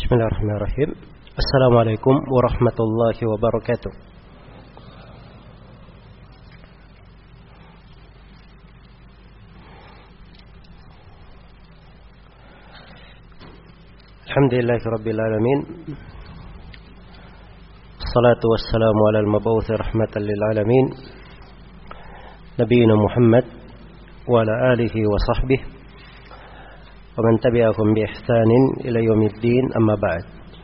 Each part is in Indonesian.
Bismillahirrahmanirrahim. Assalamualaikum warahmatullahi wabarakatuh. Alhamdulillahi rabbil alamin. Assalatu wassalamu ala al-mab'uts rahmatan lil alamin. Nabiyina Muhammad wa ala alihi wa sahbihi wa man tabi'ahum bi ihsanin ila yaumiddin, amma ba'd.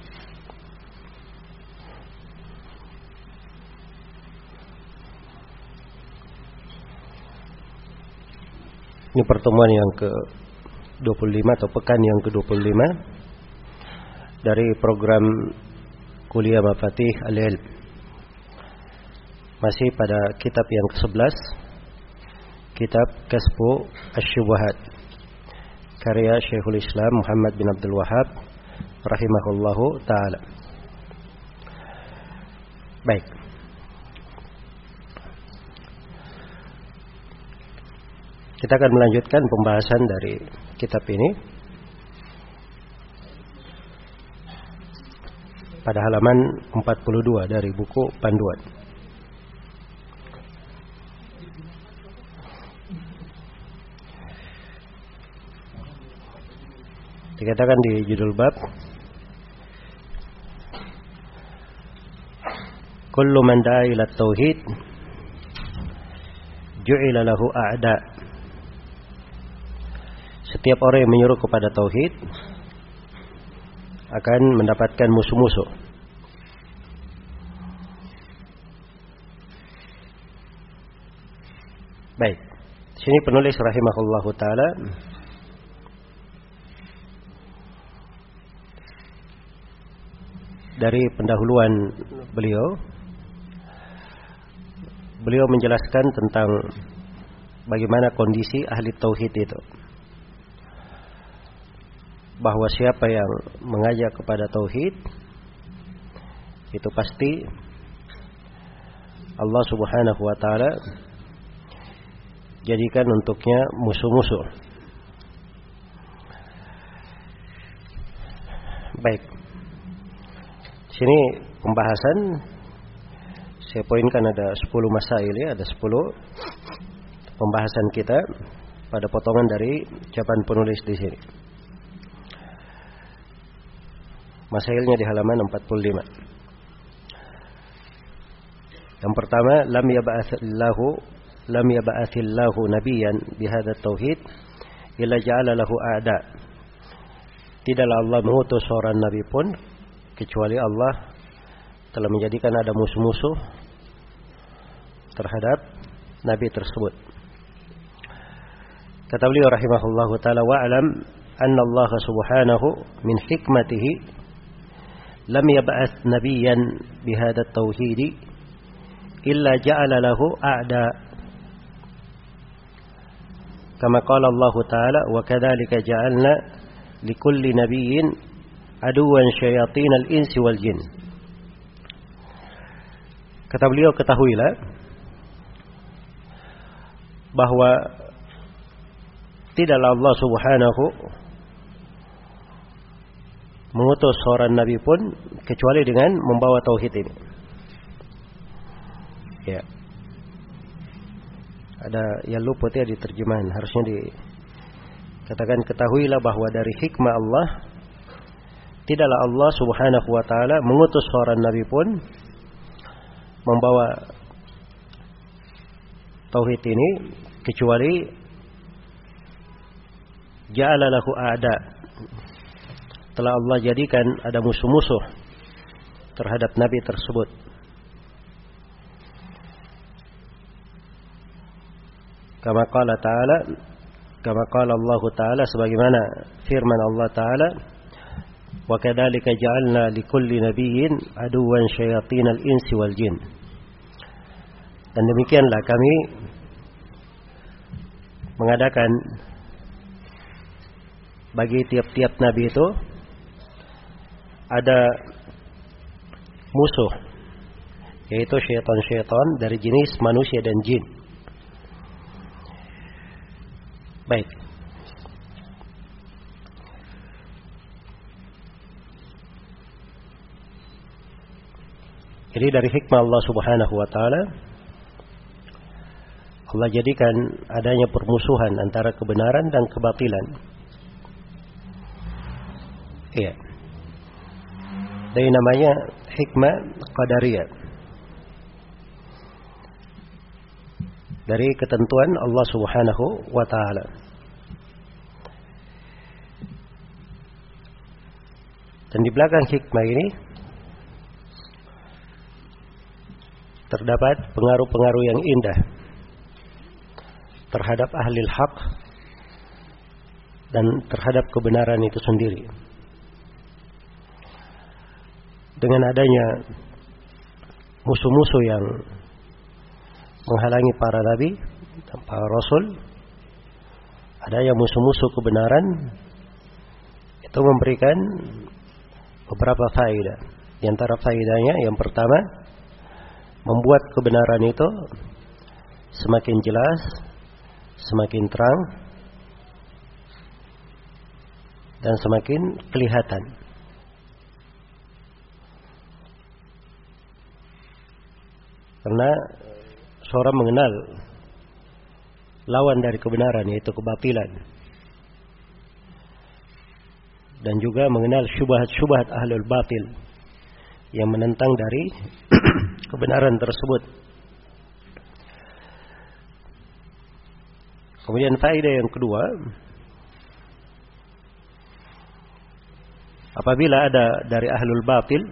Ini pertemuan yang ke-25 atau pekan yang ke-25 dari program Kuliah Mafatih Al-Ilm. Masih pada kitab yang ke-11, kitab Kasfu Asy-Syubuhat, karya Syekhul Islam Muhammad bin Abdul Wahhab rahimahullahu ta'ala. Baik, kita akan melanjutkan pembahasan dari kitab ini pada halaman 42 dari buku panduan. Dikatakan di judul bab, kullu man da'a ila tauhid ju'ila lahu a'da. Setiap orang yang menyuruh kepada tauhid akan mendapatkan musuh-musuh. Baik, sini penulis rahimahullahu taala dari pendahuluan beliau menjelaskan tentang bagaimana kondisi ahli tauhid itu, bahwa siapa yang mengajak kepada tauhid itu pasti Allah Subhanahu wa taala jadikan untuknya musuh-musuh. Baik, sini pembahasan saya poinkan ada 10 masail ya, ada 10 pembahasan kita pada potongan dari ucapan penulis di sini. Masailnya di halaman 45. Yang pertama, lam yab'athillahu nabiyyan bihadza tauhid illa ja'ala lahu a'da. Tidaklah Allah mengutus seorang nabi pun kecuali Allah telah menjadikan ada musuh-musuh terhadap nabi tersebut. Kata beliau rahimahullahu taala, wa'lam anna Allah subhanahu min hikmatihi lam yab'ats nabiyyan bihadza tauhid illa ja'ala lahu a'da. Kama qala Allah taala, wa kadzalika ja'alna likulli nabiyyin aduwan syayatinal insi wal jin. Kata beliau, ketahuilah bahwa tidaklah Allah Subhanahu mengutus seorang nabi pun kecuali dengan membawa tauhid ini. Ya, ada yang luput ya di terjemahan, harusnya dikatakan ketahuilah bahwa dari hikmah Allah tidaklah Allah Subhanahu wa taala mengutus seorang nabi pun membawa tauhid ini kecuali ja'ala lahu a'da, telah Allah jadikan ada musuh-musuh terhadap nabi tersebut. Kama qala Allah taala, sebagaimana firman Allah taala, wa kadzalika ja'alna likulli nabiyyin aduwan syayatinal insi wal jin. Dan demikianlah kami mengadakan bagi tiap-tiap nabi itu ada musuh, yaitu syaitan-syaitan dari jenis manusia dan jin. Baik, Jadi dari hikmah Allah Subhanahu wa taala, Allah jadikan adanya permusuhan antara kebenaran dan kebatilan. Iya. Dari namanya hikmah qadariyah. Dari ketentuan Allah Subhanahu wa taala. Dan di belakang hikmah ini terdapat pengaruh-pengaruh yang indah terhadap ahlil haq dan terhadap kebenaran itu sendiri. Dengan adanya musuh-musuh yang menghalangi para nabi dan para rasul, adanya musuh-musuh kebenaran, itu memberikan beberapa faedah. Di antara faedahnya yang pertama, membuat kebenaran itu semakin jelas, semakin terang, dan semakin kelihatan. Karena seorang mengenal lawan dari kebenaran, yaitu kebatilan, dan juga mengenal syubhat-syubhat ahlul batil yang menentang dari kebenaran tersebut. Kemudian faedah yang kedua, apabila ada dari ahlul batil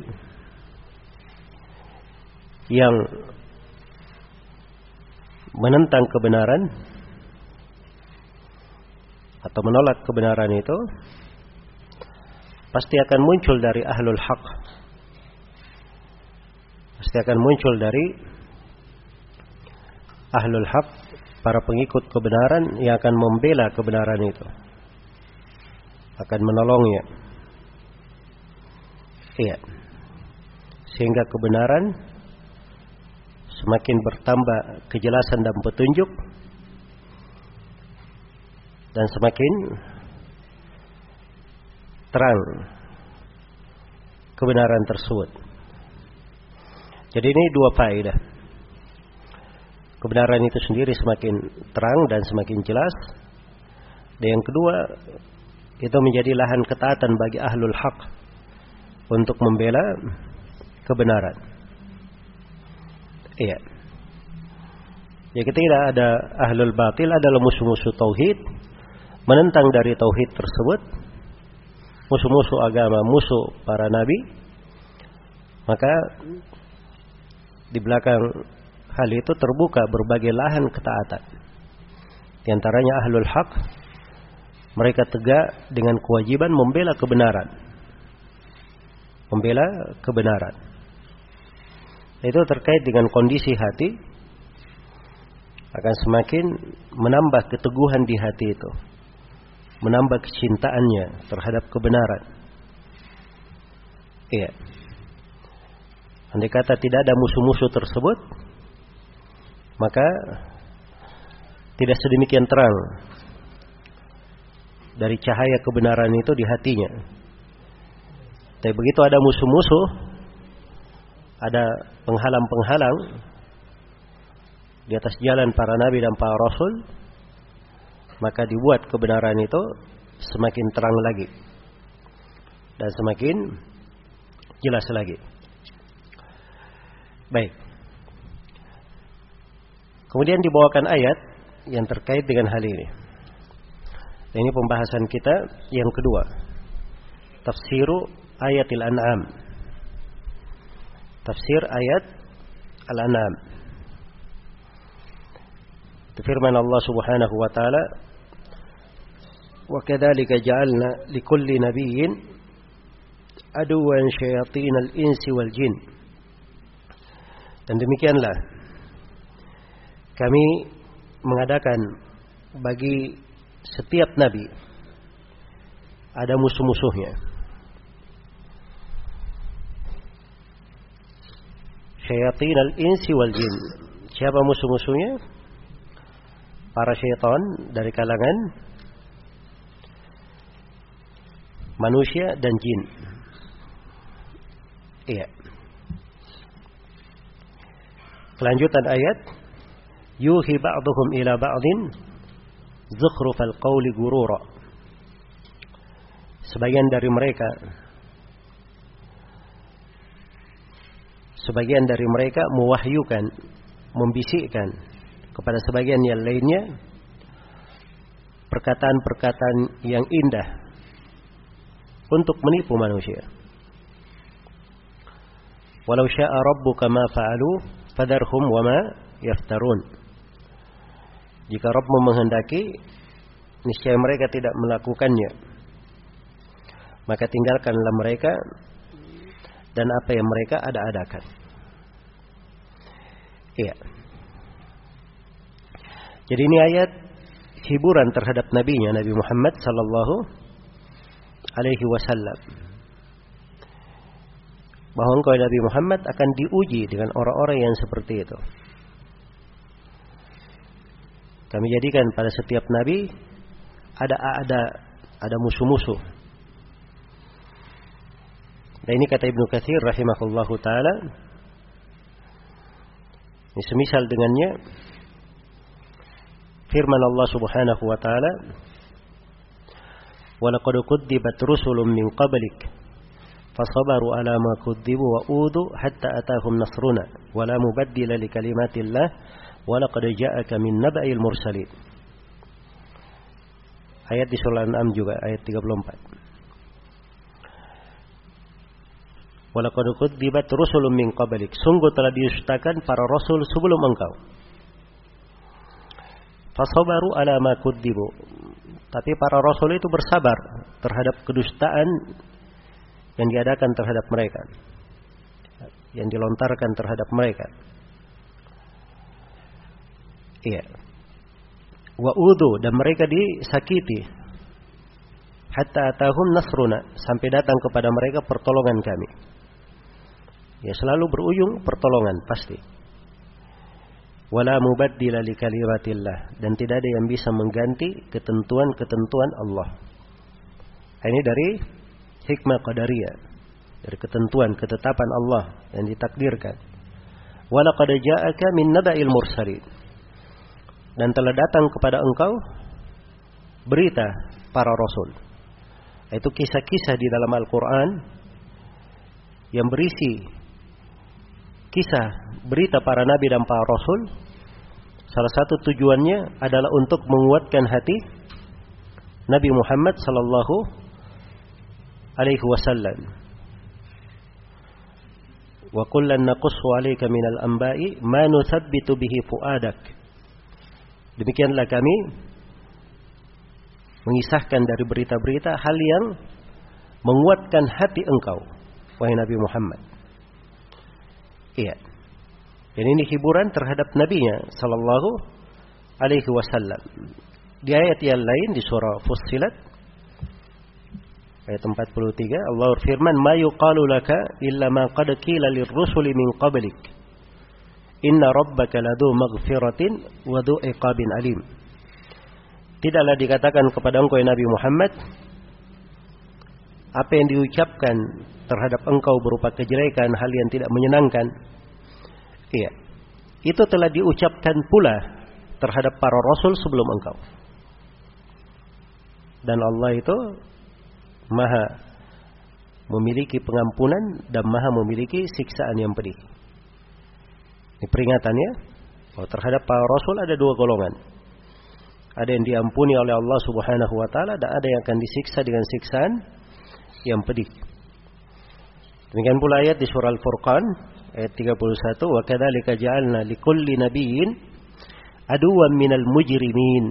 yang menentang kebenaran atau menolak kebenaran itu, pasti akan muncul dari ahlul haq, pasti akan muncul dari ahlul haq, para pengikut kebenaran yang akan membela kebenaran itu, akan menolongnya. Iya. Sehingga kebenaran semakin bertambah kejelasan dan petunjuk, dan semakin terang kebenaran tersebut. Jadi ini dua faedah. Kebenaran itu sendiri semakin terang dan semakin jelas. Dan yang kedua, itu menjadi lahan ketaatan bagi ahlul haq untuk membela kebenaran. Iya. Ya, ketika ada ahlul batil, adalah musuh-musuh tauhid, menentang dari tauhid tersebut, musuh-musuh agama, musuh para nabi, maka di belakang hal itu terbuka berbagai lahan ketaatan. Di antaranya ahlul haq, mereka tegak dengan kewajiban membela kebenaran. Membela kebenaran. Itu terkait dengan kondisi hati, akan semakin menambah keteguhan di hati itu, menambah kecintaannya terhadap kebenaran. Iya. Andai kata tidak ada musuh-musuh tersebut, maka tidak sedemikian terang dari cahaya kebenaran itu di hatinya. Tapi begitu ada musuh-musuh, ada penghalang-penghalang di atas jalan para nabi dan para rasul, maka dibuat kebenaran itu semakin terang lagi dan semakin jelas lagi. Baik. Kemudian dibawakan ayat yang terkait dengan hal ini. Ini pembahasan kita yang kedua. Tafsiru ayatil an'am. Tafsir ayat Al-An'am. Firman Allah Subhanahu wa taala, "Wa kadzalika ja'alna likulli nabiyyin aduwwan syayatinal insi wal jin." Dan demikianlah kami mengadakan bagi setiap nabi ada musuh-musuhnya. Syayatinal insi wal jin. Siapa musuh-musuhnya? Para syaitan dari kalangan manusia dan jin. Iya. Kelanjutan ayat, yuhi ba'duhum ila ba'din zukhrufal qawli gurura. Sebagian dari mereka mewahyukan, membisikkan kepada sebagian yang lainnya perkataan-perkataan yang indah untuk menipu manusia. Walau syaa rabbuka ma fa'alu fadharhum wa ma yaftarun. Jika Rabbmu menghendaki, niscaya mereka tidak melakukannya, maka tinggalkanlah mereka dan apa yang mereka ada-adakan. Iya. Jadi ini ayat hiburan terhadap nabinya, Nabi Muhammad sallallahu alaihi wasallam, bahwa engkau Nabi Muhammad akan diuji dengan orang-orang yang seperti itu. Kami jadikan pada setiap nabi ada musuh-musuh. Dan ini kata Ibnu Katsir rahimahullahu taala, ini semisal dengannya firman Allah Subhanahu wa taala, "Wa laqad kudzibat rusulun min qablik fasabaru ala ma kudzibu wa udu hatta atahum nasruna wa la mubaddila li kalimatillah wa laqad ja'aka min naba'il mursalin." Ayat di surah Al-An'am juga ayat 34. Wa laqad kudzibat rusulun min qablik, sungguh telah didustakan para rasul sebelum engkau. Fasabaru ala ma kudzibu, tapi para rasul itu bersabar terhadap kedustaan yang diadakan terhadap mereka, yang dilontarkan terhadap mereka. Iya. Wa udu, dan mereka disakiti. Hatta atahum nasruna, sampai datang kepada mereka pertolongan kami. Ya, selalu berujung pertolongan pasti. Wala mubaddila li kalimatillah, dan tidak ada yang bisa mengganti ketentuan-ketentuan Allah. Ini dari hikmah qadariyah, dari ketentuan ketetapan Allah yang ditakdirkan. Wa laqad ja'aka min naba'il mursalin, dan telah datang kepada engkau berita para rasul. Itu kisah-kisah di dalam Al-Quran yang berisi kisah berita para nabi dan para rasul. Salah satu tujuannya adalah untuk menguatkan hati Nabi Muhammad sallallahu alaihi wasallam. Wa kullan naqussu 'alaika minal anba'i ma nuthabbitu bihi fu'adak. Demikianlah kami mengisahkan dari berita-berita hal yang menguatkan hati engkau, wahai Nabi Muhammad. Iya. Dan ini hiburan terhadap nabinya sallallahu alaihi wasallam. Di ayat yang lain di surah Fussilat ayat 43 Allah berfirman, "Ma yuqalu laka illa ma qad qila lirrusuli min qablik. Inna rabbaka ladu maghfiratin wa du iqabin alim." Tidaklah dikatakan kepada engkau ya Nabi Muhammad apa yang diucapkan terhadap engkau berupa kejelekan, hal yang tidak menyenangkan. Iya, itu telah diucapkan pula terhadap para rasul sebelum engkau. Dan Allah itu Maha memiliki pengampunan dan Maha memiliki siksaan yang pedih. Ini peringatannya bahwa terhadap para rasul ada dua golongan. Ada yang diampuni oleh Allah Subhanahu wa taala dan ada yang akan disiksa dengan siksaan yang pedih. Demikian pula ayat di surah Al-Furqan ayat 31, "Wa kadzalika ja'alna likulli nabiyyin aduwwan minal mujrimin."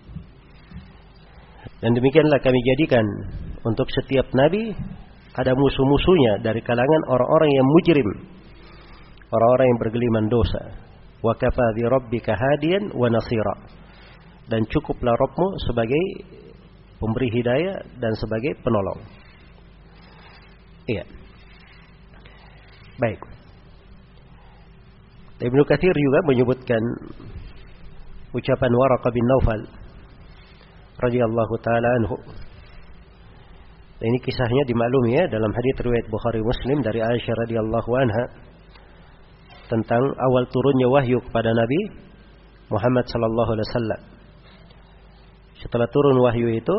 Dan demikianlah kami jadikan untuk setiap nabi ada musuh-musuhnya dari kalangan orang-orang yang mujrim, orang-orang yang bergeliman dosa. Wa kafa bi rabbika hadiyan wa nasira. Dan cukuplah Rabbmu sebagai pemberi hidayah dan sebagai penolong. Iya. Baik. Ibnu Katsir juga menyebutkan ucapan Waraqah bin Naufal radhiyallahu taala anhu. Ini kisahnya dimaklumi ya dalam hadits riwayat Bukhari Muslim dari Aisyah radhiyallahu anha. tentang awal turunnya wahyu kepada Nabi Muhammad sallallahu alaihi wasallam. Setelah turun wahyu itu,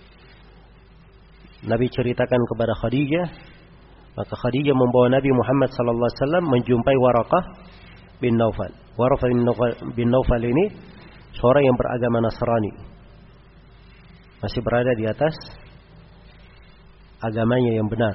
Nabi ceritakan kepada Khadijah, maka Khadijah membawa Nabi Muhammad sallallahu alaihi wasallam menjumpai Waraqah bin Naufal. Waraqah bin Naufal ini seorang yang beragama Nasrani, masih berada di atas agamanya yang benar.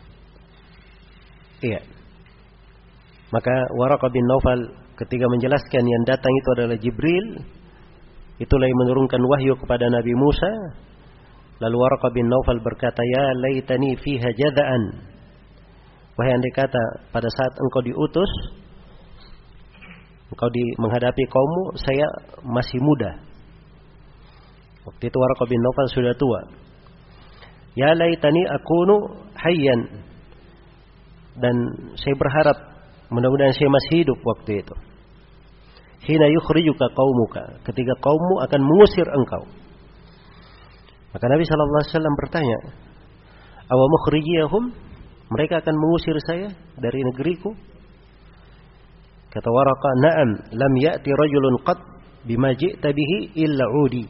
Iya. Maka Waraqah bin Naufal ketika menjelaskan yang datang itu adalah Jibril, itulah yang menurunkan wahyu kepada Nabi Musa. Lalu Waraqah bin Naufal berkata, ya laitani fiha jada'an. Wahai andai kata pada saat engkau diutus, engkau menghadapi kaummu, saya masih muda. Waktu itu Waraqah bin Naufal sudah tua. Ya laitani akunu hayyan. Dan saya berharap mudah-mudahan saya masih hidup waktu itu. Hina yukhrijuka qaumuka, ketika kaummu akan mengusir engkau. Maka Nabi sallallahu alaihi wasallam bertanya, "Aw mukhrijiyahum?" Mereka akan mengusir saya dari negeriku? Kata Waraqah, "Na'am, lam ya'ti rajulun qad bima ji'ta bihi illa 'udi.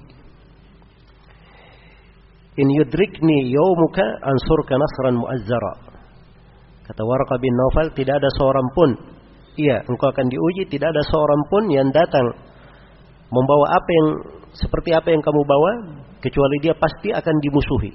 In yudrikni yawmuka ansurka nasran mu'azzara." Kata Waraqah bin Naufal, tidak ada seorang pun, iya, engkau akan diuji, tidak ada seorang pun yang datang membawa seperti apa yang kamu bawa, kecuali dia pasti akan dimusuhi.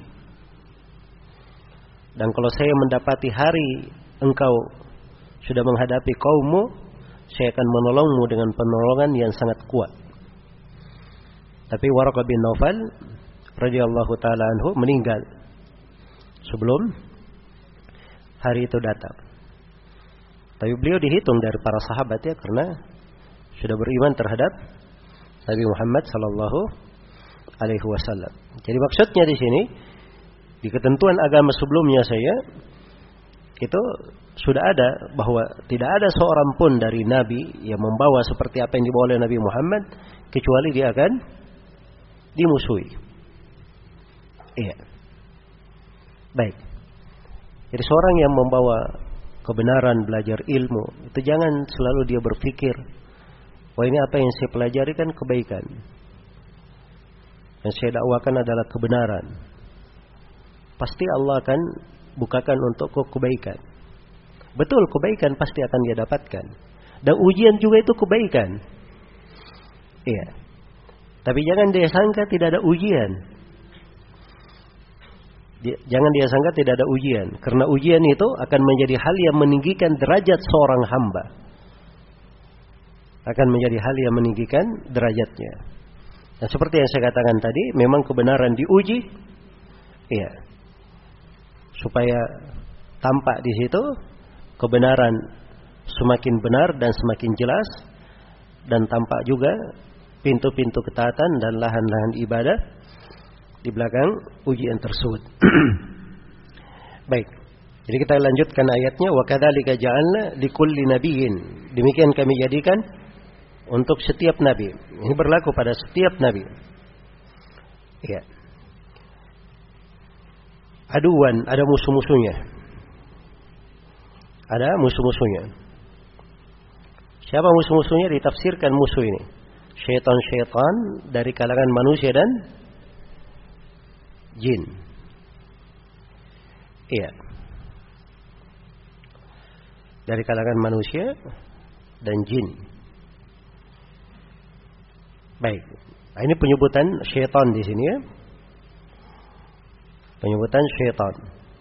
Dan kalau saya mendapati hari engkau sudah menghadapi kaummu, saya akan menolongmu dengan penolongan yang sangat kuat. Tapi Waraqah bin Naufal radhiyallahu taala anhu meninggal sebelum hari itu datang. Tapi beliau dihitung dari para sahabat ya, karena sudah beriman terhadap Nabi Muhammad sallallahu alaihi wasallam. Jadi maksudnya di sini, di ketentuan agama sebelumnya saya itu sudah ada bahwa tidak ada seorang pun dari Nabi yang membawa seperti apa yang dibawa oleh Nabi Muhammad, kecuali dia akan dimusuhi. Iya. Baik. Jadi seorang yang membawa kebenaran, belajar ilmu, itu jangan selalu dia berpikir, wah ini apa yang saya pelajari kan kebaikan, yang saya dakwakan adalah kebenaran. Pasti Allah akan bukakan untukku kebaikan. Betul, kebaikan pasti akan dia dapatkan. Dan ujian juga itu kebaikan. Iya. Tapi jangan dia sangka tidak ada ujian. Jangan dia sangka tidak ada ujian. Karena ujian itu akan menjadi hal yang meninggikan derajat seorang hamba. Akan menjadi hal yang meninggikan derajatnya. Dan seperti yang saya katakan tadi, memang kebenaran diuji. Iya. Supaya tampak di situ kebenaran semakin benar dan semakin jelas, dan tampak juga pintu-pintu ketaatan dan lahan-lahan ibadah di belakang ujian tersebut. Baik. Jadi kita lanjutkan ayatnya, wa kadzalika ja'alna likulli nabiyyin. Demikian kami jadikan untuk setiap nabi. Ini berlaku pada setiap nabi. Ya. Aduan, ada musuh-musuhnya. Ada musuh-musuhnya. Siapa musuh-musuhnya? Ditafsirkan musuh ini, syaitan-syaitan dari kalangan manusia dan jin. Iya. Dari kalangan manusia dan jin. Baik. Nah, ini penyebutan syaitan di sini ya. Penyebutan syaitan.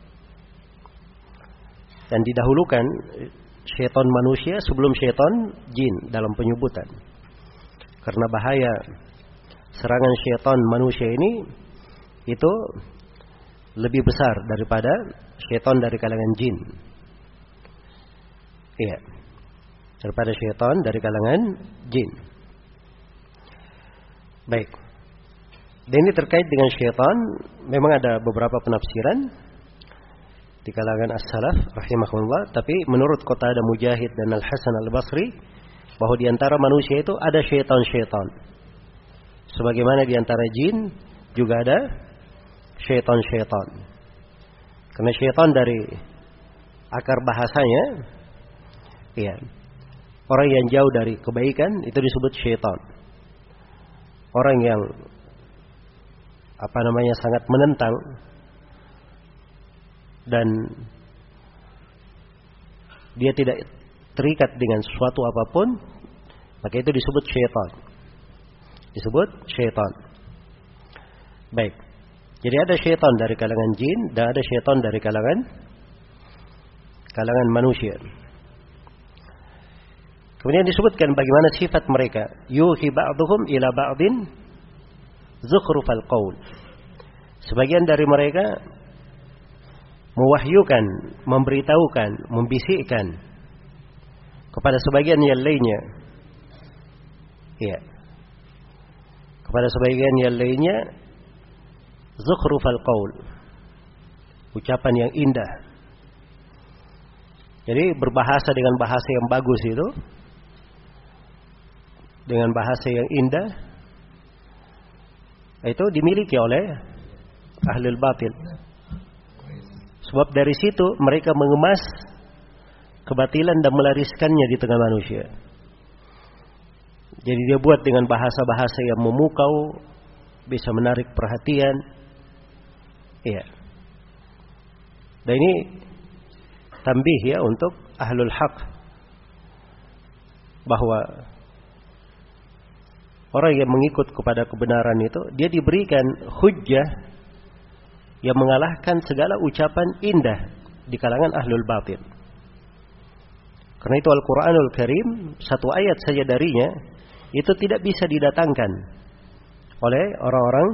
Dan didahulukan syaitan manusia sebelum syaitan jin dalam penyebutan. Karena bahaya serangan syaitan manusia ini itu lebih besar daripada syaitan dari kalangan jin. Iya. Daripada syaitan dari kalangan jin. Baik. Dan ini terkait dengan syaitan, memang ada beberapa penafsiran di kalangan as-salaf rahimahullah, tapi menurut Qatadah, Mujahid dan Al-Hasan Al-Basri, bahwa di antara manusia itu ada syaitan-syaitan. Sebagaimana di antara jin juga ada syaitan-syaitan. Karena syaitan dari akar bahasanya, ya, orang yang jauh dari kebaikan itu disebut syaitan. Orang yang sangat menentang dan dia tidak terikat dengan sesuatu apapun, maka itu disebut syaitan. Disebut syaitan. Baik. Jadi ada syaitan dari kalangan jin dan ada syaitan dari kalangan manusia. Kemudian disebutkan bagaimana sifat mereka. Yuhi ba'duhum ila ba'din zukhrufal qaul. Sebagian dari mereka mewahyukan, memberitahukan, membisikkan kepada sebagian yang lainnya. Ya. Kepada sebagian yang lainnya zukhrufal qaul. Ucapan yang indah. Jadi berbahasa dengan bahasa yang bagus itu, dengan bahasa yang indah, itu dimiliki oleh ahlul batil. Sebab dari situ mereka mengemas kebatilan dan melariskannya di tengah manusia. Jadi dia buat dengan bahasa-bahasa yang memukau, bisa menarik perhatian. Iya. Dan ini tambih ya untuk ahlul haq, bahwa orang yang mengikut kepada kebenaran itu dia diberikan hujjah yang mengalahkan segala ucapan indah di kalangan ahlul batil. Karena itu Al-Quranul Karim, satu ayat saja darinya itu tidak bisa didatangkan oleh orang-orang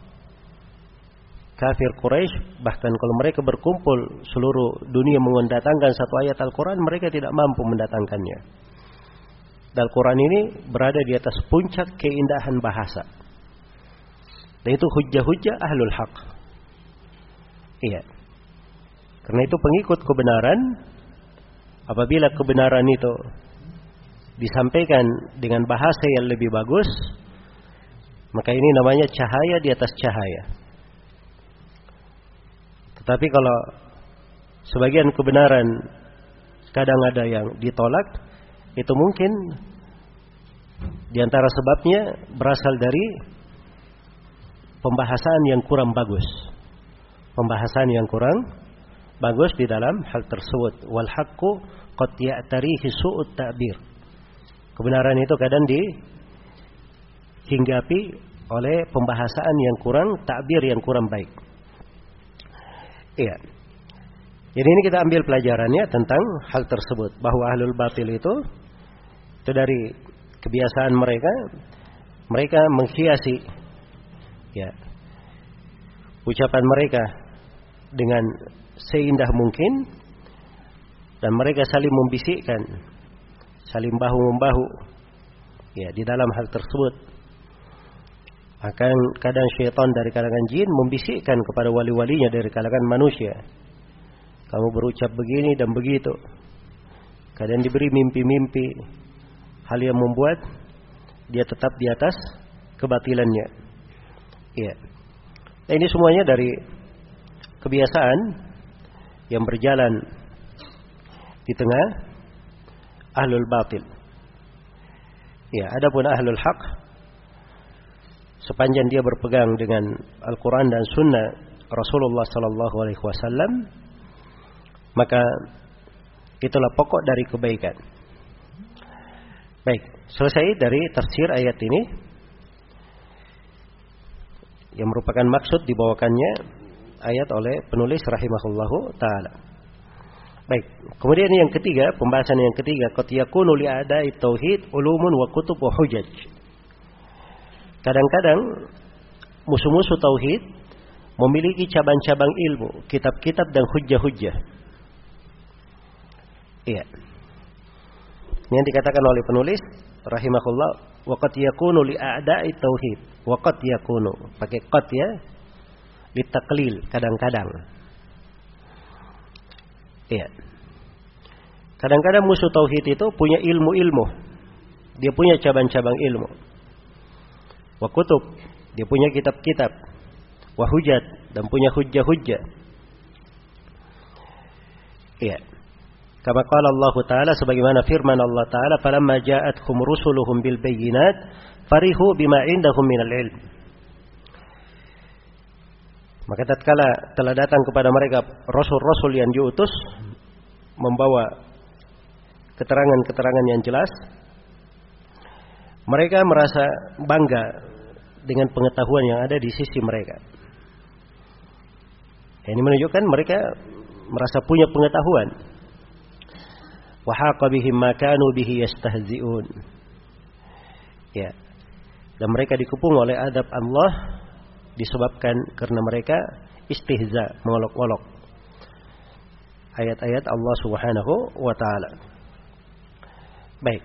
kafir Quraisy. Bahkan kalau mereka berkumpul seluruh dunia mendatangkan satu ayat Al-Quran, mereka tidak mampu mendatangkannya. Dan Al-Quran ini berada di atas puncak keindahan bahasa. Dan itu hujjah-hujjah ahlul haq. Iya. Karena itu pengikut kebenaran, apabila kebenaran itu disampaikan dengan bahasa yang lebih bagus, maka ini namanya cahaya di atas cahaya. Tetapi kalau sebagian kebenaran kadang ada yang ditolak, itu mungkin diantara sebabnya berasal dari pembahasan yang kurang bagus. Pembahasan yang kurang bagus di dalam hal tersebut. Wal haqqu qad ya'tarihi su'ut ta'bir. Kebenaran itu kadang dihinggapi oleh pembahasan yang kurang, takbir yang kurang baik. Iya. Jadi ini kita ambil pelajarannya tentang hal tersebut, bahwa ahlul batil itu dari kebiasaan mereka menghiasi ya ucapan mereka dengan seindah mungkin, dan mereka saling membisikkan, saling bahu-membahu ya di dalam hal tersebut. Akan kadang syaitan dari kalangan jin membisikkan kepada wali-walinya dari kalangan manusia, kamu berucap begini dan begitu. Kadang diberi mimpi-mimpi, hal yang membuat dia tetap di atas kebatilannya. Iya. Nah, ini semuanya dari kebiasaan yang berjalan di tengah ahlul batil. Ya, adapun ahlul haq, sepanjang dia berpegang dengan Al-Quran dan Sunnah Rasulullah Sallallahu Alaihi Wasallam, maka itulah pokok dari kebaikan. Baik, selesai dari tafsir ayat ini yang merupakan maksud dibawakannya ayat oleh penulis rahimahullahu ta'ala. Baik, kemudian yang ketiga, pembahasan yang ketiga, qad yakunu li a'da'i tauhid ulumun wa kutub wa hujaj. Kadang-kadang musuh-musuh tauhid memiliki cabang-cabang ilmu, kitab-kitab dan hujjah-hujjah. Iya. Yang dikatakan oleh penulis rahimahullah, wa qad yakunu li a'da'i tauhid, wa qad yakunu, pakai qad ya, litaqlil, kadang-kadang. Iya. Kadang-kadang musuh tauhid itu punya ilmu-ilmu. Dia punya cabang-cabang ilmu. Wa kutub, dia punya kitab-kitab. Wa hujat, dan punya hujjah-hujjah. Iya. Kama qala Allah Ta'ala, sebagaimana firman Allah Ta'ala, falamma ja'atkum rusuluhum bil bayyinat farihu bima indahum minal ilm. Maka tatkala telah datang kepada mereka rasul-rasul yang diutus membawa keterangan-keterangan yang jelas, mereka merasa bangga dengan pengetahuan yang ada di sisi mereka. Ini menunjukkan mereka merasa punya pengetahuan. Wa haqa bihim ma kanu bihi yastahzi'un. Ya. Dan mereka dikepung oleh adab Allah disebabkan karena mereka istihza, mengolok-olok ayat-ayat Allah Subhanahu wa taala. Baik.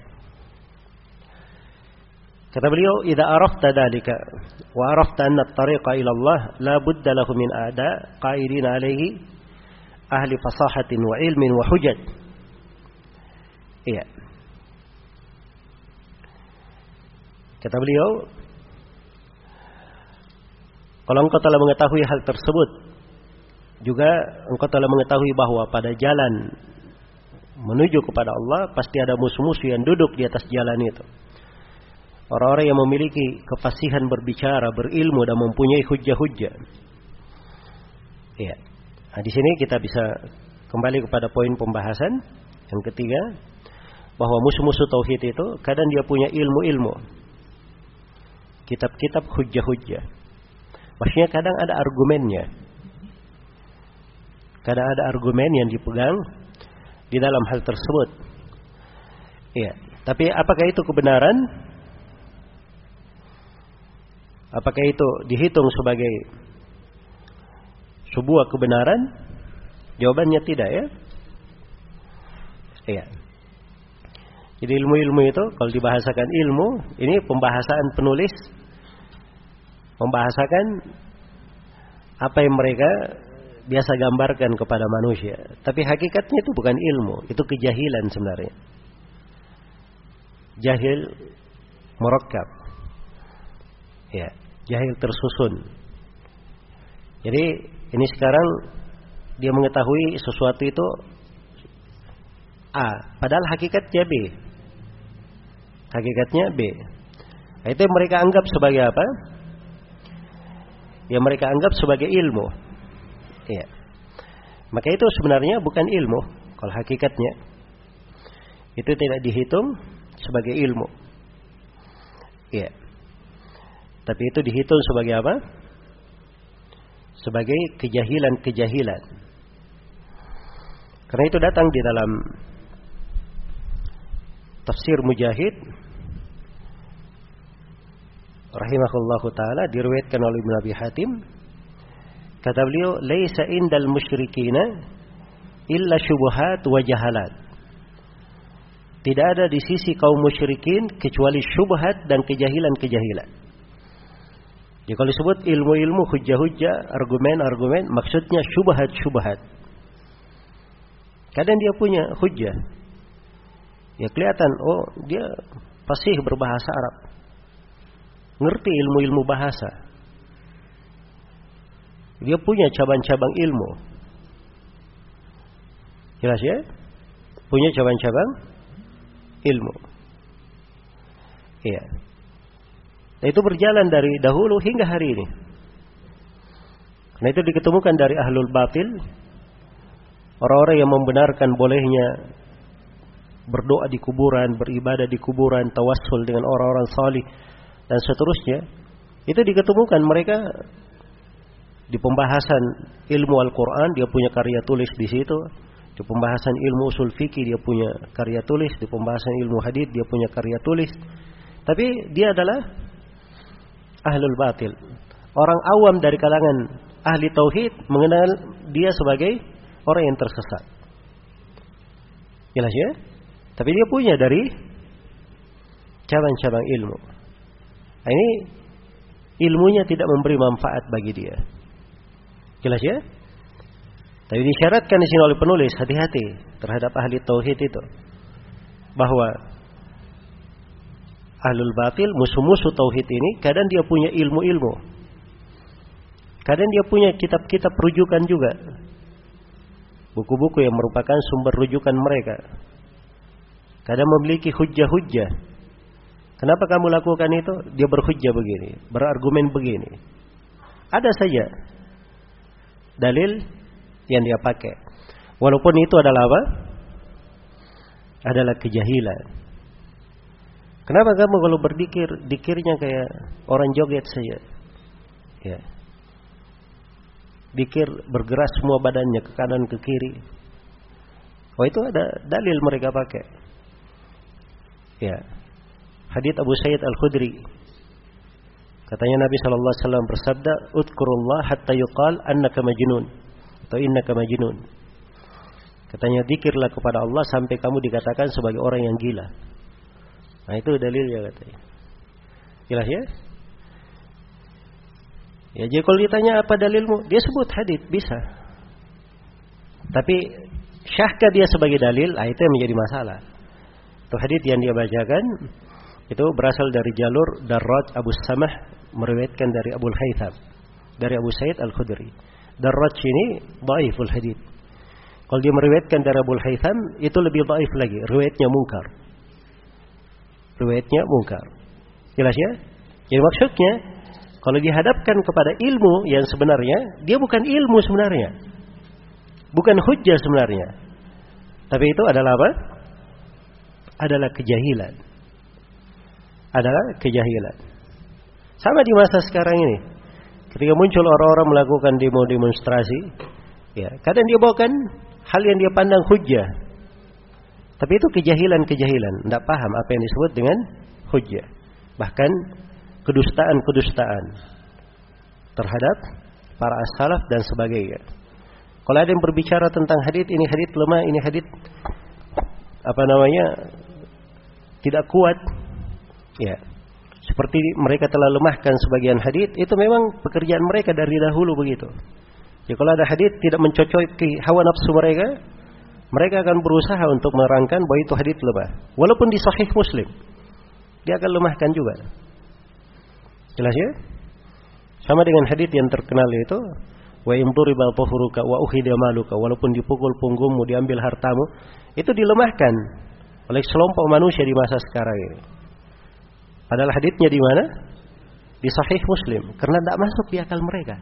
Kata beliau, "Idza arafta dzalika wa arafta anna at-tariqa ila Allah la budda lahu min a'da qa'idin 'alaihi ahli fasahatin wa ilmin wa hujaj." Iya. Kata beliau, kalau engkau telah mengetahui hal tersebut, juga engkau telah mengetahui bahwa pada jalan menuju kepada Allah pasti ada musuh-musuh yang duduk di atas jalan itu. Orang-orang yang memiliki kefasihan berbicara, berilmu dan mempunyai hujjah-hujjah. Ya. Nah, di sini kita bisa kembali kepada poin pembahasan yang ketiga, bahwa musuh-musuh tauhid itu kadang dia punya ilmu-ilmu, kitab-kitab hujjah-hujjah. Maksudnya kadang ada argumennya. Kadang ada argumen yang dipegang di dalam hal tersebut. Iya, tapi apakah itu kebenaran? Apakah itu dihitung sebagai sebuah kebenaran? Jawabannya tidak, ya. Iya. Jadi ilmu-ilmu itu kalau dibahasakan ilmu, ini pembahasan penulis membahasakan apa yang mereka biasa gambarkan kepada manusia. Tapi hakikatnya itu bukan ilmu, itu kejahilan sebenarnya. Jahil murakkab. Ya, jahil tersusun. Jadi ini sekarang dia mengetahui sesuatu itu A, padahal hakikatnya B. Hakikatnya B. Nah, itu yang mereka anggap sebagai apa? Yang mereka anggap sebagai ilmu. Ya. Maka itu sebenarnya bukan ilmu. Kalau hakikatnya itu tidak dihitung sebagai ilmu. Ya. Tapi itu dihitung sebagai apa? Sebagai kejahilan-kejahilan. Karena itu datang di dalam tafsir Mujahid rahimahullahu taala, diriwayatkan oleh Ibnu Abi Hatim, kata beliau, laisa indal musyrikina illa syubhat wa jahalat. Tidak ada di sisi kaum musyrikin kecuali syubhat dan kejahilan-kejahilan. Jadi kalau disebut ilmu-ilmu, hujjah-hujjah, argumen-argumen, maksudnya syubhat-syubhat. Kadang dia punya hujjah, ya kelihatan, oh dia fasih berbahasa Arab, ngerti ilmu-ilmu bahasa, dia punya cabang-cabang ilmu, jelas ya, punya cabang-cabang ilmu. Iya. Nah, itu berjalan dari dahulu hingga hari ini. Nah, itu diketemukan dari ahlul batil, orang-orang yang membenarkan bolehnya berdoa di kuburan, beribadah di kuburan, tawassul dengan orang-orang salih dan seterusnya. Itu diketemukan mereka di pembahasan ilmu Al-Quran, dia punya karya tulis di situ. Di pembahasan ilmu usul fikih dia punya karya tulis, di pembahasan ilmu hadits dia punya karya tulis. Tapi dia adalah ahlul batil. Orang awam dari kalangan ahli tauhid mengenal dia sebagai orang yang tersesat. Jelas ya? Tapi dia punya dari cabang-cabang ilmu. Nah, ini ilmunya tidak memberi manfaat bagi dia. Jelas ya? Tapi disyaratkan di sini oleh penulis, hati-hati terhadap ahli tauhid itu, bahwa ahlul batil, musuh-musuh tauhid ini, kadang dia punya ilmu-ilmu, kadang dia punya kitab-kitab rujukan juga. buku-buku yang merupakan sumber rujukan mereka. Kadang memiliki hujjah-hujjah. Kenapa kamu lakukan itu? Dia berhujjah begini, berargumen begini. Ada saja dalil yang dia pakai. Walaupun itu adalah apa? Adalah kejahilan. Kenapa kamu kalau berzikir, dikirnya kayak orang joget saja? Ya. Dikir bergerak semua badannya ke kanan ke kiri. Oh, itu ada dalil mereka pakai. Ya. Hadits Abu Sa'id Al-Khudri. Katanya Nabi sallallahu alaihi wasallam bersabda, "Udkurullah hatta yuqal annaka majnun." Atau innaka majnun. Katanya zikirlah kepada Allah sampai kamu dikatakan sebagai orang yang gila. Nah, itu dalilnya katanya. Jelas ya? Ya, jadi kalau ditanya apa dalilmu, dia sebut hadits, bisa. Tapi syahkah dia sebagai dalil? Itu yang menjadi masalah. Itu hadits yang dia bacakan itu berasal dari jalur Darraj Abu Samah meriwayatkan dari Abu Haytham, dari Abu Sa'id Al-Khudri. Darraj ini dhaiful hadits. Kalau dia meriwayatkan dari Abu Haytham, itu lebih dhaif lagi, riwayatnya munkar. Riwayatnya munkar. Jelas ya? Jadi maksudnya kalau dihadapkan kepada ilmu yang sebenarnya, dia bukan ilmu sebenarnya. Bukan hujjah sebenarnya. Tapi itu adalah apa? Adalah kejahilan. Adalah kejahilan. Sama di masa sekarang ini. Ketika muncul orang-orang melakukan demo-demonstrasi, ya, kadang dia bawakan hal yang dia pandang hujjah. Tapi itu kejahilan-kejahilan. Tidak paham apa yang disebut dengan hujjah. Bahkan kedustaan-kedustaan terhadap para as-salaf dan sebagainya. Kalau ada yang berbicara tentang hadits, ini hadits lemah, ini hadits tidak kuat, ya, seperti mereka telah lemahkan sebagian hadits, itu memang pekerjaan mereka dari dahulu begitu. Jadi kalau ada hadits tidak mencocoki hawa nafsu mereka, mereka akan berusaha untuk menerangkan bahwa itu hadits lemah, walaupun di Sahih Muslim, dia akan lemahkan juga. Jelas ya? Sama dengan hadits yang terkenal itu, wa imduriba dhuhruka wa ukhidha maluka, walaupun dipukul punggungmu, diambil hartamu, itu dilemahkan oleh sekelompok manusia di masa sekarang ini. Padahal haditsnya di mana? Di Sahih Muslim, karena tidak masuk di akal mereka.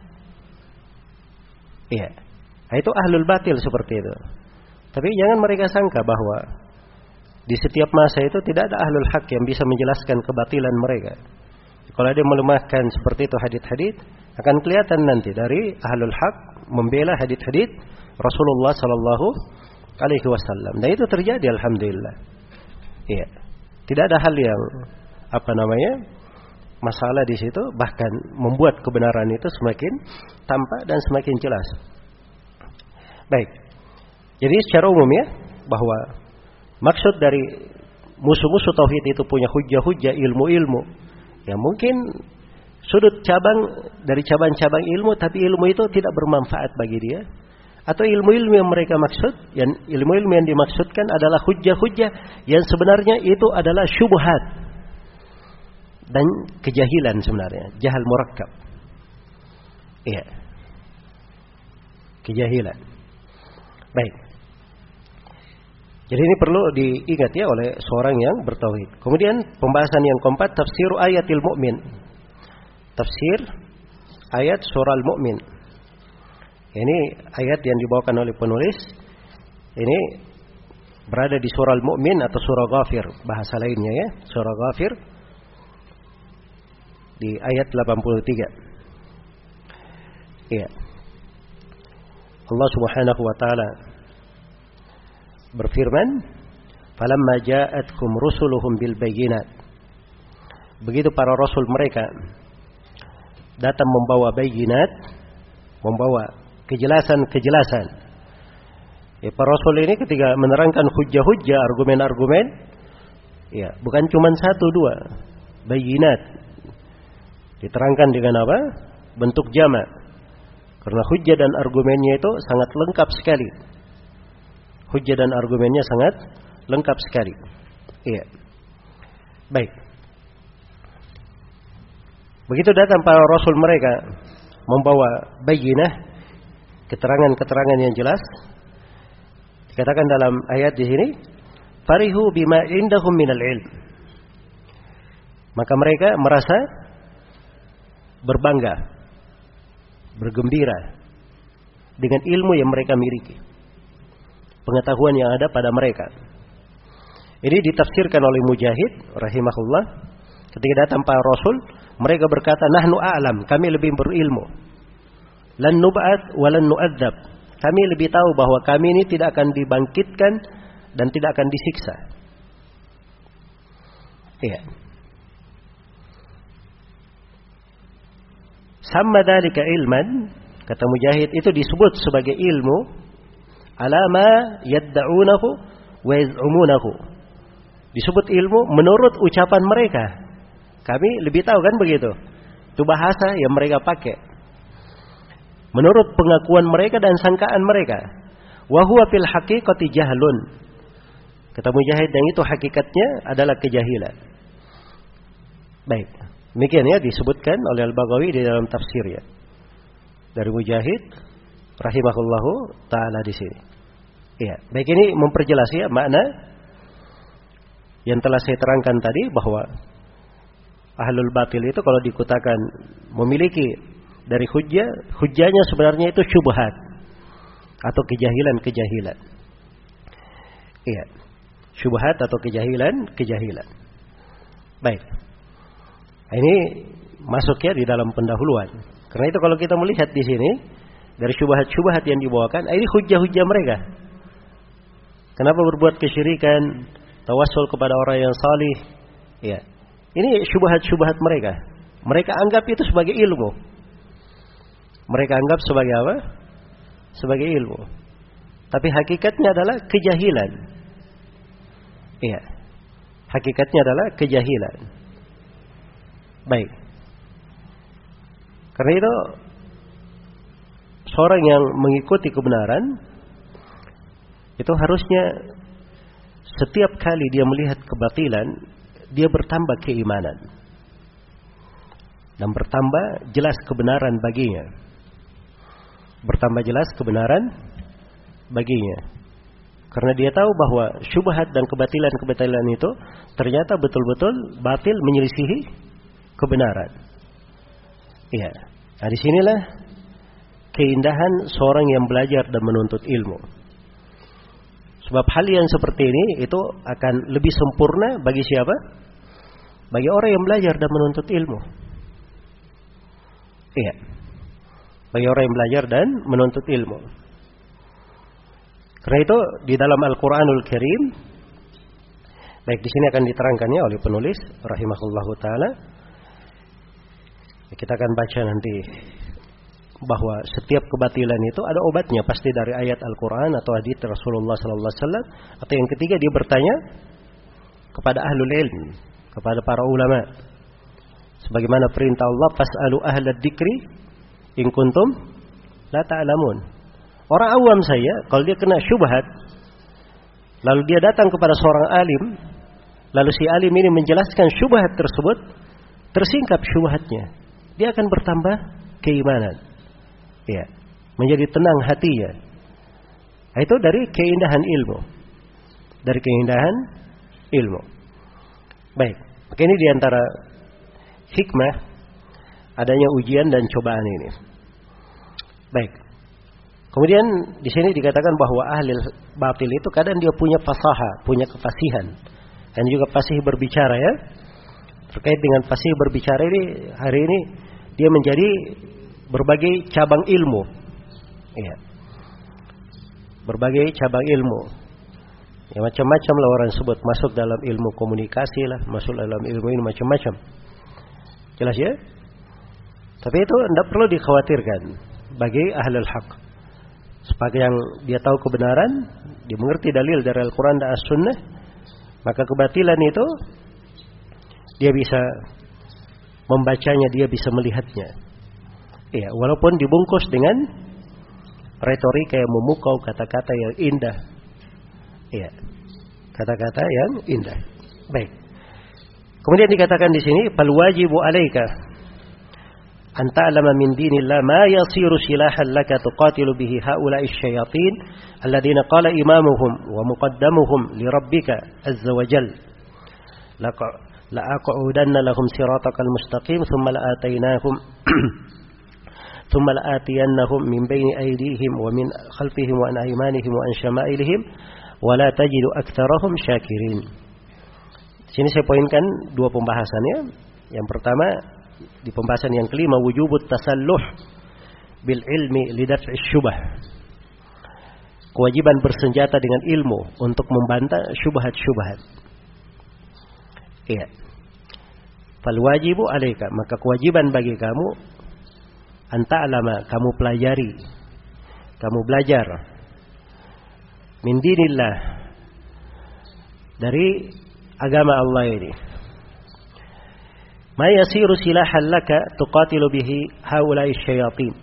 Iya. Nah, itu ahlul batil seperti itu. Tapi jangan mereka sangka bahwa di setiap masa itu tidak ada ahlul haq yang bisa menjelaskan kebatilan mereka. Kalau ada yang melemahkan seperti itu hadits-hadits, akan kelihatan nanti dari ahlul haq membela hadits-hadits Rasulullah sallallahu alaihi wasallam. Dan itu terjadi, alhamdulillah. Iya. Tidak ada hal yang masalah di situ, bahkan membuat kebenaran itu semakin tampak dan semakin jelas. Baik. Jadi secara umum ya, bahwa maksud dari musuh-musuh tauhid itu punya hujjah-hujjah, ilmu-ilmu yang mungkin sudut cabang dari cabang-cabang ilmu, tapi ilmu itu tidak bermanfaat bagi dia. Atau ilmu-ilmu yang mereka maksud, yang ilmu-ilmu yang dimaksudkan adalah hujjah-hujjah yang sebenarnya itu adalah syubhat dan kejahilan sebenarnya, jahal murakkab. Iya. Kejahilan. Baik. Jadi ini perlu diingat ya oleh seorang yang bertauhid. Kemudian pembahasan yang keempat, tafsir ayatil mu'min. Tafsir ayat surah Al-Mu'min. Ini ayat yang dibawakan oleh penulis. Ini berada di surah Al-Mu'min atau surah Ghafir, bahasa lainnya ya, surah Ghafir di ayat 83. Iya. Allah Subhanahu wa taala berfirman, "Falamma ja'atkum rusuluhum bil bayyinat." Begitu para rasul mereka datang membawa bayyinat, membawa kejelasan-kejelasan. Ya, para rasul ini ketika menerangkan hujjah-hujjah, argumen-argumen, ya, bukan cuma satu dua, bayyinat. Diterangkan dengan apa? Bentuk jamak. Karena hujjah dan argumennya itu sangat lengkap sekali. Hujjah dan argumennya sangat lengkap sekali. Iya. Baik. Begitu datang para rasul mereka membawa bayyinah, keterangan-keterangan yang jelas, Dikatakan dalam ayat di sini, farihu bima indahum minal ilm. Maka mereka merasa berbangga, bergembira dengan ilmu yang mereka miliki, pengetahuan yang ada pada mereka. Ini ditafsirkan oleh Mujahid rahimahullah. Ketika datang para rasul, mereka berkata, nahnu a'lam, kami lebih berilmu. Lan nub'at wa lan nu'adzab. Kami lebih tahu bahwa kami ini tidak akan dibangkitkan dan tidak akan disiksa. Iya. Sama dzalika ilman, kata Mujahid, itu disebut sebagai ilmu alama yadda'unahu wa yaz'umunahu. Disebut ilmu menurut ucapan mereka. Kami lebih tahu kan begitu. Itu bahasa yang mereka pakai. Menurut pengakuan mereka dan sangkaan mereka. Wa huwa fil haqiqati jahlun. Kata Mujahid, yang itu hakikatnya adalah kejahilan. Baik. Demikian ya disebutkan oleh Al-Baghawi di dalam tafsirnya. Dari Mujahid rahimahullahu taala di sini. Iya, baik, ini memperjelas ya makna yang telah saya terangkan tadi, bahwa ahlul batil itu kalau dikatakan memiliki dari hujjahnya sebenarnya itu syubhat atau kejahilan. Iya. Syubhat atau kejahilan. Baik. Ini masuk ya di dalam pendahuluan. Karena itu kalau kita melihat di sini dari syubhat yang dibawakan, ini hujjah-hujjah mereka. Kenapa berbuat kesyirikan, tawassul kepada orang yang salih? Ya. Ini syubhat mereka. Mereka anggap itu sebagai ilmu. Mereka anggap sebagai apa? Sebagai ilmu. Tapi hakikatnya adalah kejahilan. Iya. Hakikatnya adalah kejahilan. Baik. Karena itu seorang yang mengikuti kebenaran itu harusnya setiap kali dia melihat kebatilan, dia bertambah keimanan dan bertambah jelas kebenaran baginya. Bertambah jelas kebenaran baginya. Karena dia tahu bahwa syubhat dan kebatilan itu ternyata betul-betul batil, menyelisihi kebenaran. Iya. Nah, disinilah keindahan seorang yang belajar dan menuntut ilmu. Sebab hal yang seperti ini itu akan lebih sempurna bagi siapa? Bagi orang yang belajar dan menuntut ilmu. Iya. Bagi orang yang belajar dan menuntut ilmu. Karena itu di dalam Al-Qur'anul Karim, baik di sini akan diterangkannya oleh penulis rahimahullahu taala. Kita akan baca nanti bahwa setiap kebatilan itu ada obatnya, pasti dari ayat Al-Qur'an atau hadits Rasulullah sallallahu alaihi wasallam. Atau yang ketiga, dia bertanya kepada ahlul ilm, kepada para ulama. Sebagaimana perintah Allah, fas'alu ahlad dzikri in kuntum la ta'lamun. Orang awam saya, kalau dia kena syubhat, lalu dia datang kepada seorang alim, lalu si alim ini menjelaskan syubhat tersebut, tersingkap syubhatnya, dia akan bertambah keimanan. Ya, menjadi tenang hatinya. Itu dari keindahan ilmu. Dari keindahan ilmu. Baik, ini diantara hikmah adanya ujian dan cobaan ini. Baik. Kemudian di sini dikatakan bahwa ahli batil itu kadang dia punya fasaha, punya kefasihan, dan juga fasih berbicara ya. Terkait dengan fasih berbicara ini, hari ini dia menjadi berbagai cabang ilmu. Ya. Berbagai cabang ilmu. Ya, macam-macam lah orang sebut, masuk dalam ilmu komunikasi lah, masuk dalam ilmu ini macam-macam. Jelas ya? Tapi itu tidak perlu dikhawatirkan bagi ahlul haq. Sebagai yang dia tahu kebenaran, dia mengerti dalil dari Al-Quran dan As-Sunnah, maka kebatilan itu dia bisa membacanya, dia bisa melihatnya. Ya, walaupun dibungkus dengan retorika yang memukau, kata-kata yang indah. Ya, kata-kata yang indah. Baik. Kemudian dikatakan di sini, fal wajibu alaika أن تعلم من دين الله ما يصير سلاحا لك تقاتل به هؤلاء الشياطين الذين قال إمامهم ومقدمهم لربك عز وجل لأقعدن لهم صراطك المستقيم ثم لآتينهم من بين أيديهم ومن خلفهم وعن أيمانهم وعن شمائلهم ولا تجد أكثرهم شاكرين. Sini saya poinkan dua pembahasannya. Yang pertama, di pembahasan yang kelima, wujubut tasalluh bil ilmi lidaf'i syubah. Kewajiban bersenjata dengan ilmu untuk membantah syubhat-syubhat. Iya. Fal wajibu alaika, maka kewajiban bagi kamu anta'lama, kamu pelajari, kamu belajar min dinillah, dari agama Allah ini. Ma yasiru silahan laka tuqatilu bihi haula'i syayatin,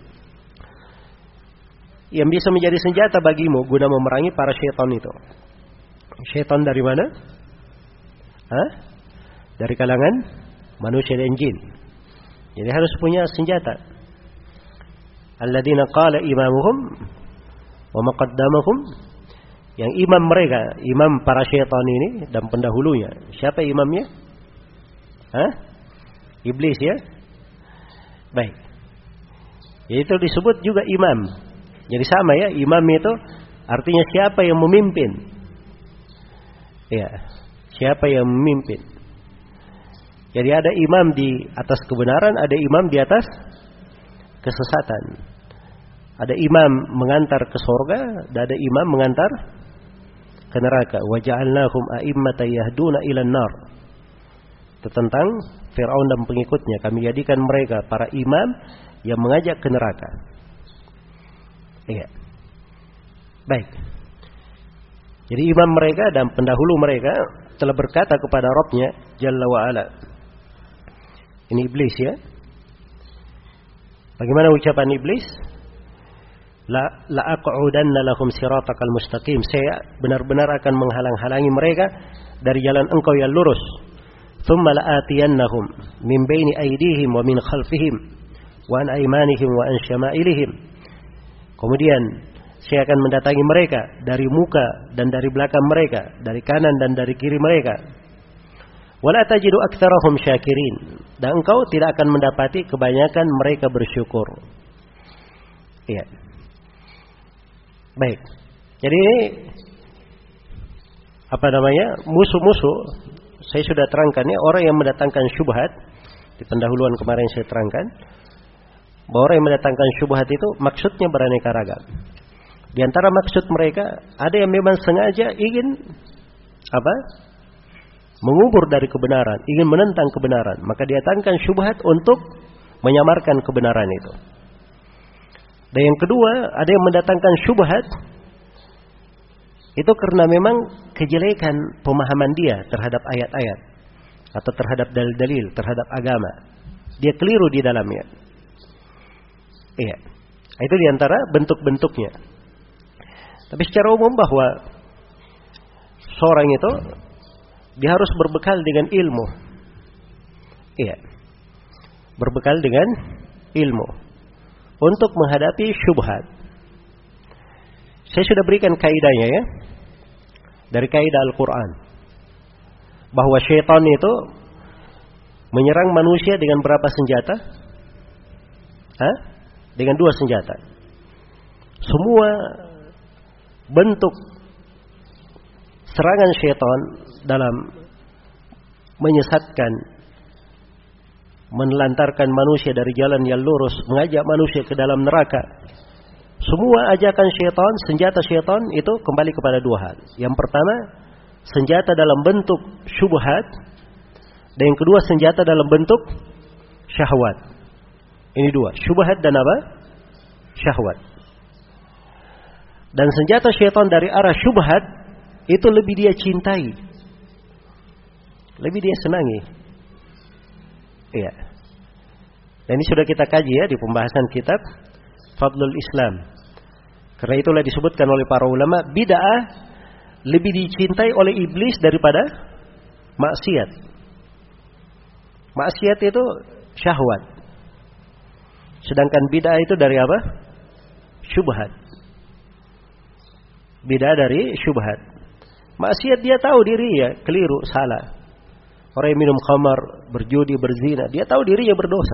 yang bisa menjadi senjata bagimu guna memerangi para syaitan itu. Syaitan dari mana? Dari kalangan manusia dan jin. Jadi harus punya senjata. Alladzina qala imamuhum wa maqaddamahum, yang imam mereka, imam para syaitan ini dan pendahulunya. Siapa imamnya? Iblis, ya. Baik. Itu disebut juga imam. Jadi sama, ya, imam itu artinya siapa yang memimpin. Ya, siapa yang memimpin. Jadi ada imam di atas kebenaran, ada imam di atas kesesatan. Ada imam mengantar ke surga, dan ada imam mengantar ke neraka. Wa ja'alnahum a'immatan yahduna ilan nar. Itu tentang Fir'aun dan pengikutnya. Kami jadikan mereka para imam yang mengajak ke neraka. Iya. Baik. Jadi imam mereka dan pendahulu mereka telah berkata kepada Rabbnya Jalla wa'ala. Ini iblis, ya. Bagaimana ucapan iblis? La aq'udanna lahum siratakal mustaqim. Saya benar-benar akan menghalang-halangi mereka dari jalan engkau yang lurus. Thumma la'atiyannahum min baini aydihim wa min khalfihim wa an aymanihim wa an syama'ilihim. Kemudian saya akan mendatangi mereka dari muka dan dari belakang mereka, dari kanan dan dari kiri mereka. Wala tajidu aktsarahum syakirin. Dan engkau tidak akan mendapati kebanyakan mereka bersyukur. Iya. Baik. Jadi musuh-musuh saya sudah terangkan, ya, orang yang mendatangkan syubhat. Di pendahuluan kemarin saya terangkan bahwa orang yang mendatangkan syubhat itu maksudnya beraneka ragam. Di antara maksud mereka ada yang memang sengaja ingin mengubur dari kebenaran, ingin menentang kebenaran, maka dia datangkan syubhat untuk menyamarkan kebenaran itu. Dan yang kedua, ada yang mendatangkan syubhat itu karena memang kejelekan pemahaman dia terhadap ayat-ayat atau terhadap dalil-dalil, terhadap agama. Dia keliru di dalamnya. Iya. Itu di antara bentuk-bentuknya. Tapi secara umum bahwa seorang itu dia harus berbekal dengan ilmu. Iya. Berbekal dengan ilmu untuk menghadapi syubhat. Saya sudah berikan kaidahnya, ya, dari kaidah Al-Quran, bahwa syaitan itu menyerang manusia dengan berapa senjata? Dengan 2 senjata. Semua bentuk serangan syaitan dalam menyesatkan, menelantarkan manusia dari jalan yang lurus, mengajak manusia ke dalam neraka. Semua ajakan syaitan, senjata syaitan itu kembali kepada 2 hal. Yang pertama, senjata dalam bentuk syubhat, dan yang kedua senjata dalam bentuk syahwat. Ini 2, syubhat dan apa? Syahwat. Dan senjata syaitan dari arah syubhat itu lebih dia cintai, lebih dia senangi. Iya. Dan ini sudah kita kaji, ya, di pembahasan kitab Fadlul Islam. Karena itulah disebutkan oleh para ulama, bid'ah lebih dicintai oleh iblis daripada maksiat. Maksiat itu syahwat. Sedangkan bid'ah itu dari apa? Syubhat. Bid'ah dari syubhat. Maksiat dia tahu dirinya keliru, salah. Orang yang minum khamar, berjudi, berzina, dia tahu dirinya berdosa.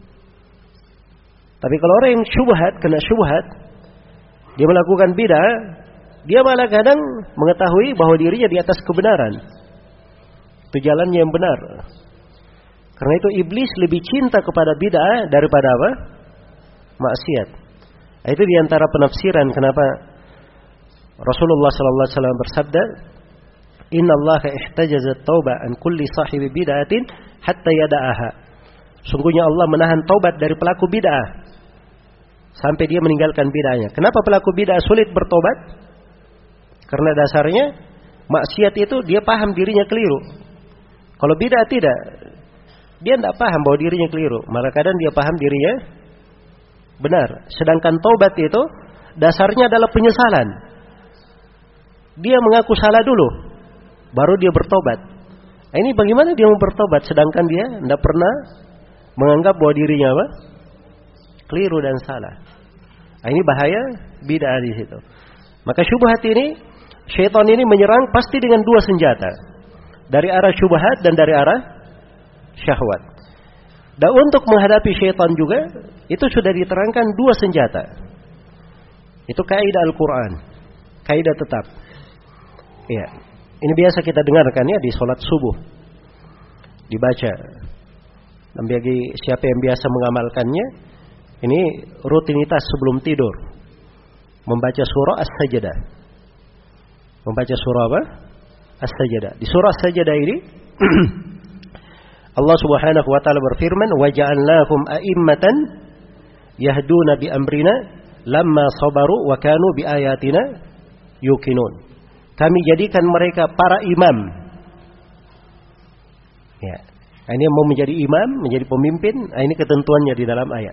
Tapi kalau orang yang syubhat, kena syubhat, dia melakukan bid'ah, dia malah kadang mengetahui bahwa dirinya di atas kebenaran. Itu jalannya yang benar. Karena itu iblis lebih cinta kepada bid'ah daripada apa? Maksiat. Itu diantara penafsiran kenapa Rasulullah sallallahu alaihi wasallam bersabda, "Inna Allah ihtajaza at-tauba an kulli sahibi bid'atin hatta yada'aha." Sungguhnya Allah menahan taubat dari pelaku bid'ah sampai dia meninggalkan bid'ahnya. Kenapa pelaku bid'ah sulit bertobat? Karena dasarnya maksiat itu dia paham dirinya keliru. Kalau bid'ah tidak, dia tidak paham bahwa dirinya keliru. Malah kadang dia paham dirinya benar. Sedangkan taubat itu dasarnya adalah penyesalan. Dia mengaku salah dulu, baru dia bertobat. Nah, ini bagaimana dia mau bertobat sedangkan dia tidak pernah menganggap bahwa dirinya apa? Keliru dan salah. Nah, ini bahaya bid'ah di situ. Maka syubhat ini, syaitan ini menyerang pasti dengan dua senjata. Dari arah syubhat dan dari arah syahwat. Dan untuk menghadapi syaitan juga, itu sudah diterangkan dua senjata. Itu kaidah Al-Quran. Kaidah tetap. Ya, ini biasa kita dengarkan ya di sholat subuh. Dibaca. Dan bagi siapa yang biasa mengamalkannya, ini rutinitas sebelum tidur. Membaca surah As-Sajdah. Membaca surah apa? As-Sajdah. Di surah As-Sajdah ini Allah Subhanahu wa taala berfirman, "Wa ja'alnahum a'immatan yahduna bi amrina lamma sabaru wa kanu bi ayatina yuqinun." Kami jadikan mereka para imam. Ya. Ini mau menjadi imam, menjadi pemimpin, ini ketentuannya di dalam ayat.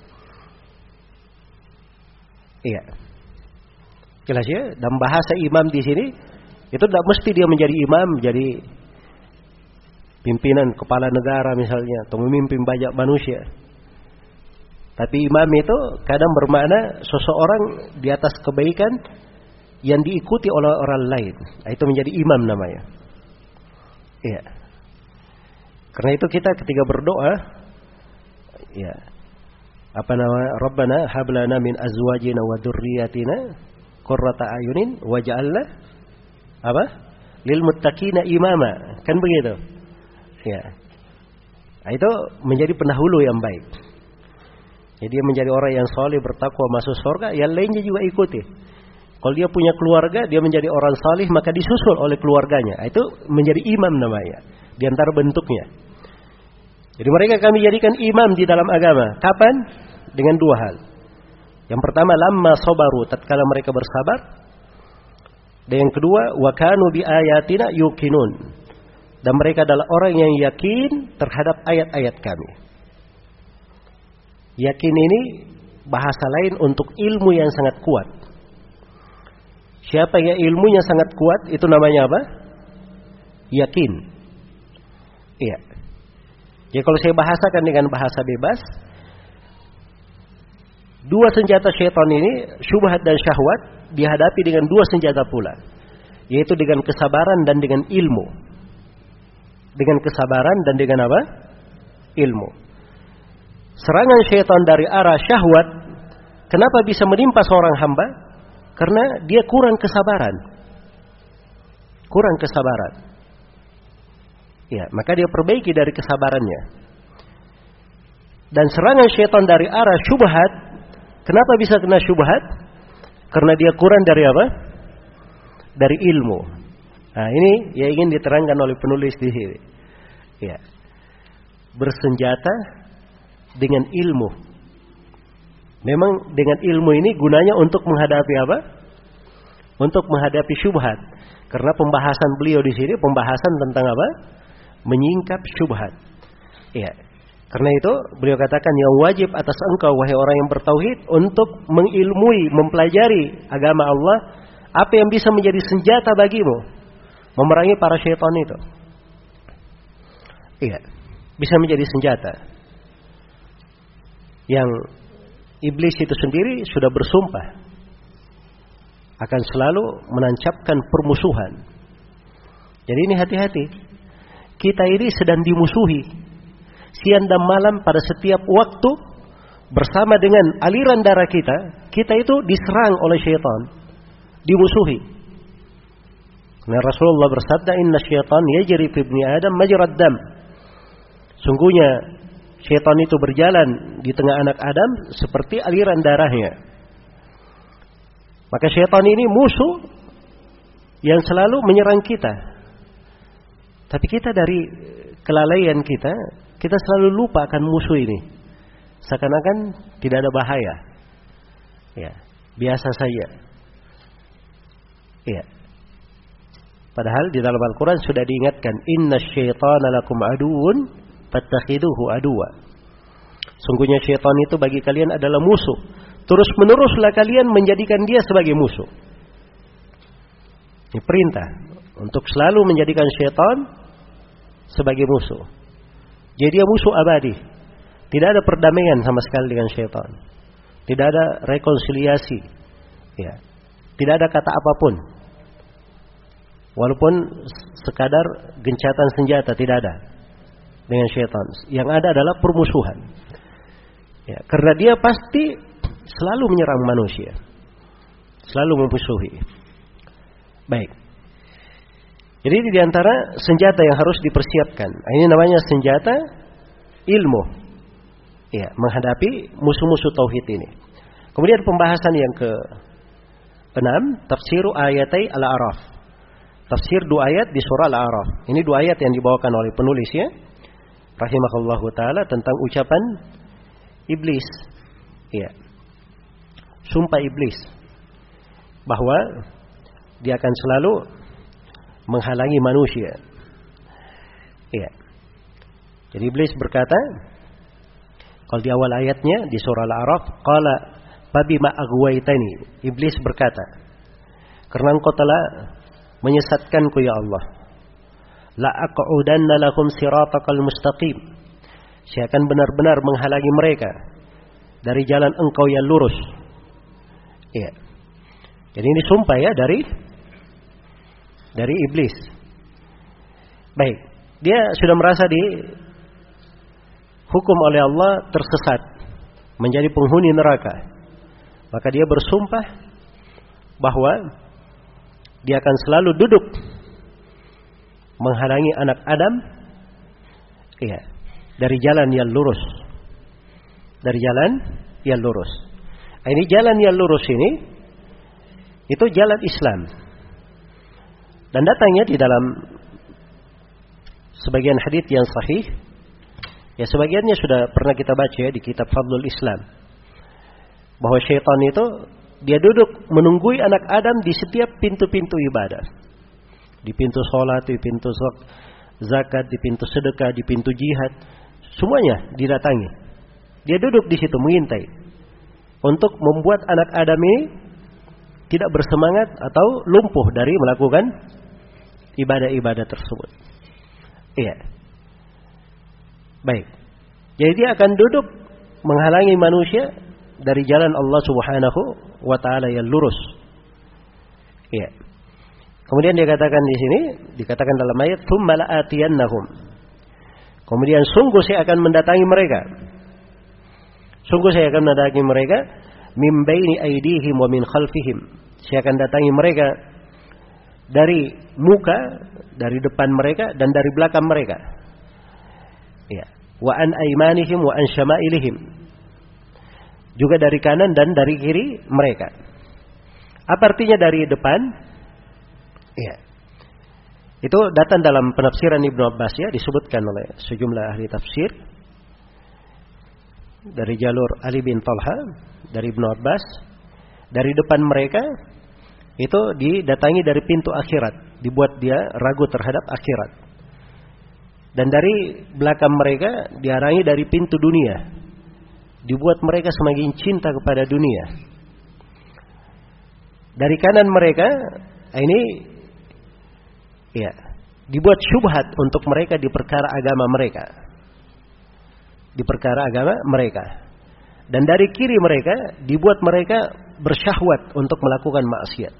Iya. Jelas ya, dalam bahasa imam di sini itu tidak mesti dia menjadi imam, jadi pimpinan kepala negara misalnya atau memimpin banyak manusia. Tapi imam itu kadang bermakna seseorang di atas kebaikan yang diikuti oleh orang lain. Itu menjadi imam namanya. Iya. Karena itu kita ketika berdoa, ya, apa namanya? Rabbana hab lana min azwajina wa dzurriyyatina qurrata ayunin waj'alna apa? Lil muttaqina imama. Kan begitu? Ya. Itu menjadi pendahulu yang baik. Jadi dia menjadi orang yang saleh, bertakwa, masuk surga, yang lainnya juga ikuti. Kalau dia punya keluarga, dia menjadi orang saleh, maka disusul oleh keluarganya. Itu menjadi imam namanya. Di antara bentuknya. Jadi mereka kami jadikan imam di dalam agama. Kapan? Dengan dua hal. Yang pertama, lamma sabaru, tatkala mereka bersabar. Dan yang kedua, wa kanu bi ayatina yuqinun. Dan mereka adalah orang yang yakin terhadap ayat-ayat kami. Yakin ini bahasa lain untuk ilmu yang sangat kuat. Siapa yang ilmunya sangat kuat, itu namanya apa? Yakin. Iya. Jadi kalau saya bahasakan dengan bahasa bebas, dua senjata syaitan ini, syubhat dan syahwat, dihadapi dengan dua senjata pula. Yaitu dengan kesabaran dan dengan ilmu. Dengan kesabaran dan dengan apa? Ilmu. Serangan syaitan dari arah syahwat, kenapa bisa menimpa seorang hamba? Karena dia kurang kesabaran. Kurang kesabaran. Ya, maka dia perbaiki dari kesabarannya. Dan serangan syaitan dari arah syubhat, kenapa bisa kena syubhat? Karena dia kurang dari apa? Dari ilmu. Nah, ini yang ingin diterangkan oleh penulis di sini. Ya. Bersenjata dengan ilmu. Memang dengan ilmu ini gunanya untuk menghadapi apa? Untuk menghadapi syubhat. Karena pembahasan beliau di sini pembahasan tentang apa? Menyingkap syubhat. Ya. Karena itu beliau katakan yang wajib atas engkau wahai orang yang bertauhid untuk mengilmui, mempelajari agama Allah, apa yang bisa menjadi senjata bagimu memerangi para syaitan itu. Iya. Bisa menjadi senjata. yang iblis itu sendiri sudah bersumpah akan selalu menancapkan permusuhan. Jadi ini hati-hati. Kita ini sedang dimusuhi siang dan malam pada setiap waktu bersama dengan aliran darah kita. Kita itu diserang oleh syaitan, dimusuhi. Nah, Rasulullah bersabda, "Inna syaitan yajri fi ibni Adam majrad dam." Sungguhnya syaitan itu berjalan di tengah anak Adam seperti aliran darahnya. Maka syaitan ini musuh yang selalu menyerang kita. Tapi kita dari kelalaian kita selalu lupa akan musuh ini. Seakan-akan tidak ada bahaya. Ya, biasa saja. Ya. Padahal di dalam Al-Quran sudah diingatkan, "Inna syaitana lakum aduun, fattakhiduhu aduwa." Sungguhnya syaitan itu bagi kalian adalah musuh. Terus meneruslah kalian menjadikan dia sebagai musuh. Ini perintah untuk selalu menjadikan syaitan sebagai musuh. Jadi dia musuh abadi. Tidak ada perdamaian sama sekali dengan syaitan. Tidak ada rekonsiliasi. Ya. Tidak ada kata apapun. Walaupun sekadar gencatan senjata tidak ada dengan syaitan. Yang ada adalah permusuhan. Ya, karena dia pasti selalu menyerang manusia. Selalu memusuhi. Baik. Jadi di antara senjata yang harus dipersiapkan. Ini namanya senjata ilmu. Ya, menghadapi musuh-musuh tauhid ini. Kemudian pembahasan yang ke-6, tafsiru ayatai Al-A'raf. Tafsir dua ayat di surah Al-A'raf. Ini dua ayat yang dibawakan oleh penulisnya rahimahullahu taala tentang ucapan iblis. Ya. Sumpah iblis bahwa dia akan selalu menghalangi manusia. Ya. Jadi iblis berkata, kalau di awal ayatnya di surah Al-A'raf, qala fabima aghwaytani. Iblis berkata, karena engkau telah menyesatkanku ya Allah, la aq'udanna lahum siratakal mustaqim. Saya akan benar-benar menghalangi mereka dari jalan engkau yang lurus. Iya. Jadi ini sumpah ya dari iblis. Baik, dia sudah merasa hukum oleh Allah tersesat, menjadi penghuni neraka. Maka dia bersumpah bahwa dia akan selalu duduk menghalangi anak Adam, iya, dari jalan yang lurus. Dari jalan yang lurus. Ini jalan yang lurus ini, itu jalan Islam. Dan datangnya di dalam sebagian hadits yang sahih. Ya, sebagiannya sudah pernah kita baca ya, di kitab Fadlul Islam. Bahwa syaitan itu dia duduk menunggui anak Adam di setiap pintu-pintu ibadah. Di pintu sholat, di pintu zakat, di pintu sedekah, di pintu jihad. Semuanya didatangi. Dia duduk di situ mengintai. Untuk membuat anak Adam ini tidak bersemangat atau lumpuh dari melakukan ibadah-ibadah tersebut. Iya. Baik. Jadi dia akan duduk menghalangi manusia dari jalan Allah Subhanahu wa taala yang lurus. Iya. Kemudian dia katakan di sini, dikatakan dalam ayat, "Tsumma la'atiyannahum." Kemudian sungguh saya akan mendatangi mereka. Sungguh saya akan mendatangi mereka min baini aydihim wa min khalfihim. Saya akan datangi mereka dari muka, dari depan mereka dan dari belakang mereka. Ya, wa an aymanihim wa an syama'ilihim. Juga dari kanan dan dari kiri mereka. Apa artinya dari depan? Ya. Itu datang dalam penafsiran Ibnu Abbas ya, disebutkan oleh sejumlah ahli tafsir. Dari jalur Ali bin Talha, dari Ibnu Abbas, dari depan mereka itu didatangi dari pintu akhirat, dibuat dia ragu terhadap akhirat. Dan dari belakang mereka diarangi dari pintu dunia, dibuat mereka semakin cinta kepada dunia. Dari kanan mereka ini ya, dibuat syubhat untuk mereka di perkara agama mereka. Di perkara agama mereka. Dan dari kiri mereka dibuat mereka bersyahwat untuk melakukan maksiat.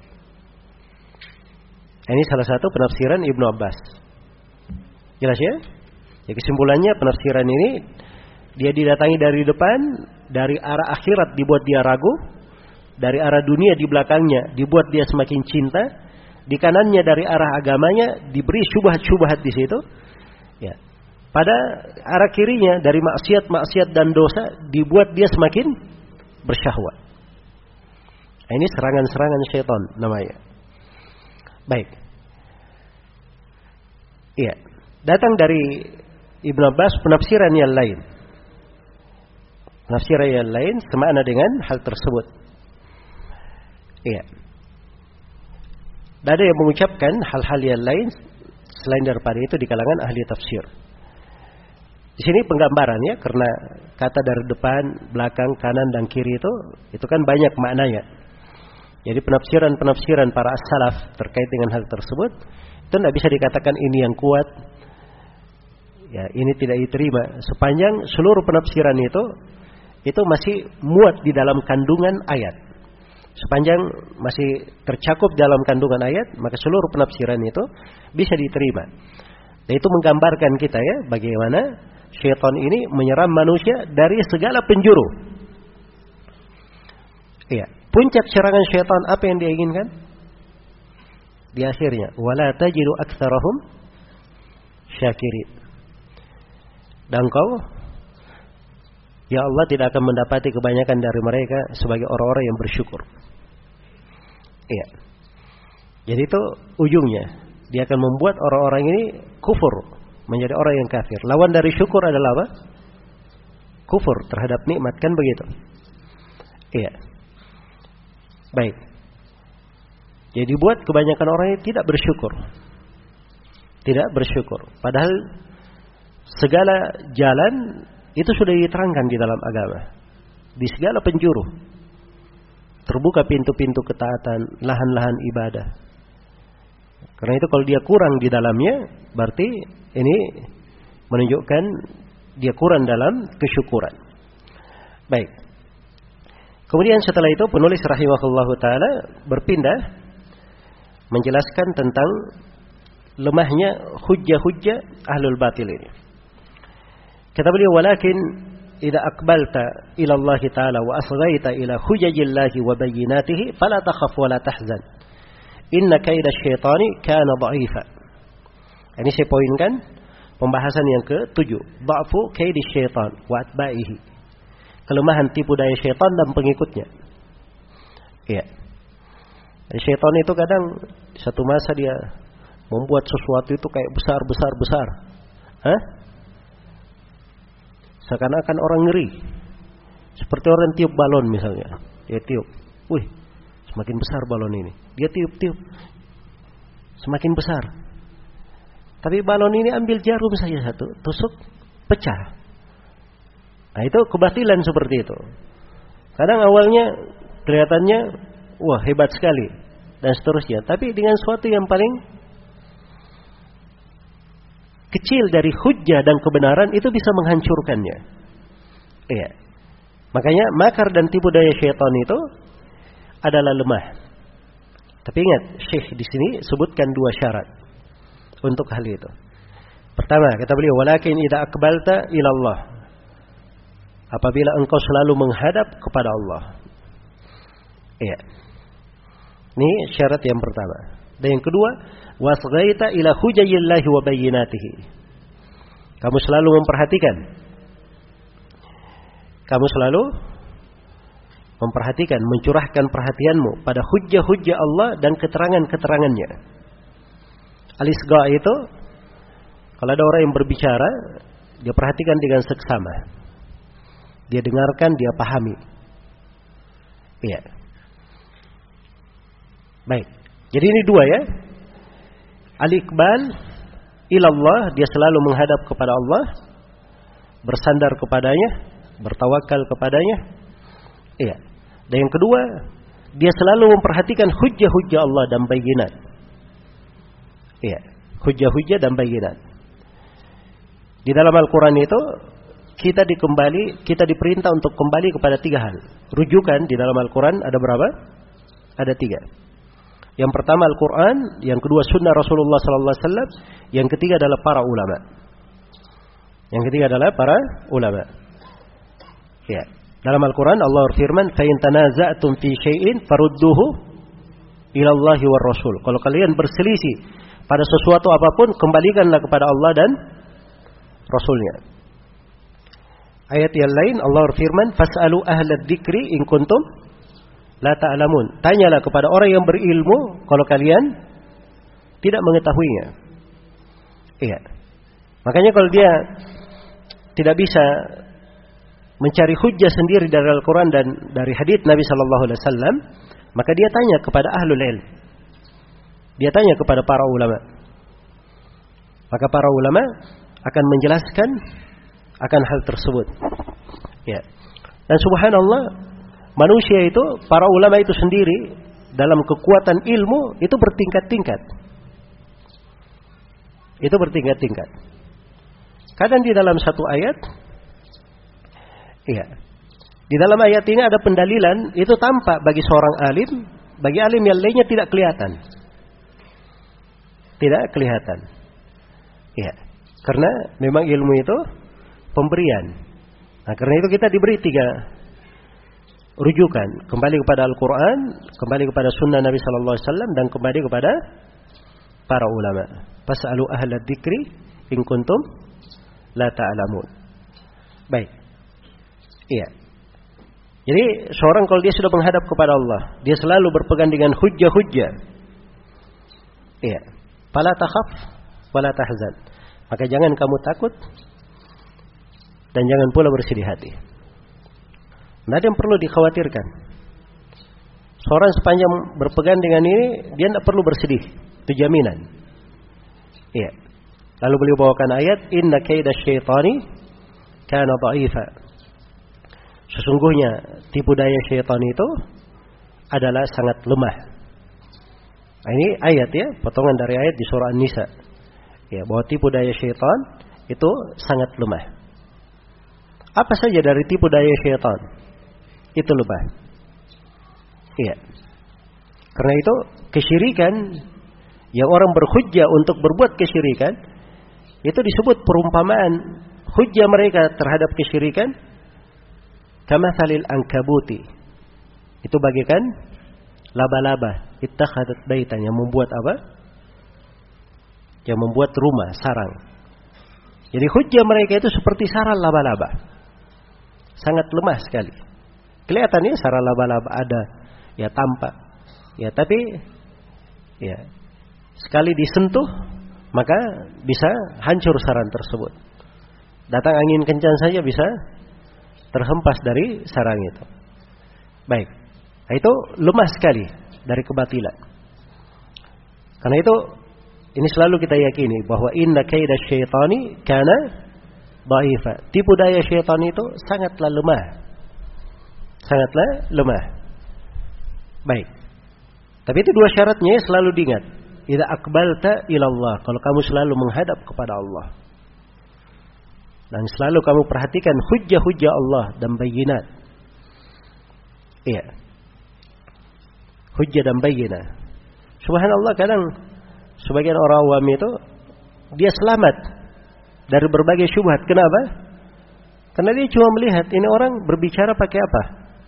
Ini salah satu penafsiran Ibnu Abbas. Jelas ya? Ya, kesimpulannya penafsiran ini, dia didatangi dari depan, dari arah akhirat dibuat dia ragu, dari arah dunia di belakangnya dibuat dia semakin cinta, di kanannya dari arah agamanya diberi syubhat-syubhat di situ. Ya. Pada arah kirinya dari maksiat dan dosa dibuat dia semakin bersyahwat. Ini serangan-serangan syaitan namanya. Baik. Iya. Datang dari Ibnu Abbas penafsiran yang lain. Penafsiran yang lain semakna dengan hal tersebut. Iya. Dan ada yang mengucapkan hal-hal yang lain selain daripada itu di kalangan ahli tafsir. Di sini penggambarannya, karena kata dari depan, belakang, kanan dan kiri itu kan banyak maknanya. Jadi penafsiran para as-salaf terkait dengan hal tersebut itu tidak bisa dikatakan ini yang kuat, ya ini tidak diterima. Sepanjang seluruh penafsiran itu masih muat di dalam kandungan ayat. Sepanjang masih tercakup dalam kandungan ayat, maka seluruh penafsiran itu bisa diterima. Dan itu menggambarkan kita ya bagaimana syaitan ini menyerang manusia dari segala penjuru. Iya, puncak serangan syaitan apa yang dia inginkan? Di akhirnya, wala tajidu aktsarahum syakirin. Dan kau, ya Allah tidak akan mendapati kebanyakan dari mereka sebagai orang-orang yang bersyukur. Iya. Jadi itu ujungnya, dia akan membuat orang-orang ini kufur, menjadi orang yang kafir. Lawan dari syukur adalah apa? Kufur terhadap nikmat, kan begitu? Iya. Baik. Jadi buat kebanyakan orang yang tidak bersyukur. Tidak bersyukur. Padahal segala jalan itu sudah diterangkan di dalam agama. Di segala penjuru. Terbuka pintu-pintu ketaatan, lahan-lahan ibadah. Karena itu kalau dia kurang di dalamnya, berarti ini menunjukkan dia kurang dalam kesyukuran. Baik. Kemudian setelah itu penulis rahimahullahu taala berpindah menjelaskan tentang lemahnya hujjah-hujjah ahlul batil ini. Kata beliau, walakin idza aqbalta ila Allah taala wa asghaita ila hujajillahi wa bayyinatihi fala takhaf wa la tahzan. Inna kaida syaitani kana dha'ifa. Ini saya poinkan pembahasan yang ke-7, dha'fu kaidi syaitan wa atba'ihi. Kelemahan tipu daya syaitan dan pengikutnya. Iya. Syaitan itu kadang satu masa dia membuat sesuatu itu kayak besar. Hah? Seakan-akan orang ngeri. Seperti orang tiup balon misalnya. Dia tiup. Wih, semakin besar balon ini. Dia tiup. Semakin besar. Tapi balon ini ambil jarum saja satu, tusuk, pecah. Nah itu kebatilan seperti itu. Kadang awalnya kelihatannya wah hebat sekali dan seterusnya. Tapi dengan sesuatu yang paling kecil dari hujjah dan kebenaran itu bisa menghancurkannya. Iya. Makanya makar dan tipu daya syaitan itu adalah lemah. Tapi ingat, Syekh di sini sebutkan 2 syarat untuk hal itu. Pertama, kata beliau, walakin idza aqbalta ila Allah. Apabila engkau selalu menghadap kepada Allah. Iya. Ini syarat yang pertama. Dan yang kedua, wasghaita ila hujayillahi wa bayyinatihi. Kamu selalu memperhatikan. Kamu selalu memperhatikan, mencurahkan perhatianmu pada hujjah-hujjah Allah dan keterangan-keterangannya. Al-isgha itu kalau ada orang yang berbicara, dia perhatikan dengan seksama. Dia dengarkan, dia pahami. Iya. Baik. Jadi ini 2 ya. Al-iqbal ilallah, dia selalu menghadap kepada Allah, bersandar kepadanya, bertawakal kepadanya. Iya. Dan yang kedua, dia selalu memperhatikan hujjah-hujjah Allah dan bayyinat. Iya, hujjah-hujjah dan bayyinat. Di dalam Al-Quran itu kita diperintah untuk kembali kepada 3 hal. Rujukan di dalam Al-Quran ada berapa? Ada 3. Yang pertama Al-Quran, yang kedua Sunnah Rasulullah SAW, yang ketiga adalah para ulama. Ya. Dalam Al-Quran Allah berfirman, "Fa in tanaza'tum fi syai'in farudduhu ila Allahi war Rasul." Kalau kalian berselisih pada sesuatu apapun, kembalikanlah kepada Allah dan Rasulnya. Ayat yang lain Allah berfirman, "Fas'alu ahlad dzikri in kuntum la ta'lamun." Tanyalah kepada orang yang berilmu kalau kalian tidak mengetahuinya. Iya. Makanya kalau dia tidak bisa mencari hujjah sendiri dari Al-Quran dan dari hadits Nabi sallallahu alaihi wasallam, maka dia tanya kepada ahlul ilm. Dia tanya kepada para ulama. Maka para ulama akan menjelaskan akan hal tersebut. Ya. Dan subhanallah, manusia itu, para ulama itu sendiri dalam kekuatan ilmu itu bertingkat-tingkat. Itu bertingkat-tingkat. Kadang di dalam satu ayat, iya, di dalam ayat ini ada pendalilan, itu tampak bagi seorang alim, bagi alim yang lainnya tidak kelihatan. Tidak kelihatan. Iya. Karena memang ilmu itu pemberian. Nah, karena itu kita diberi 3 rujukan, kembali kepada Al-Quran, kembali kepada Sunnah Nabi Sallallahu Alaihi Wasallam, dan kembali kepada para ulama. Fas'alu ahla dzikri in kuntum la ta'lamun. Baik. Iya. Jadi seorang kalau dia sudah menghadap kepada Allah, dia selalu berpegang dengan hujjah-hujjah. Iya. Fala takhaf wala tahzan. Maka jangan kamu takut dan jangan pula bersedih hati. Tidak ada yang perlu dikhawatirkan. Seorang sepanjang berpegang dengan ini, dia tidak perlu bersedih. Itu jaminan. Iya. Lalu beliau bawakan ayat, "Inna kaida syaitani kana dha'ifa." Sesungguhnya tipu daya syaitan itu adalah sangat lemah. Nah, ini ayat ya, potongan dari ayat di surah An-Nisa. Ya, bahwa tipu daya syaitan itu sangat lemah. Apa saja dari tipu daya syaitan itu lemah. Iya. Karena itu kesyirikan, yang orang berhujjah untuk berbuat kesyirikan, itu disebut perumpamaan hujjah mereka terhadap kesyirikan kamathalil ankabuti. Itu bagaikan laba-laba ittakhadat baitan, yang membuat apa? Yang membuat rumah, sarang. Jadi hujjah mereka itu seperti sarang laba-laba. Sangat lemah sekali. Kelihatannya sarang laba-laba ada, ya tampak. Ya, tapi ya sekali disentuh maka bisa hancur sarang tersebut. Datang angin kencang saja bisa terhempas dari sarang itu. Baik. Nah, itu lemah sekali dari kebatilan. Karena itu ini selalu kita yakini bahwa inna kaida syaitani kana dha'ifa. Tipu daya syaitan itu sangatlah lemah. Sangatlah lemah. Baik. Tapi itu 2 syaratnya selalu diingat. Idza aqbalta ila Allah, kalau kamu selalu menghadap kepada Allah. Dan selalu kamu perhatikan hujjah-hujjah Allah dan bayinat. Iya. Hujjah dan bayinat. Subhanallah, kadang sebagian orang awam itu dia selamat dari berbagai syubhat. Kenapa? Karena dia cuma melihat ini orang berbicara pakai apa.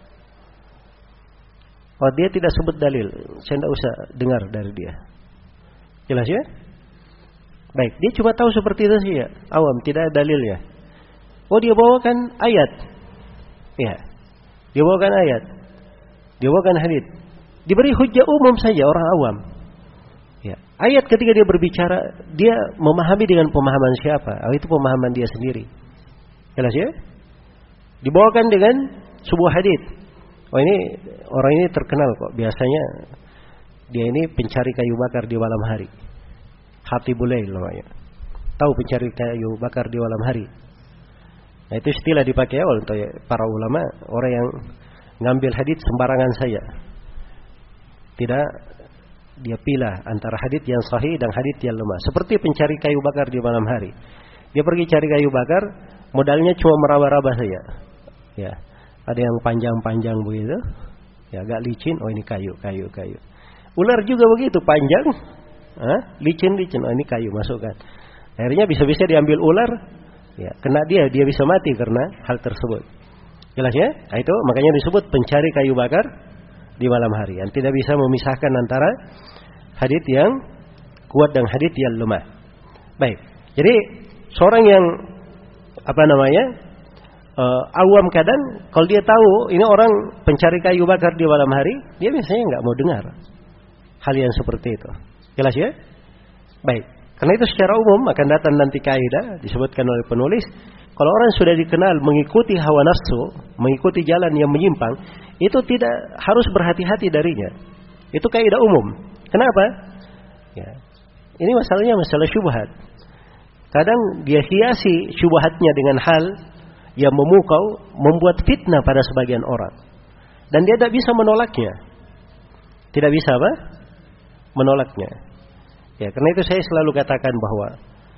Oh, dia tidak sebut dalil, saya tidak usah dengar dari dia. Jelas ya? Baik, dia cuma tahu seperti itu saja, awam, tidak ada dalilnya. Oh, dia bawakan ayat. Ya. Dia bawakan ayat. Dia bawakan hadits. Diberi hujjah umum saja orang awam. Ya. Ayat ketika dia berbicara, dia memahami dengan pemahaman siapa? Oh, itu pemahaman dia sendiri. Jelas ya? Dibawakan dengan sebuah hadits. Oh, ini orang ini terkenal kok. Biasanya dia ini pencari kayu bakar di malam hari. Khatibul lail namanya. Tahu pencari kayu bakar di malam hari. Nah, itu istilah dipakai oleh para ulama, orang yang ngambil hadits sembarangan saja. Tidak dia pilih antara hadits yang sahih dan hadits yang lemah. Seperti pencari kayu bakar di malam hari. Dia pergi cari kayu bakar, modalnya cuma meraba-raba saja. Ya, ada yang panjang-panjang begitu, ya agak licin. Oh ini kayu. Ular juga begitu, panjang, licin. Oh ini kayu, masukkan. Akhirnya bisa-bisa diambil ular, ya kena dia bisa mati karena hal tersebut. Jelas ya? Nah, itu makanya disebut pencari kayu bakar di malam hari. Yang tidak bisa memisahkan antara hadits yang kuat dan hadits yang lemah. Baik. Jadi seorang yang awam kadang kalau dia tahu ini orang pencari kayu bakar di malam hari, dia biasanya nggak mau dengar hal yang seperti itu. Jelas ya? Baik. Karena itu secara umum akan datang nanti kaidah disebutkan oleh penulis, kalau orang sudah dikenal mengikuti hawa nafsu, mengikuti jalan yang menyimpang, itu tidak harus berhati-hati darinya. Itu kaidah umum. Kenapa? Ya. Ini masalahnya masalah syubhat. Kadang dia hiasi syubhatnya dengan hal yang memukau, membuat fitnah pada sebagian orang. Dan dia tidak bisa menolaknya. Tidak bisa apa? Menolaknya. Ya, karena itu saya selalu katakan bahwa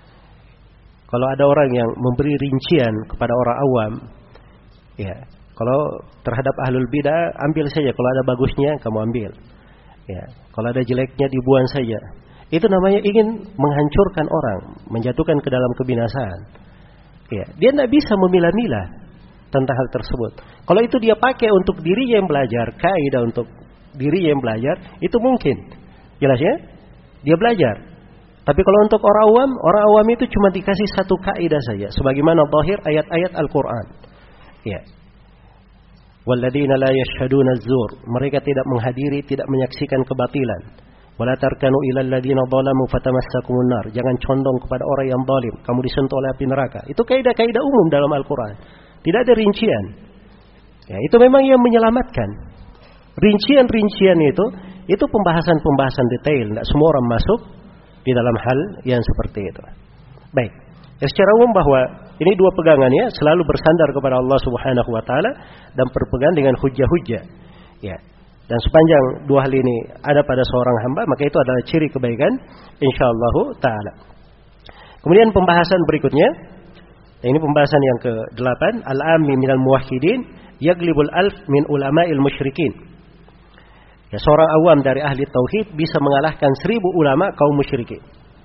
kalau ada orang yang memberi rincian kepada orang awam, ya, kalau terhadap ahlul bidah ambil saja, kalau ada bagusnya kamu ambil. Ya, kalau ada jeleknya dibuang saja. Itu namanya ingin menghancurkan orang, menjatuhkan ke dalam kebinasaan. Ya, dia tidak bisa memilah-milah tentang hal tersebut. Kalau itu dia pakai untuk dirinya yang belajar, kaidah untuk dirinya yang belajar, itu mungkin. Jelas ya? Dia belajar. Tapi kalau untuk orang awam itu cuma dikasih satu kaidah saja, sebagaimana zahir ayat-ayat Al-Qur'an. Ya. Walladzina la yashhaduna az-zur, mereka tidak menghadiri, tidak menyaksikan kebatilan. Wala tarkanu ilal ladzina zalamu fatamassakumun nar, jangan condong kepada orang yang zalim, kamu disentuh oleh api neraka. Itu kaidah-kaidah umum dalam Al-Qur'an. Tidak ada rincian. Ya, itu memang yang menyelamatkan. Rincian-rincian itu pembahasan-pembahasan detail. Tidak semua orang masuk di dalam hal yang seperti itu. Baik. Ya, secara umum bahwa ini dua pegangan ya, selalu bersandar kepada Allah Subhanahu wa taala dan berpegang dengan hujjah-hujjah. Ya. Dan sepanjang dua hal ini ada pada seorang hamba, maka itu adalah ciri kebaikan insyaallah taala. Kemudian pembahasan berikutnya, ini pembahasan yang ke-8, al-ammi minal muwahhidin yaglibul alf min ulama'il musyrikin. Ya, seorang awam dari ahli tauhid bisa mengalahkan 1000 ulama kaum musyrikin.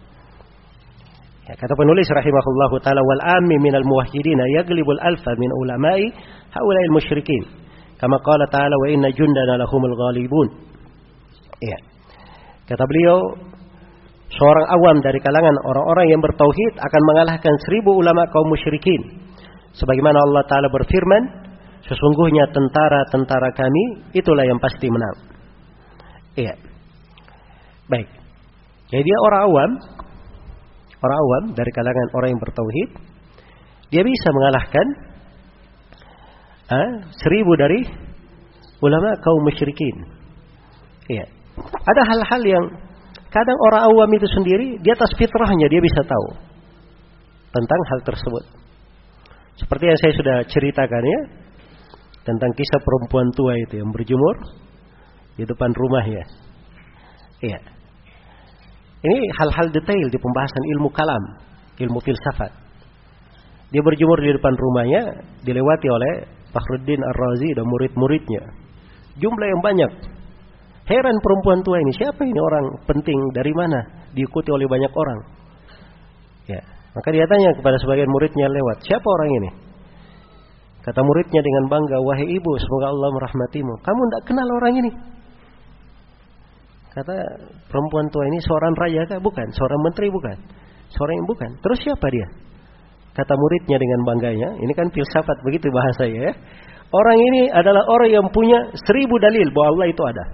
Ya, kata penulis rahimahullahu taala, wal ammi minal muwahhidin yaglibul alfa min ulama'i haula'il musyrikin. Kama qala ta'ala wa inna jundana lahumul ghalibun. Ya. Kata beliau, seorang awam dari kalangan orang-orang yang bertauhid akan mengalahkan 1000 ulama kaum musyrikin. Sebagaimana Allah taala berfirman, sesungguhnya tentara-tentara kami itulah yang pasti menang. Iya. Baik. Jadi dia orang awam dari kalangan orang yang bertauhid, dia bisa mengalahkan 1000 dari ulama kaum musyrikin. Iya. Ada hal-hal yang kadang orang awam itu sendiri di atas fitrahnya dia bisa tahu tentang hal tersebut. Seperti yang saya sudah ceritakan ya, tentang kisah perempuan tua itu yang berjemur di depan rumahnya. Iya. Ini hal-hal detail di pembahasan ilmu kalam, ilmu filsafat. Dia berjemur di depan rumahnya, dilewati oleh Fakhruddin Ar-Razi dan murid-muridnya. Jumlah yang banyak. Heran perempuan tua ini, siapa ini orang penting, dari mana? Diikuti oleh banyak orang. Ya. Maka dia tanya kepada sebagian muridnya lewat, siapa orang ini? Kata muridnya dengan bangga, wahai ibu, semoga Allah merahmatimu. Kamu tidak kenal orang ini? Kata perempuan tua ini, seorang raja kah? Bukan. Seorang menteri? Bukan. Seorang yang bukan. Terus siapa dia? Kata muridnya dengan bangganya, ini kan filsafat begitu bahasanya ya. Orang ini adalah orang yang punya 1000 dalil bahwa Allah itu ada.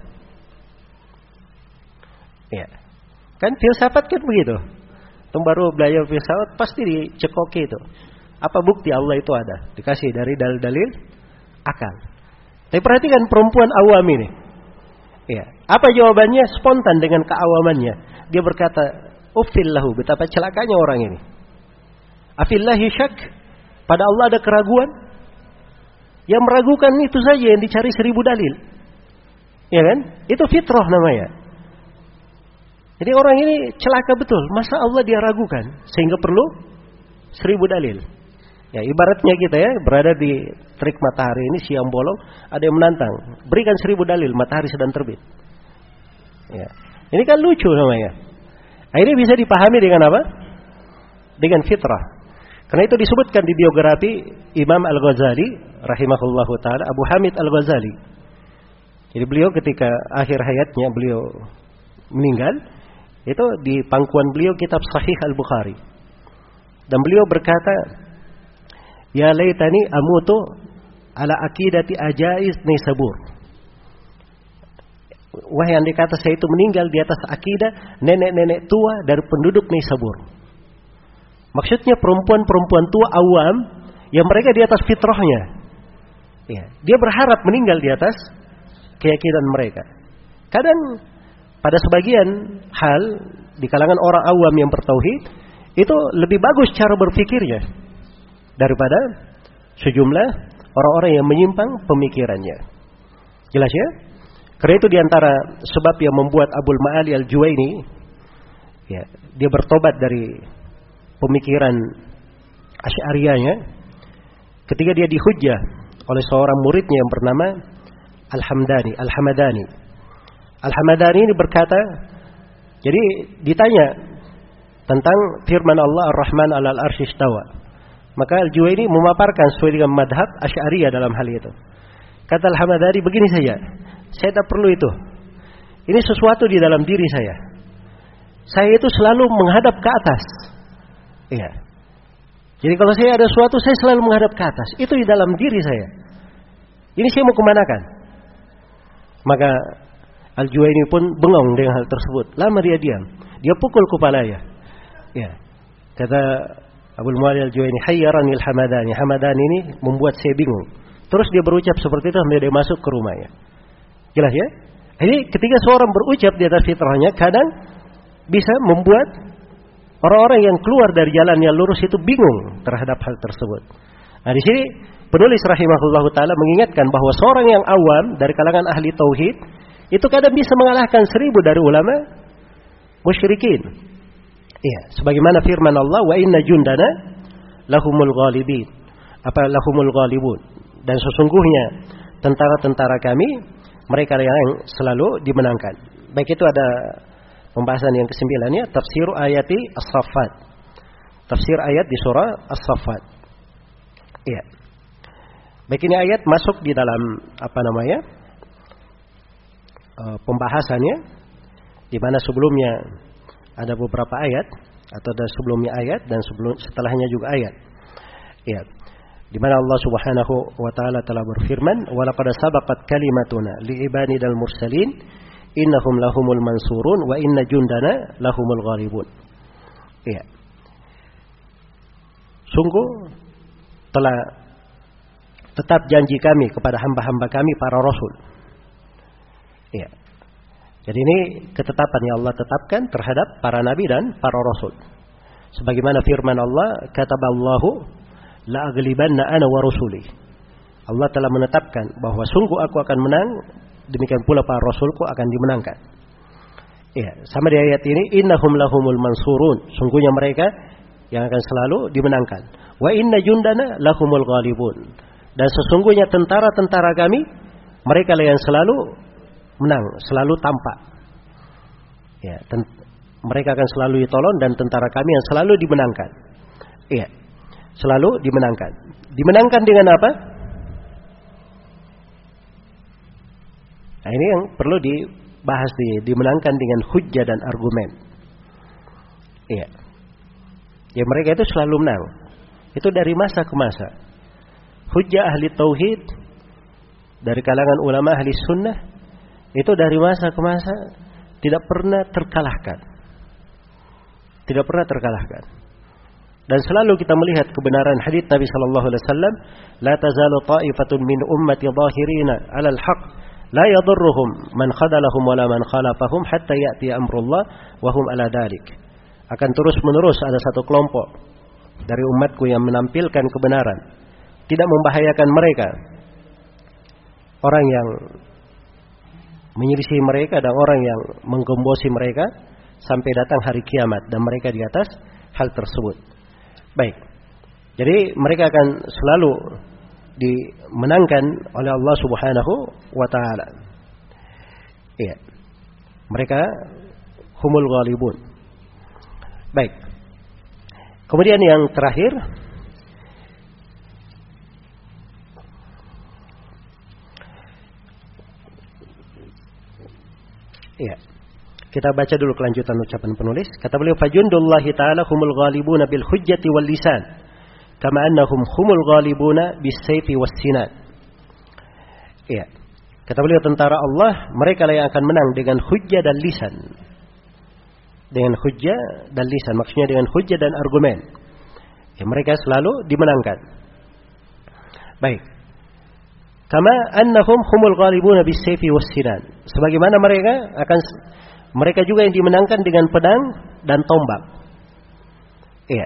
Ya. Kan filsafat kan begitu. Baru belajar filsafat pasti dicekoki itu. Apa bukti Allah itu ada? Dikasih dari dalil-dalil akal. Tapi perhatikan perempuan awam ini. Ya. Apa jawabannya? Spontan dengan keawamannya. Dia berkata, "Uffillahu," betapa celakanya orang ini. Afillahi syak? Pada Allah ada keraguan? Yang meragukan itu saja yang dicari 1000 dalil. Ya kan? Itu fitrah namanya. Jadi orang ini celaka betul. Masa Allah dia ragukan sehingga perlu 1000 dalil. Ya, ibaratnya kita ya berada di terik matahari ini siang bolong, ada yang menantang, berikan 1000 dalil matahari sedang terbit. Ya. Ini kan lucu namanya. Nah, ini bisa dipahami dengan apa? Dengan fitrah. Karena itu disebutkan di biografi Imam Al-Ghazali rahimahullahu taala, Abu Hamid Al-Ghazali. Jadi beliau ketika akhir hayatnya beliau meninggal, itu di pangkuan beliau kitab Sahih Al-Bukhari. Dan beliau berkata, "Ya laitani amutu ala aqidati ajaiz Naisabur." Wahai andai kata saya itu meninggal di atas akidah nenek-nenek tua dari penduduk Naisabur. Maksudnya perempuan-perempuan tua awam yang mereka di atas fitrahnya. Ya, dia berharap meninggal di atas keyakinan mereka. Kadang pada sebagian hal di kalangan orang awam yang bertauhid itu lebih bagus cara berpikirnya daripada sejumlah orang-orang yang menyimpang pemikirannya. Jelas ya? Karena itu diantara sebab yang membuat Abul Ma'ali Al-Juwaini, ya, dia bertobat dari pemikiran Asy'ariyahnya ketika dia dihujjah oleh seorang muridnya yang bernama Al-Hamadani. Al-Hamadani ini berkata, jadi ditanya tentang firman Allah Ar-Rahman 'alal arsy istawa. Maka Al-Juwaini memaparkan sesuai dengan madhab Asy'ariyah dalam hal itu. Kata Al-Hamadani, begini saja, saya tak perlu itu. Ini sesuatu di dalam diri saya. Saya itu selalu menghadap ke atas. Iya. Jadi kalau saya ada sesuatu, saya selalu menghadap ke atas. Itu di dalam diri saya. Ini saya mau kemanakan? Maka Al-Juwaini pun bengong dengan hal tersebut. Lama dia diam. Dia pukul kepalanya. Ya. Kata Abul Ma'ali Al-Juwaini, hayyarani Al-Hamadani. Hamadani ini membuat saya bingung. Terus dia berucap seperti itu sampai dia masuk ke rumahnya. Jelas ya? Jadi ketika seorang berucap di atas fitrahnya, kadang bisa membuat orang-orang yang keluar dari jalan yang lurus itu bingung terhadap hal tersebut. Nah, di sini penulis rahimahullahu taala mengingatkan bahwa seorang yang awam dari kalangan ahli tauhid itu kadang bisa mengalahkan 1000 dari ulama musyrikin. Iya, sebagaimana firman Allah, wa inna jundana lahumul ghalibin. Apa lahumul ghalibun? Dan sesungguhnya tentara-tentara kami mereka yang selalu dimenangkan. Baik, itu ada pembahasan yang ke-9 ya, tafsir ayati As-Saffat. Tafsir ayat di surah As-Saffat. Iya. Baik, ini ayat masuk di dalam pembahasannya, di mana sebelumnya ada beberapa ayat atau ada sebelumnya ayat dan setelahnya juga ayat. Iya. Di mana Allah Subhanahu wa taala telah berfirman, "Wa laqad sabaqat kalimatuna li'ibadil mursalin innahum lahumul mansurun wa inna jundana lahumul ghalibun." Iya. Sungguh telah tetap janji kami kepada hamba-hamba kami para rasul. Iya. Jadi ini ketetapan yang Allah tetapkan terhadap para nabi dan para rasul. Sebagaimana firman Allah, kataballahu la aghlibanna ana wa rusuli. Allah telah menetapkan bahwa sungguh aku akan menang, demikian pula para rasulku akan dimenangkan. Iya, sama di ayat ini, innahum lahumul mansurun, sungguhnya mereka yang akan selalu dimenangkan. Wa inna jundana lahumul ghalibun. Dan sesungguhnya tentara-tentara kami mereka lah yang selalu menang, selalu tampak. Ya, mereka akan selalu ditolong dan tentara kami yang selalu dimenangkan. Iya. Selalu dimenangkan. Dimenangkan dengan apa? Nah, ini yang perlu dibahas, dimenangkan dengan hujjah dan argumen. Iya. Ya, mereka itu selalu menang. Itu dari masa ke masa. Hujjah ahli tauhid dari kalangan ulama ahli sunnah itu dari masa ke masa tidak pernah terkalahkan. Tidak pernah terkalahkan. Dan selalu kita melihat kebenaran hadits Nabi sallallahu alaihi wasallam, la tazalu ta'ifatun min ummati dhahirina 'alal haqq la yadurruhum man khadalahum wala man khalafahum hatta ya'ti amrullah wa hum 'ala dzalik. Akan terus-menerus ada satu kelompok dari umatku yang menampilkan kebenaran, tidak membahayakan mereka, orang yang menyelisih mereka dan orang yang menggembosi mereka sampai datang hari kiamat dan mereka di atas hal tersebut. Baik. Jadi mereka akan selalu dimenangkan oleh Allah Subhanahu wa taala. Iya. Mereka humul ghalibun. Baik. Kemudian yang terakhir, iya. Kita baca dulu kelanjutan ucapan penulis. Kata beliau, fajundullahi ta'ala humul ghalibuna bil hujjati wal lisan, kama annahum humul ghalibuna bis sayfi was sinan. Iya. Kata beliau, tentara Allah, mereka lah yang akan menang dengan hujjah dan lisan. Dengan hujjah dan lisan, maksudnya dengan hujjah dan argumen. Ya, mereka selalu dimenangkan. Baik. Kama annahum humul ghalibuna bis sayfi was sinan. Sebagaimana mereka juga yang dimenangkan dengan pedang dan tombak. Iya.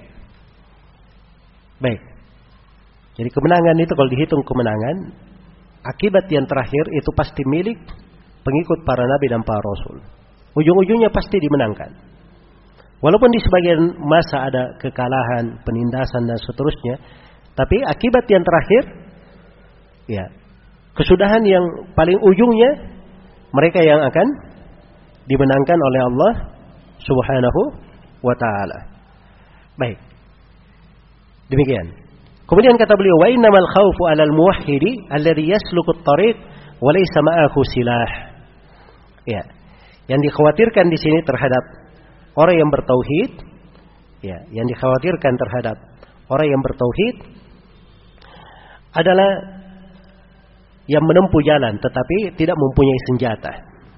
Baik. Jadi kemenangan itu kalau dihitung kemenangan, akibat yang terakhir itu pasti milik pengikut para nabi dan para rasul. Ujung-ujungnya pasti dimenangkan. Walaupun di sebagian masa ada kekalahan, penindasan dan seterusnya, tapi akibat yang terakhir, ya, kesudahan yang paling ujungnya mereka yang akan dimenangkan oleh Allah Subhanahu wa taala. Baik. Demikian. Kemudian kata beliau, wa innamal khaufu 'alal muwahhidi alladhi yasluku at-tariq wa laysa ma'ahu silah. Ya. Yang dikhawatirkan di sini terhadap orang yang bertauhid, ya, yang dikhawatirkan terhadap orang yang bertauhid adalah yang menempuh jalan tetapi tidak mempunyai senjata.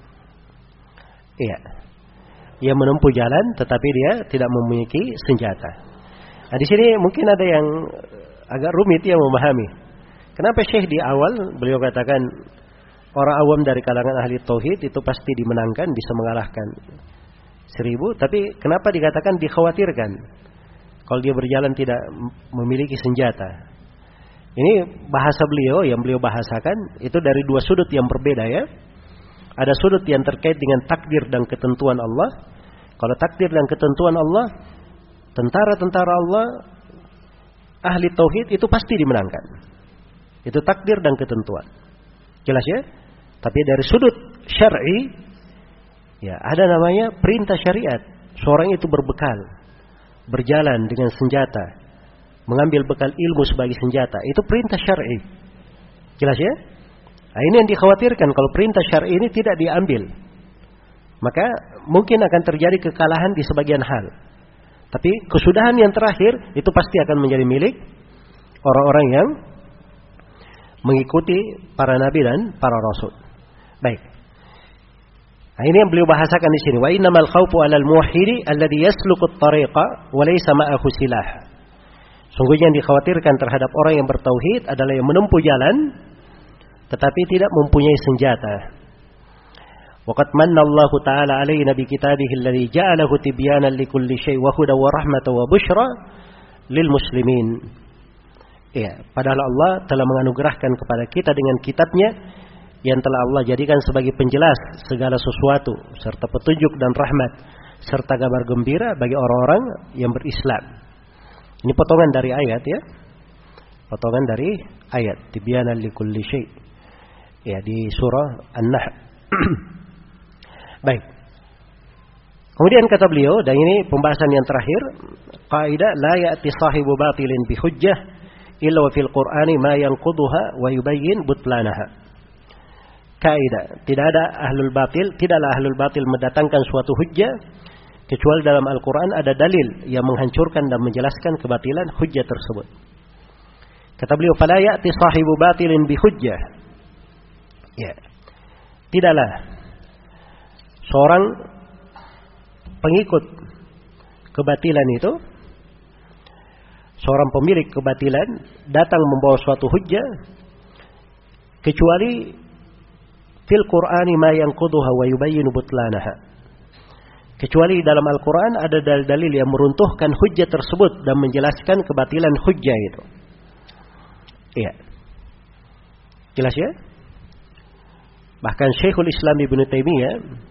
Iya. Yang menempuh jalan tetapi dia tidak memiliki senjata. Nah, di sini mungkin ada yang agak rumit yang memahami. Kenapa Syekh di awal beliau katakan orang awam dari kalangan ahli tauhid itu pasti dimenangkan, bisa mengalahkan 1000, tapi kenapa dikatakan dikhawatirkan kalau dia berjalan tidak memiliki senjata? Ini bahasa beliau yang beliau bahasakan itu dari dua sudut yang berbeda, ya. Ada sudut yang terkait dengan takdir dan ketentuan Allah. Kalau takdir dan ketentuan Allah, tentara-tentara Allah ahli tauhid itu pasti dimenangkan. Itu takdir dan ketentuan. Jelas ya? Tapi dari sudut syar'i, ya, ada namanya perintah syariat. Seorang itu berbekal, berjalan dengan senjata, mengambil bekal ilmu sebagai senjata. Itu perintah syar'i. Jelas ya? Nah, ini yang dikhawatirkan kalau perintah syar'i ini tidak diambil, maka mungkin akan terjadi kekalahan di sebagian hal. Tapi kesudahan yang terakhir itu pasti akan menjadi milik orang-orang yang mengikuti para nabi dan para rasul. Baik. Nah, ini yang beliau bahasakan di sini. Wa innamal khaufu 'alal muwahhidi alladhi yasluku at-tariqa wa laysa ma'ahu silah. Sungguhnya yang dikhawatirkan terhadap orang yang bertauhid adalah yang menempuh jalan tetapi tidak mempunyai senjata. Waqad manna Allah Ta'ala 'alaina bi kitabihi alladhi ja'alahu tibyanan likulli syai' wa hudan wa rahmatan wa busyra lil muslimin. Ya, padahal Allah telah menganugerahkan kepada kita dengan kitabnya yang telah Allah jadikan sebagai penjelas segala sesuatu serta petunjuk dan rahmat serta kabar gembira bagi orang-orang yang berislam. Ini potongan dari ayat, ya. Potongan dari ayat tibyanan likulli syai'. Ya, di surah An-Nahl. Baik. Kemudian kata beliau, dan ini pembahasan yang terakhir, kaidah la ya'ti sahibu batilin bi hujjah illa wa fil Qur'ani ma yanquduha wa yubayyin butlanaha. Kaidah, tidaklah ahlul batil mendatangkan suatu hujjah kecuali dalam Al-Qur'an ada dalil yang menghancurkan dan menjelaskan kebatilan hujjah tersebut. Kata beliau, fala ya'ti sahibu batilin bi hujjah. Ya. Tidaklah seorang pengikut kebatilan itu, seorang pemilik kebatilan datang membawa suatu hujjah kecuali fil Qur'ani ma yanquduha wa yubayyinu butlanaha. Kecuali dalam Al-Qur'an ada dalil-dalil yang meruntuhkan hujjah tersebut dan menjelaskan kebatilan hujjah itu. Iya. Jelas ya? Bahkan Syekhul Islam Ibnu Taimiyah,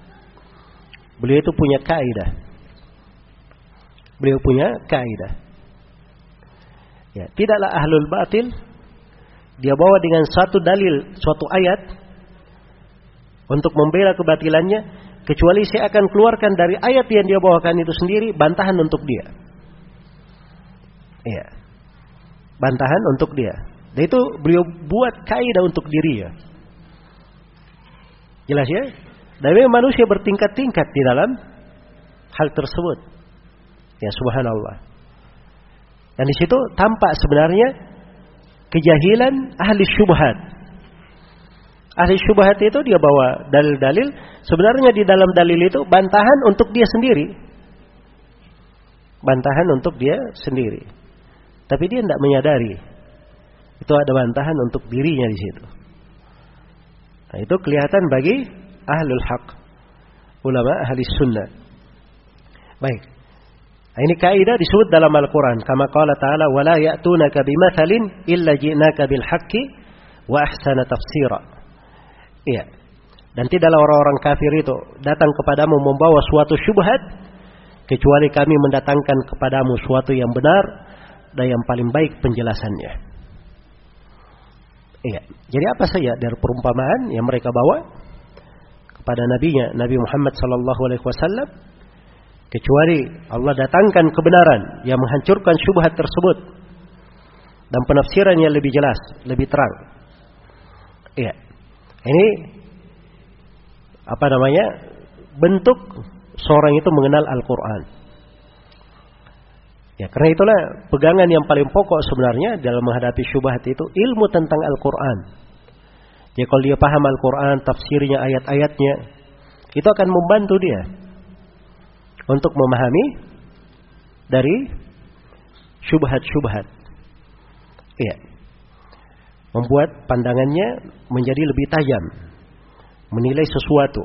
beliau itu punya kaidah. Beliau punya kaidah. Ya, tidaklah ahlul batil dia bawa dengan satu dalil, suatu ayat untuk membela kebatilannya, kecuali saya akan keluarkan dari ayat yang dia bawakan itu sendiri bantahan untuk dia. Iya. Bantahan untuk dia. Dan itu beliau buat kaidah untuk dirinya. Jelas ya? Dan memang manusia bertingkat-tingkat di dalam hal tersebut. Ya, subhanallah. Dan di situ tampak sebenarnya kejahilan ahli syubhat. Ahli syubhat itu dia bawa dalil-dalil, sebenarnya di dalam dalil itu bantahan untuk dia sendiri. Bantahan untuk dia sendiri. Tapi dia tidak menyadari itu ada bantahan untuk dirinya di situ. Nah, itu kelihatan bagi ahlul haq, ulama ahli sunnah. Baik. Nah, ini kaidah disebut dalam Al-Quran. Kama qala ta'ala, وَلَا يَأْتُونَكَ بِمَثَلٍ إِلَّا جِئْنَاكَ بِالْحَقِّ وَأَحْسَنَ تَفْسِيرًا. Iya. Dan tidaklah orang-orang kafir itu datang kepadamu membawa suatu syubhat, kecuali kami mendatangkan kepadamu suatu yang benar dan yang paling baik penjelasannya. Iya. Jadi apa saja dari perumpamaan yang mereka bawa kepada nabinya, Nabi Muhammad sallallahu alaihi wasallam, kecuali Allah datangkan kebenaran yang menghancurkan syubhat tersebut dan penafsiran yang lebih jelas, lebih terang. Iya. Ini apa namanya? Bentuk seorang itu mengenal Al-Quran. Ya, karena itulah pegangan yang paling pokok sebenarnya dalam menghadapi syubhat itu ilmu tentang Al-Quran. Ya, kalau dia paham Al-Quran, tafsirnya, ayat-ayatnya, itu akan membantu dia untuk memahami dari syubhat-syubhat. Iya. Membuat pandangannya menjadi lebih tajam, menilai sesuatu.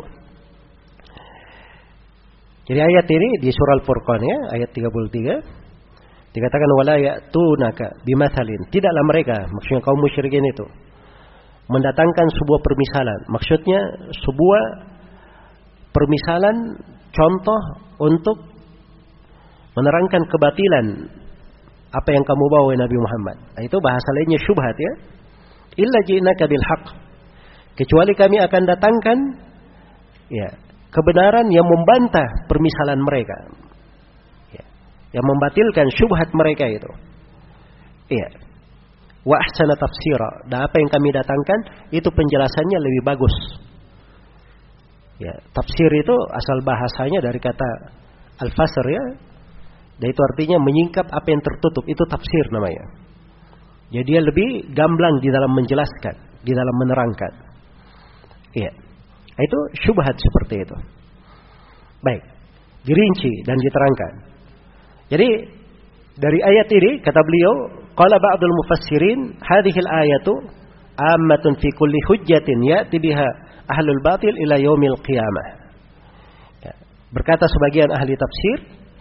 Jadi ayat ini di surah Al-Furqan ya, ayat 33, dikatakan wala ya'tunaka bimathalin. Tidaklah mereka, maksudnya kaum musyrikin itu, mendatangkan sebuah permisalan. Maksudnya sebuah permisalan contoh untuk menerangkan kebatilan apa yang kamu bawa Nabi Muhammad. Nah, itu bahasa lainnya syubhat ya. Illa ji'naka bil haqq. Kecuali kami akan datangkan ya, kebenaran yang membantah permisalan mereka. Ya, yang membatilkan syubhat mereka itu. Iya. Wa ahsana tafsira. Dan apa yang kami datangkan itu penjelasannya lebih bagus. Ya, tafsir itu asal bahasanya dari kata al-fasr ya. Dan itu artinya menyingkap apa yang tertutup, itu tafsir namanya. Jadi dia lebih gamblang di dalam menjelaskan, di dalam menerangkan. Iya. Itu syubhat seperti itu. Baik, dirinci dan diterangkan. Jadi dari ayat ini kata beliau, qala ba'dul mufassirin, hadhil ayatu ammatun fi kulli hujjatin ya'ti biha ahlul batil ila yaumil qiyamah. Ya. Berkata sebagian ahli tafsir,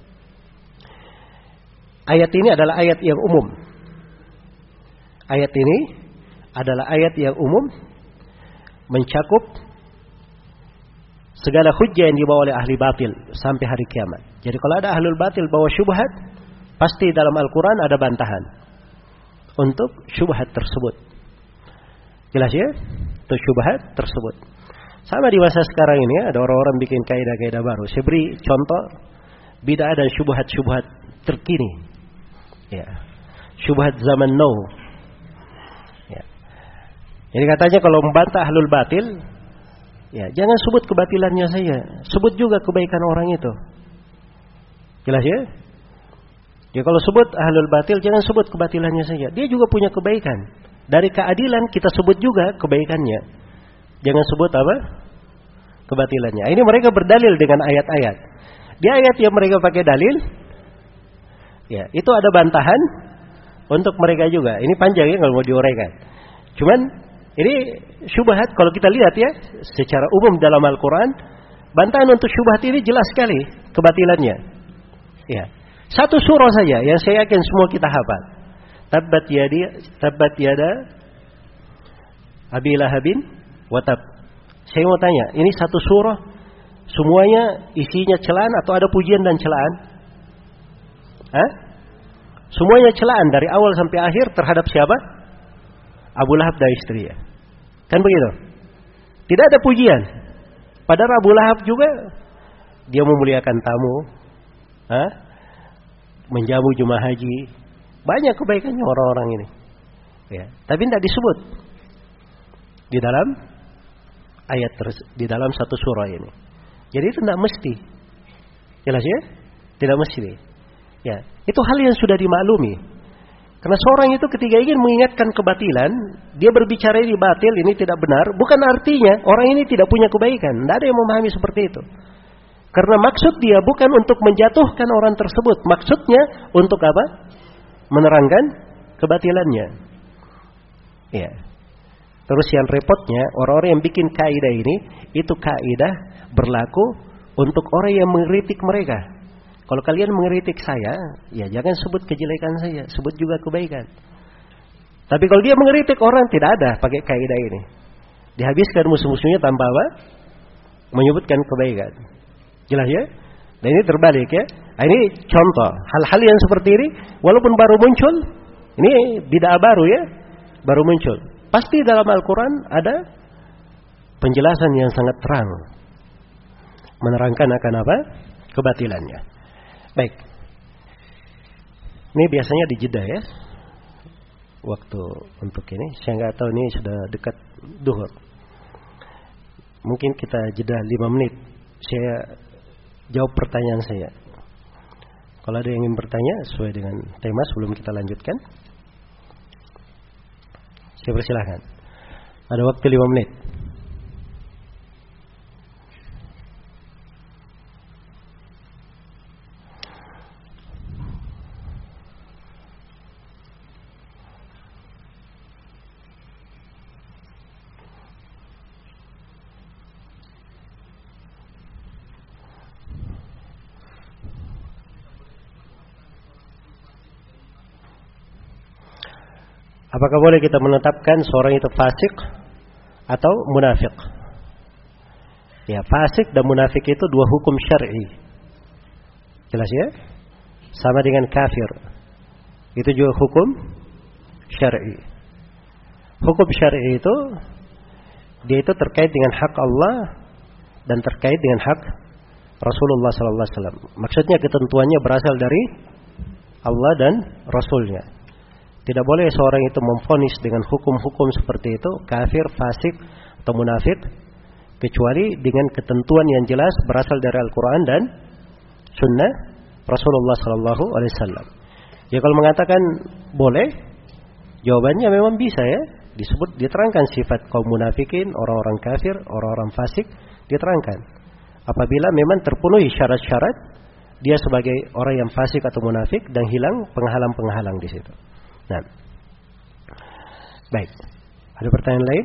ayat ini adalah ayat yang umum. Ayat ini adalah ayat yang umum, mencakup segala hujjah yang dibawa oleh ahli batil sampai hari kiamat. Jadi kalau ada ahlul batil bawa syubhat, pasti dalam Al-Quran ada bantahan untuk syubhat tersebut. Jelas ya? Untuk syubhat tersebut. Sama di masa sekarang ini ya, ada orang-orang bikin kaidah-kaidah baru. Saya beri contoh bid'ah dan syubhat-syubhat terkini. Ya. Syubhat zaman now. Ya. Jadi katanya kalau membantah ahlul batil, ya jangan sebut kebatilannya saja, sebut juga kebaikan orang itu. Jelas ya? Ya kalau sebut ahlul batil, jangan sebut kebatilannya saja. Dia juga punya kebaikan. Dari keadilan kita sebut juga kebaikannya. Jangan sebut apa? Kebatilannya. Ini mereka berdalil dengan ayat-ayat. Di ayat yang mereka pakai dalil, ya itu ada bantahan untuk mereka juga. Ini panjang ya kalau mau diuraikan. Cuman ini syubhat kalau kita lihat ya secara umum dalam Al-Quran, bantahan untuk syubhat ini jelas sekali kebatilannya. Ya. Satu surah saja yang saya yakin semua kita hafal. Tabbat yada Abi Lahabin wa tab. Saya mau tanya, ini satu surah semuanya isinya celaan atau ada pujian dan celaan? Hah? Semuanya celaan dari awal sampai akhir terhadap siapa? Abu Lahab dan istrinya. Kan begitu? Tidak ada pujian. Padahal Abu Lahab juga dia memuliakan tamu, menjamu jemaah haji. Banyak kebaikannya orang-orang ini. Ya, tapi tidak disebut di dalam ayat di dalam satu surah ini. Jadi itu tidak mesti. Jelas ya? Tidak mesti. Ya, itu hal yang sudah dimaklumi. Karena seorang itu ketika ingin mengingatkan kebatilan, dia berbicara ini batil, ini tidak benar, bukan artinya orang ini tidak punya kebaikan. Tidak ada yang memahami seperti itu. Karena maksud dia bukan untuk menjatuhkan orang tersebut. Maksudnya untuk apa? Menerangkan kebatilannya. Ya. Terus yang repotnya, orang-orang yang bikin kaidah ini, itu kaidah berlaku untuk orang yang mengkritik mereka. Kalau kalian mengkritik saya, ya jangan sebut kejelekan saya, sebut juga kebaikan. Tapi kalau dia mengkritik orang, tidak ada pakai kaidah ini. Dihabiskan musuh-musuhnya tanpa apa? Menyebutkan kebaikan. Jelas ya? Dan ini terbalik ya. Nah, ini contoh hal-hal yang seperti ini, walaupun baru muncul, ini bid'ah baru ya, baru muncul. Pasti dalam Al-Quran ada penjelasan yang sangat terang, menerangkan akan apa? Kebatilannya. Baik. Ini biasanya di jeda ya. Waktu untuk ini, saya nggak tahu ini sudah dekat duhur. Mungkin kita jeda 5 menit. Saya jawab pertanyaan saya. Kalau ada yang ingin bertanya sesuai dengan tema sebelum kita lanjutkan, saya persilahkan. Ada waktu 5 menit. Apakah boleh kita menetapkan seorang itu fasik atau munafik? Ya, fasik dan munafik itu dua hukum syar'i. Jelas ya? Sama dengan kafir. Itu juga hukum syar'i. Hukum syar'i itu dia itu terkait dengan hak Allah dan terkait dengan hak Rasulullah sallallahu alaihi wasallam. Maksudnya ketentuannya berasal dari Allah dan Rasulnya. Tidak boleh seorang itu memvonis dengan hukum-hukum seperti itu kafir, fasik atau munafik kecuali dengan ketentuan yang jelas berasal dari Al-Quran dan Sunnah Rasulullah Sallallahu Alaihi Wasallam. Ya kalau mengatakan boleh, jawabannya memang bisa ya. Disebut, diterangkan sifat kaum munafikin, orang-orang kafir, orang-orang fasik, diterangkan. Apabila memang terpenuhi syarat-syarat dia sebagai orang yang fasik atau munafik dan hilang penghalang-penghalang di situ. Nah, baik. Ada pertanyaan lain?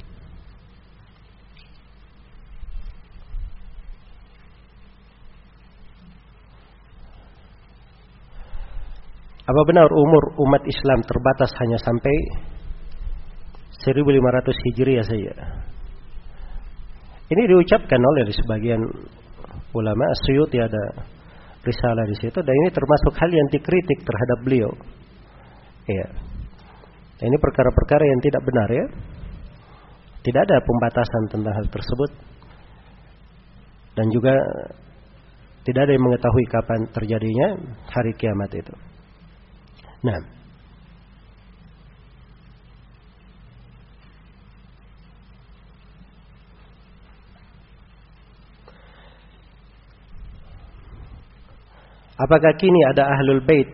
Apa benar umur umat Islam terbatas hanya sampai 1500 Hijriah saja? Ini diucapkan oleh sebagian ulama. As-Suyuti ada risalah di situ, dan ini termasuk hal yang dikritik terhadap beliau. Ya. Ini perkara-perkara yang tidak benar ya. Tidak ada pembatasan tentang hal tersebut. Dan juga tidak ada yang mengetahui kapan terjadinya hari kiamat itu. Nah, apakah kini ada ahlul bait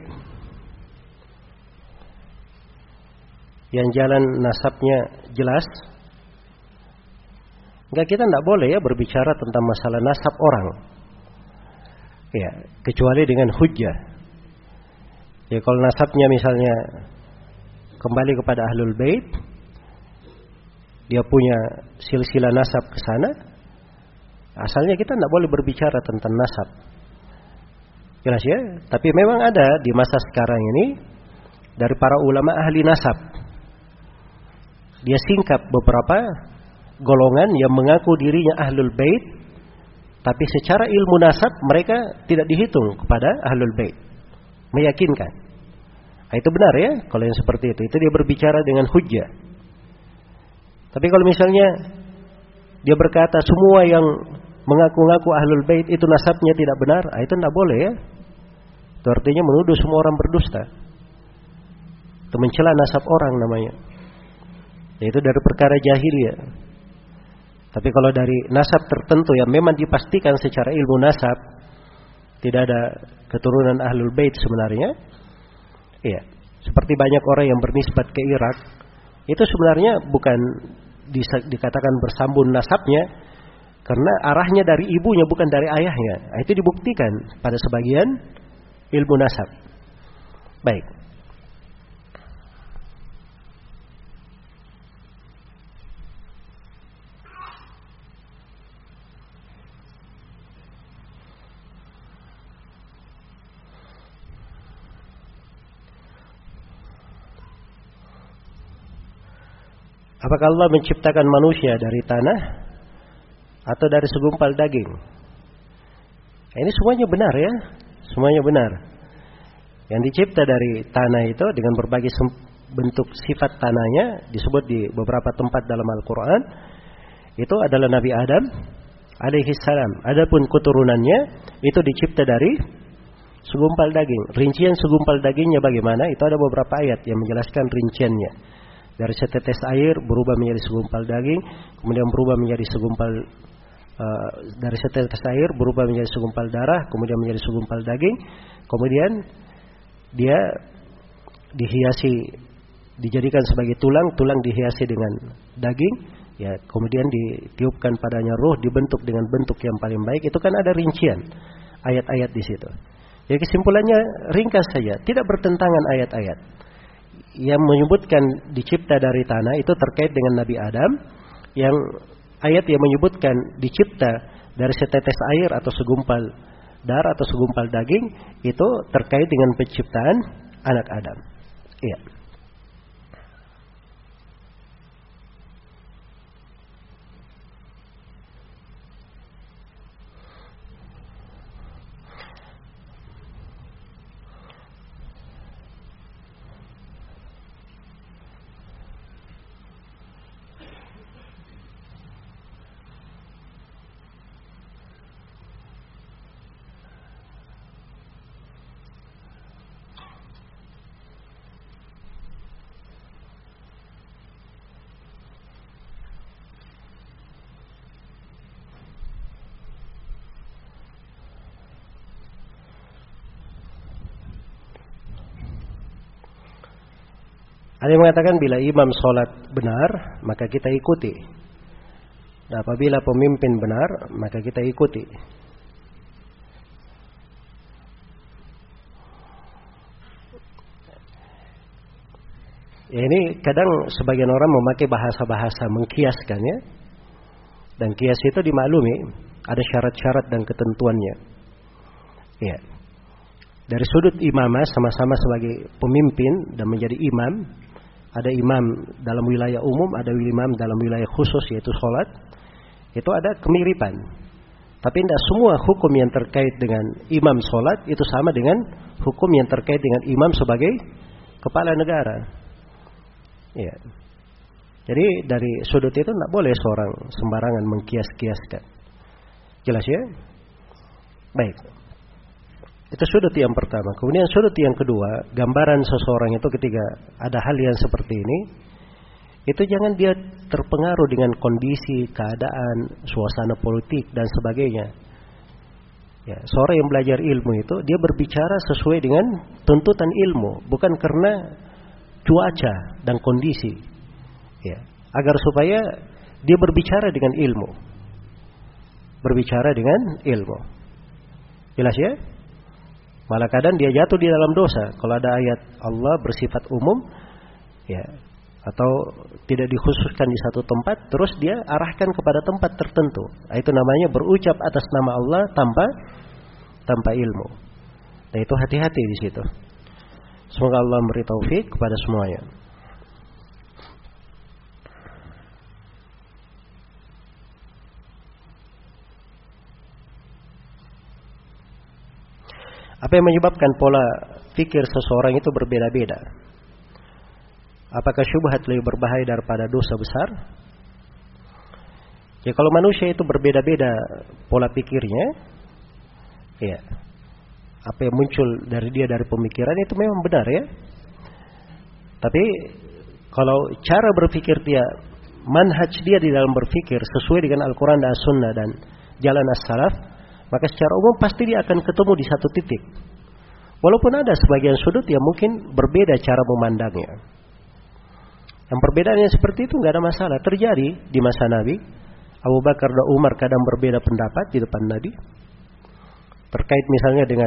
yang jalan nasabnya jelas? Enggak, kita tidak boleh ya berbicara tentang masalah nasab orang. Ya, kecuali dengan hujjah. Ya, kalau nasabnya misalnya kembali kepada ahlul bait, dia punya silsilah nasab ke sana, asalnya kita tidak boleh berbicara tentang nasab. Jelas ya? Tapi memang ada di masa sekarang ini dari para ulama ahli nasab. Dia singkap beberapa golongan yang mengaku dirinya ahlul bait, tapi secara ilmu nasab mereka tidak dihitung kepada ahlul bait. Meyakinkan. Nah, itu benar ya, kalau yang seperti itu dia berbicara dengan hujjah. Tapi kalau misalnya dia berkata semua yang mengaku-ngaku ahlul bait itu nasabnya tidak benar, itu tidak boleh ya. Itu artinya menuduh semua orang berdusta. Itu mencela nasab orang namanya. Yaitu dari perkara jahiliyah. Tapi kalau dari nasab tertentu yang memang dipastikan secara ilmu nasab tidak ada keturunan ahlul bait sebenarnya, iya. Seperti banyak orang yang bernisbat ke Irak, itu sebenarnya bukan dikatakan bersambung nasabnya, karena arahnya dari ibunya bukan dari ayahnya. Nah, itu dibuktikan pada sebagian ilmu nasab. Baik. Apakah Allah menciptakan manusia dari tanah atau dari segumpal daging? Ini semuanya benar ya. Semuanya benar. Yang dicipta dari tanah itu dengan berbagai bentuk sifat tanahnya disebut di beberapa tempat dalam Al-Quran. Itu adalah Nabi Adam alaihi salam. Adapun keturunannya itu dicipta dari segumpal daging. Rincian segumpal dagingnya bagaimana? Itu ada beberapa ayat yang menjelaskan rinciannya. Dari setetes air berubah menjadi segumpal daging, kemudian berubah menjadi segumpal dari setetes air berubah menjadi segumpal darah, kemudian menjadi segumpal daging, kemudian dia dihiasi, dijadikan sebagai tulang, tulang dihiasi dengan daging, ya kemudian ditiupkan padanya ruh, dibentuk dengan bentuk yang paling baik. Itu kan ada rincian ayat-ayat di situ. Jadi kesimpulannya ringkas saja, tidak bertentangan ayat-ayat. Yang menyebutkan dicipta dari tanah itu terkait dengan Nabi Adam. Yang ayat yang menyebutkan dicipta dari setetes air atau segumpal darah atau segumpal daging itu terkait dengan penciptaan anak Adam. Iya. Ada yang mengatakan bila imam sholat benar, maka kita ikuti. Dan apabila pemimpin benar, maka kita ikuti. Ya, ini kadang sebagian orang memakai bahasa-bahasa mengkiaskan ya. Dan kias itu dimaklumi, ada syarat-syarat dan ketentuannya. Ya. Dari sudut imamah sama-sama sebagai pemimpin dan menjadi imam. Ada imam dalam wilayah umum, ada imam dalam wilayah khusus yaitu sholat. Itu ada kemiripan. Tapi tidak semua hukum yang terkait dengan imam sholat itu sama dengan hukum yang terkait dengan imam sebagai kepala negara. Ya. Jadi dari sudut itu tidak boleh seorang sembarangan mengkias-kiaskan. Jelas ya? Baik. Itu sudut yang pertama. Kemudian sudut yang kedua, gambaran seseorang itu ketika ada hal yang seperti ini, itu jangan dia terpengaruh dengan kondisi, keadaan, suasana politik dan sebagainya. Ya, seorang yang belajar ilmu itu dia berbicara sesuai dengan tuntutan ilmu, bukan karena cuaca dan kondisi. Ya, agar supaya dia berbicara dengan ilmu. Berbicara dengan ilmu. Jelas ya? Malah kadang dia jatuh di dalam dosa. Kalau ada ayat Allah bersifat umum, ya, atau tidak dikhususkan di satu tempat, terus dia arahkan kepada tempat tertentu. Itu namanya berucap atas nama Allah tanpa ilmu. Nah itu hati-hati di situ. Semoga Allah memberi taufik kepada semuanya. Apa yang menyebabkan pola pikir seseorang itu berbeda-beda? Apakah syubhat lebih berbahaya daripada dosa besar? Ya kalau manusia itu berbeda-beda pola pikirnya, ya apa yang muncul dari dia dari pemikiran itu memang benar ya. Tapi kalau cara berpikir dia, manhaj dia di dalam berpikir sesuai dengan Al-Quran dan As-Sunnah dan jalan as-salaf, maka secara umum pasti dia akan ketemu di satu titik. Walaupun ada sebagian sudut yang mungkin berbeda cara memandangnya. Yang perbedaannya seperti itu nggak ada masalah. Terjadi di masa Nabi. Abu Bakar dan Umar kadang berbeda pendapat di depan Nabi. Terkait misalnya dengan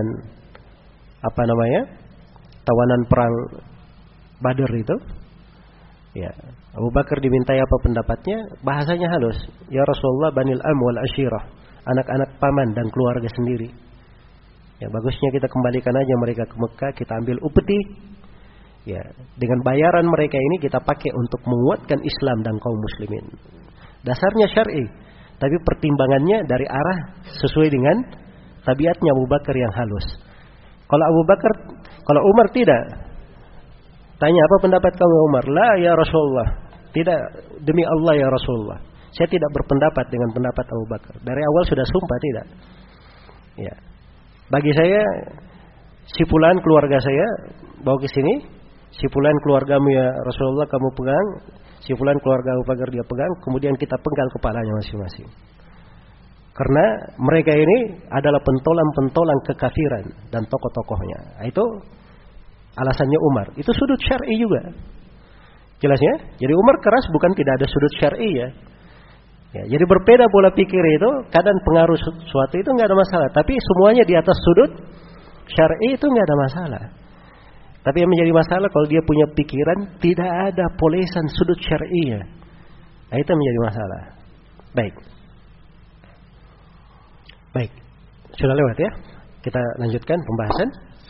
tawanan perang Badar itu. Ya, Abu Bakar dimintai apa pendapatnya? Bahasanya halus. Ya Rasulullah, banil am wal ashirah. Anak-anak paman dan keluarga sendiri. Ya, bagusnya kita kembalikan aja mereka ke Mekah, kita ambil upeti. Ya, dengan bayaran mereka ini kita pakai untuk menguatkan Islam dan kaum muslimin. Dasarnya syar'i, tapi pertimbangannya dari arah sesuai dengan tabiatnya Abu Bakar yang halus. Kalau Umar tidak. Tanya apa pendapat kamu Umar? La ya Rasulullah. Tidak, demi Allah ya Rasulullah. Saya tidak berpendapat dengan pendapat Abu Bakar. Dari awal sudah sumpah tidak. Ya. Bagi saya, si fulan keluarga saya bawa ke sini. Si fulan keluargamu ya Rasulullah kamu pegang. Si fulan keluarga Abu Bakar dia pegang. Kemudian kita penggal kepalanya masing-masing. Karena mereka ini adalah pentolan-pentolan kekafiran dan tokoh-tokohnya. Itu alasannya Umar. Itu sudut syar'i juga. Jelasnya? Jadi Umar keras bukan tidak ada sudut syar'i ya. Jadi berbeda pola pikir itu, kadang pengaruh suatu itu nggak ada masalah. Tapi semuanya di atas sudut syar'i itu nggak ada masalah. Tapi yang menjadi masalah kalau dia punya pikiran tidak ada polesan sudut syar'i ya. Nah, itu menjadi masalah. Baik. Sudah lewat ya. Kita lanjutkan pembahasan.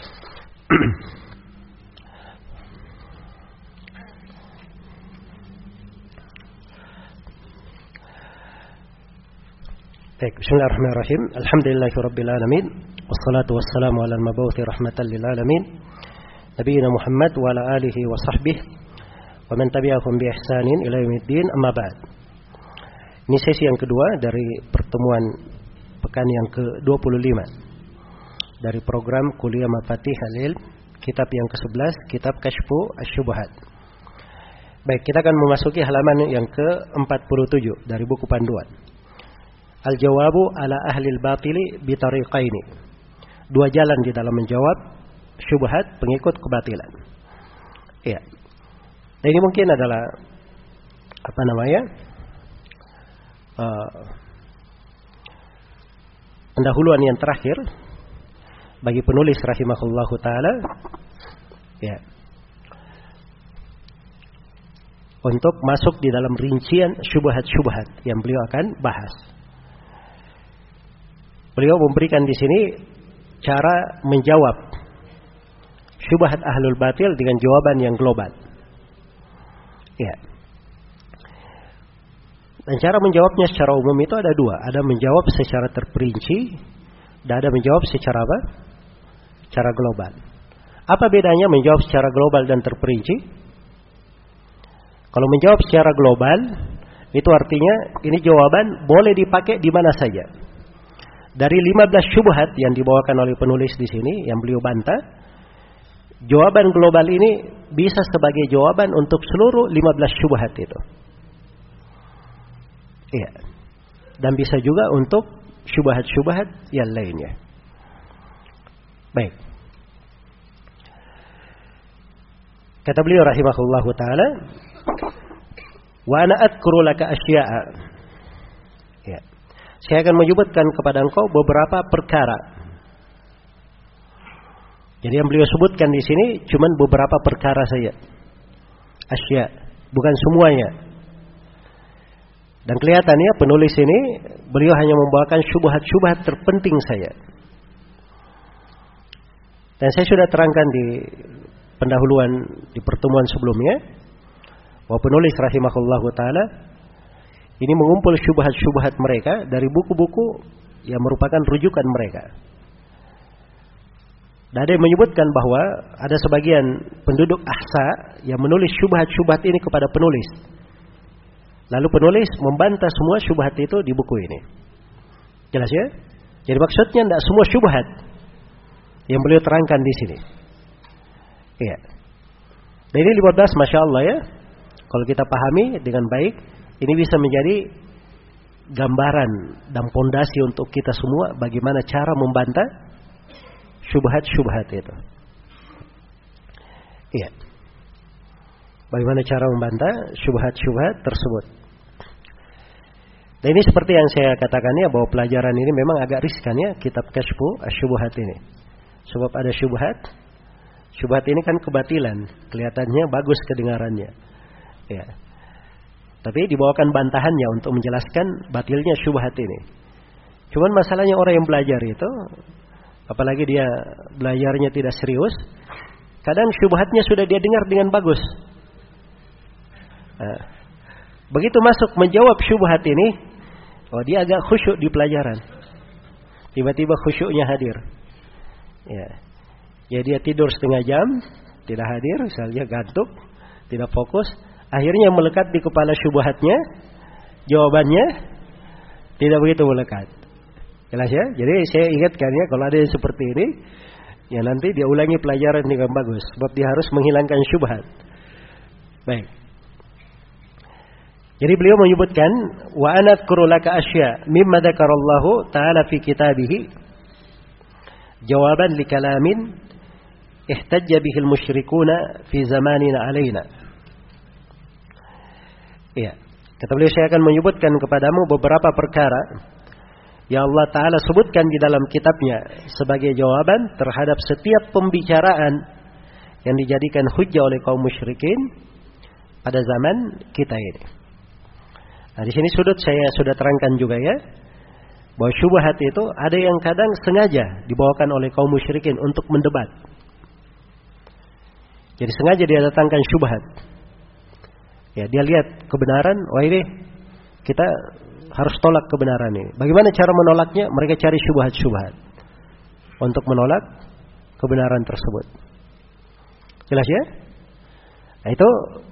Baik, bismillahirrahmanirrahim. Alhamdulillahirabbil alamin. Wassalatu wassalamu ala al-mabuthi rahmatan lil alamin. Nabiyina Muhammad wa ala alihi wa sahbihi wa man tabi'ahum bi ihsanin ila yaumiddin, amma ba'd. Ini sesi yang kedua dari pertemuan pekan yang ke-25 dari program Kuliah Mafatih Al-Ilm, kitab yang ke-11, kitab Kashfu Asy-Syubhat. Baik, kita akan memasuki halaman yang ke-47 dari buku panduan. Al-jawabu ala ahlil batili bitariqaini. Dua jalan di dalam menjawab syubhat pengikut kebatilan. Iya. Dan ini mungkin adalah pendahuluan yang terakhir bagi penulis rahimahullahu taala ya, untuk masuk di dalam rincian syubhat-syubhat yang beliau akan bahas. Beliau memberikan di sini cara menjawab syubhat ahlul batil dengan jawaban yang global. Ya. Dan cara menjawabnya secara umum itu ada dua. Ada menjawab secara terperinci dan ada menjawab secara apa? Secara global. Apa bedanya menjawab secara global dan terperinci? Kalau menjawab secara global, itu artinya ini jawaban boleh dipakai di mana saja. Dari 15 syubhat yang dibawakan oleh penulis di sini yang beliau bantah, jawaban global ini bisa sebagai jawaban untuk seluruh 15 syubhat itu. Iya. Dan bisa juga untuk syubhat-syubhat yang lainnya. Baik. Kata beliau rahimahullahu taala, "Wa ana adhkuru laka asya'a." Ya. Saya akan menyebutkan kepada engkau beberapa perkara. Jadi yang beliau sebutkan di sini cuma beberapa perkara saja. Asya, bukan semuanya. Dan kelihatannya penulis ini beliau hanya membawakan syubhat-syubhat terpenting saja. Dan saya sudah terangkan di pendahuluan di pertemuan sebelumnya bahwa penulis rahimahullahu taala ini mengumpul syubhat-syubhat mereka dari buku-buku yang merupakan rujukan mereka. Dan ada yang menyebutkan bahwa ada sebagian penduduk Ahsa yang menulis syubhat-syubhat ini kepada penulis. Lalu penulis membantah semua syubhat itu di buku ini. Jelas ya? Jadi maksudnya tidak semua syubhat yang beliau terangkan di sini. Iya. Dan ini 15, Masya Allah ya. Kalau kita pahami dengan baik, ini bisa menjadi gambaran dan pondasi untuk kita semua bagaimana cara membantah syubhat-syubhat itu. Iya. Bagaimana cara membantah syubhat-syubhat tersebut. Dan ini seperti yang saya katakan ya, bahwa pelajaran ini memang agak riskan ya, kitab Kashfu Asy-Syubuhat ini. Sebab ada syubhat. Syubhat ini kan kebatilan, kelihatannya bagus kedengarannya. Ya. Tapi dibawakan bantahannya untuk menjelaskan batilnya syubhat ini. Cuman masalahnya orang yang belajar itu, apalagi dia belajarnya tidak serius, kadang syubhatnya sudah dia dengar dengan bagus. Nah, begitu masuk menjawab syubhat ini, dia agak khusyuk di pelajaran. Tiba-tiba khusyuknya hadir. Ya dia tidur setengah jam, tidak hadir, misalnya gantuk, tidak fokus. Akhirnya melekat di kepala syubhatnya, jawabannya tidak begitu melekat. Jelas ya? Jadi saya ingatkan ya, kalau ada yang seperti ini, ya nanti dia ulangi pelajaran dengan bagus, sebab dia harus menghilangkan syubhat. Baik. Jadi beliau menyebutkan, wa anadhkuru laka asya mimma dzakarallahu ta'ala fi kitabih jawaban li kalamin ihtajja bihi al-musyrikuna fi zamanina alaina. Ya, kata beliau, saya akan menyebutkan kepadamu beberapa perkara yang Allah Ta'ala sebutkan di dalam kitabnya sebagai jawaban terhadap setiap pembicaraan yang dijadikan hujjah oleh kaum musyrikin pada zaman kita ini. Nah, di sini saya sudah terangkan juga ya, bahwa syubhat itu ada yang kadang sengaja dibawakan oleh kaum musyrikin untuk mendebat. Jadi sengaja dia datangkan syubhat. Ya, dia lihat kebenaran, wah ini kita harus tolak kebenaran ini. Bagaimana cara menolaknya? Mereka cari syubhat-syubhat untuk menolak kebenaran tersebut. Jelas ya? Nah, itu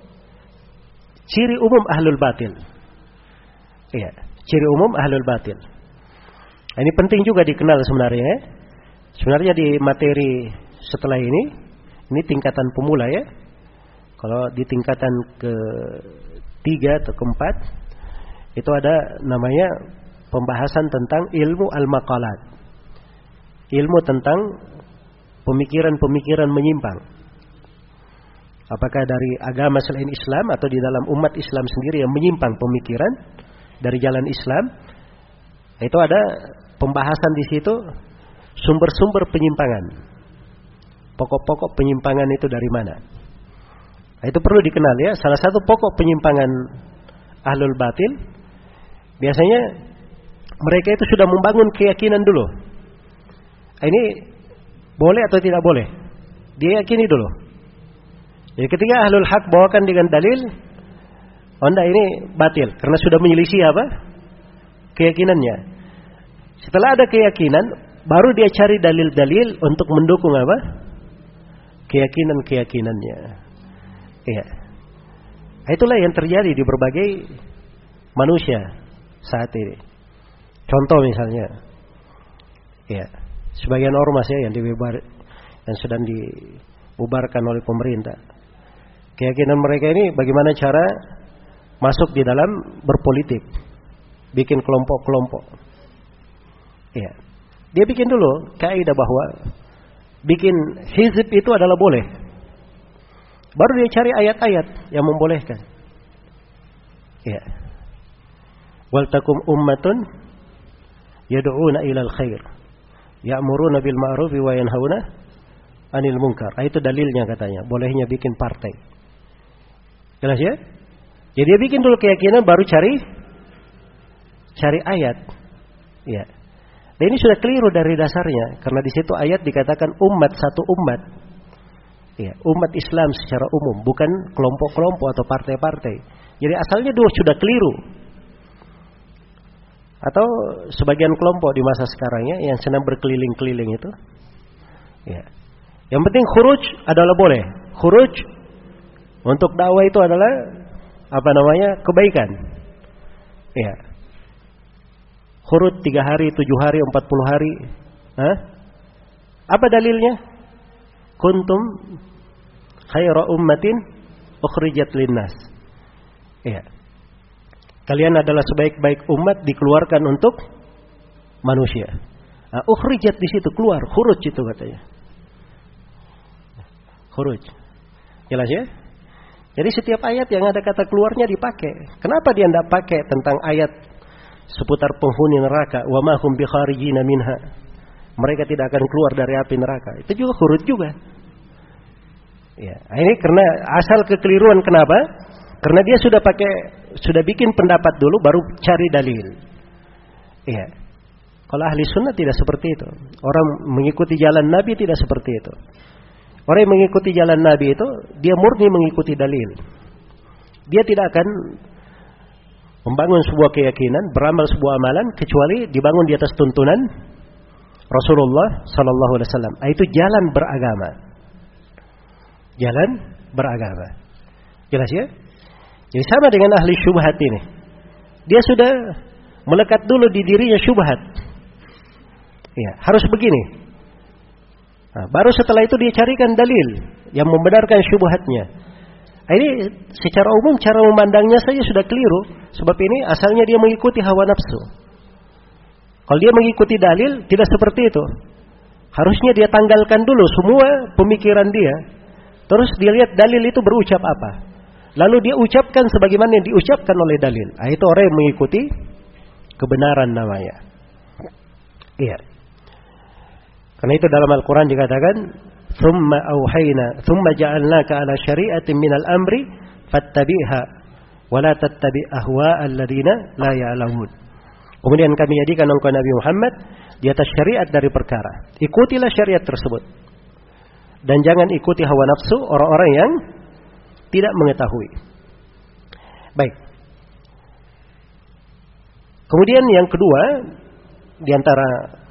ciri umum ahlul batil. Iya, ciri umum ahlul batil. Nah, ini penting juga dikenal sebenarnya ya. Sebenarnya di materi setelah ini tingkatan pemula ya. Kalau di tingkatan ke-3 atau ke-4 itu ada namanya pembahasan tentang ilmu al-maqalat. Ilmu tentang pemikiran-pemikiran menyimpang. Apakah dari agama selain Islam atau di dalam umat Islam sendiri yang menyimpang pemikiran dari jalan Islam. Itu ada pembahasan di situ sumber-sumber penyimpangan. Pokok-pokok penyimpangan itu dari mana? Nah, itu perlu dikenal ya. Salah satu pokok penyimpangan ahlul batil, biasanya mereka itu sudah membangun keyakinan dulu. Nah, ini boleh atau tidak boleh? Dia yakini dulu. Jadi ketika ahlul haq bawakan dengan dalil, enggak, ini batil karena sudah menyelisih apa? Keyakinannya. Setelah ada keyakinan, baru dia cari dalil-dalil untuk mendukung apa? Keyakinan-keyakinannya. Iya. Itulah yang terjadi di berbagai manusia saat ini. Contoh misalnya, ya, sebagian ormas ya yang sedang dibubarkan oleh pemerintah. Keyakinan mereka ini bagaimana cara masuk di dalam berpolitik, bikin kelompok-kelompok. Ya, dia bikin dulu kaidah bahwa bikin hizib itu adalah boleh. Baru dia cari ayat-ayat yang membolehkan. Ya. Wal takum ummatun yad'una ilal khair, ya'muruna bil ma'ruf wa yanhauna 'anil munkar. Itu dalilnya katanya, bolehnya bikin partai. Jelas ya? Jadi dia bikin dulu keyakinan, baru cari ayat. Ya. Dan ini sudah keliru dari dasarnya, karena di situ ayat dikatakan umat, satu umat. Ya, umat Islam secara umum, bukan kelompok-kelompok atau partai-partai. Jadi asalnya dua sudah keliru. Atau sebagian kelompok di masa sekarang ya, yang sedang berkeliling-keliling itu. Ya. Yang penting khuruj adalah boleh. Khuruj untuk dakwah itu adalah kebaikan. Ya. Khuruj 3 hari, 7 hari, 40 hari. Apa dalilnya? Kuntum khaira ummatin ukhrijat linnas. Ya. Kalian adalah sebaik-baik umat dikeluarkan untuk manusia. Ukhrijat di situ keluar, khuruj itu katanya. Khuruj. Jelas ya? Jadi setiap ayat yang ada kata keluarnya dipakai. Kenapa dia tidak pakai tentang ayat seputar penghuni neraka, wa ma hum bikharijina minha? Mereka tidak akan keluar dari api neraka. Itu juga khuruj juga. Ya, ini karena asal kekeliruan. Kenapa? Karena dia sudah bikin pendapat dulu baru cari dalil. Iya. Kalau ahli sunnah tidak seperti itu. Orang mengikuti jalan Nabi tidak seperti itu. Orang yang mengikuti jalan Nabi itu dia murni mengikuti dalil. Dia tidak akan membangun sebuah keyakinan, beramal sebuah amalan kecuali dibangun di atas tuntunan Rasulullah sallallahu alaihi wasallam. Itu jalan beragama. Jalan beragama. Jelas ya? Jadi sama dengan ahli syubhat ini. Dia sudah melekat dulu di dirinya syubhat. Ya, harus begini. Nah, baru setelah itu dia carikan dalil yang membenarkan syubhatnya. Ini secara umum cara memandangnya saja sudah keliru. Sebab ini asalnya dia mengikuti hawa nafsu. Kalau dia mengikuti dalil tidak seperti itu. Harusnya dia tanggalkan dulu semua pemikiran dia. Terus dia lihat dalil itu berucap apa. Lalu dia ucapkan sebagaimana yang diucapkan oleh dalil. Itu orang yang mengikuti kebenaran namanya. Iya. Karena itu dalam Al-Quran dikatakan, "Tsumma auhayna, tsumma ja'alnaka 'ala syari'atin minal amri fattabi'ha wa la tattabi' ahwa'al ladzina la ya'lamun." Kemudian kami jadikan engkau Nabi Muhammad di atas syariat dari perkara. Ikutilah syariat tersebut. Dan jangan ikuti hawa nafsu orang-orang yang tidak mengetahui. Baik. Kemudian yang kedua, di antara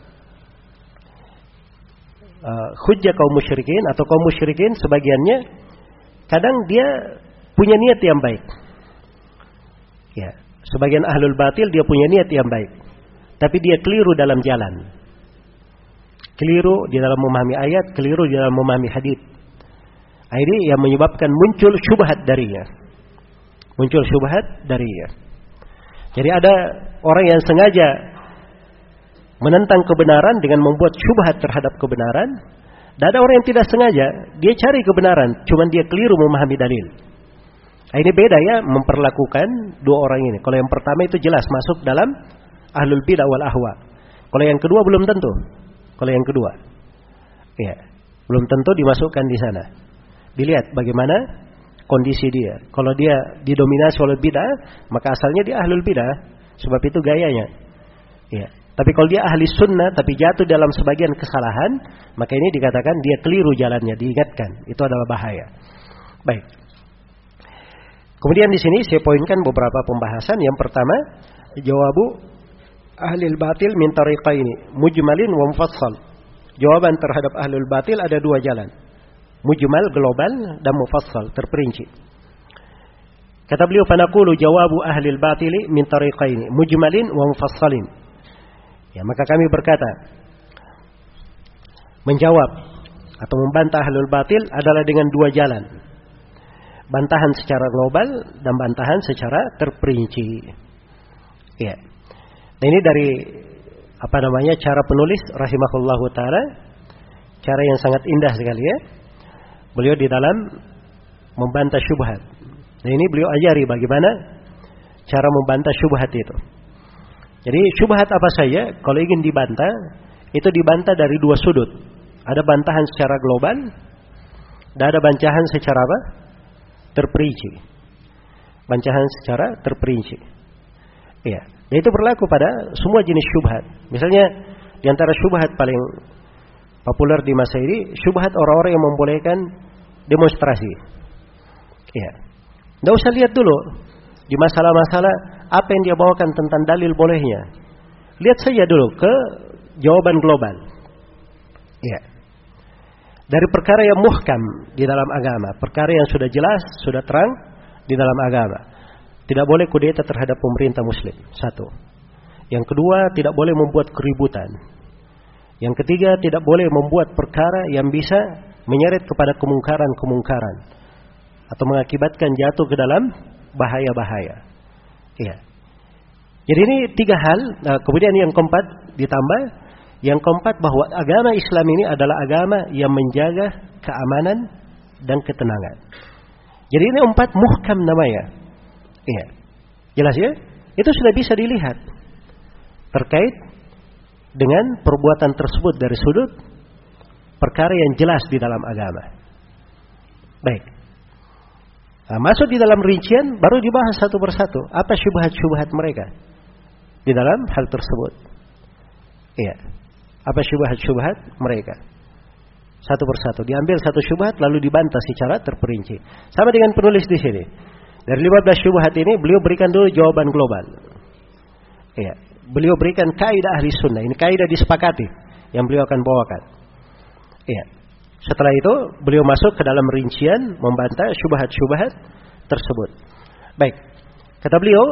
hujjah kaum musyrikin atau kaum musyrikin sebagiannya kadang dia punya niat yang baik. Ya, sebagian ahlul batil dia punya niat yang baik, tapi dia keliru dalam jalan. Keliru di dalam memahami ayat, keliru di dalam memahami hadis. Ini yang menyebabkan muncul syubhat darinya. Muncul syubhat darinya. Jadi ada orang yang sengaja menentang kebenaran dengan membuat syubhat terhadap kebenaran. Dan ada orang yang tidak sengaja, dia cari kebenaran, cuman dia keliru memahami dalil. Ini beda ya memperlakukan dua orang ini. Kalau yang pertama itu jelas masuk dalam ahlul bidah wal ahwa. Kalau yang kedua belum tentu. Kalau yang kedua, ya, belum tentu dimasukkan di sana. Dilihat bagaimana kondisi dia. Kalau dia didominasi oleh bidah, maka asalnya dia ahlul bidah. Sebab itu gayanya. Ya. Tapi kalau dia ahli sunnah tapi jatuh dalam sebagian kesalahan, maka ini dikatakan dia keliru jalannya, diingatkan. Itu adalah bahaya. Baik. Kemudian di sini saya poinkan beberapa pembahasan. Yang pertama, jawabu ahlil batil min tariqaini, mujmalin wa mufassal. Jawaban terhadap ahlul batil ada dua jalan. Mujmal global dan mufassal terperinci. Kata beliau, "Fanaqulu jawabu ahlil batili min tariqaini, mujmalin wa mufassalin." Ya, maka kami berkata, menjawab atau membantah ahlul batil adalah dengan dua jalan. Bantahan secara global dan bantahan secara terperinci. Ya. Nah, ini dari cara penulis rahimahullahu taala, cara yang sangat indah sekali ya. Beliau di dalam membantah syubhat. Nah, ini beliau ajari bagaimana cara membantah syubhat itu. Jadi syubhat apa saja kalau ingin dibantah, itu dibantah dari dua sudut. Ada bantahan secara global dan ada bantahan secara apa? Terperinci. Bantahan secara terperinci. Iya. Dan itu berlaku pada semua jenis syubhat. Misalnya di antara syubhat paling populer di masa ini, syubhat orang-orang yang membolehkan demonstrasi. Iya. Nggak usah lihat dulu di masalah-masalah apa yang dia bawakan tentang dalil bolehnya. Lihat saja dulu ke jawaban global. Iya. dari perkara yang muhkam di dalam agama, perkara yang sudah jelas, sudah terang di dalam agama. Tidak boleh kudeta terhadap pemerintah muslim. Satu. Yang kedua, tidak boleh membuat keributan. Yang ketiga, tidak boleh membuat perkara yang bisa menyeret kepada kemungkaran-kemungkaran atau mengakibatkan jatuh ke dalam bahaya-bahaya. Iya. Jadi ini tiga hal. Kemudian yang keempat ditambah, yang keempat bahwa agama Islam ini adalah agama yang menjaga keamanan dan ketenangan. Jadi ini empat muhkam namanya. Iya. Jelas ya? Itu sudah bisa dilihat terkait dengan perbuatan tersebut dari sudut perkara yang jelas di dalam agama. Baik. Nah, masuk di dalam rincian, baru dibahas satu persatu. Apa syubhat-syubhat mereka di dalam hal tersebut? Iya. Apa syubhat-syubhat mereka? Satu persatu. Diambil satu syubhat lalu dibantah secara terperinci. Sama dengan penulis di sini. Dari 15 syubhat ini beliau berikan dulu jawaban global. Iya. Beliau berikan kaidah ahli sunnah. Ini kaidah disepakati yang beliau akan bawakan. Iya. Setelah itu beliau masuk ke dalam rincian membantah syubhat-syubhat tersebut. Baik. Kata beliau,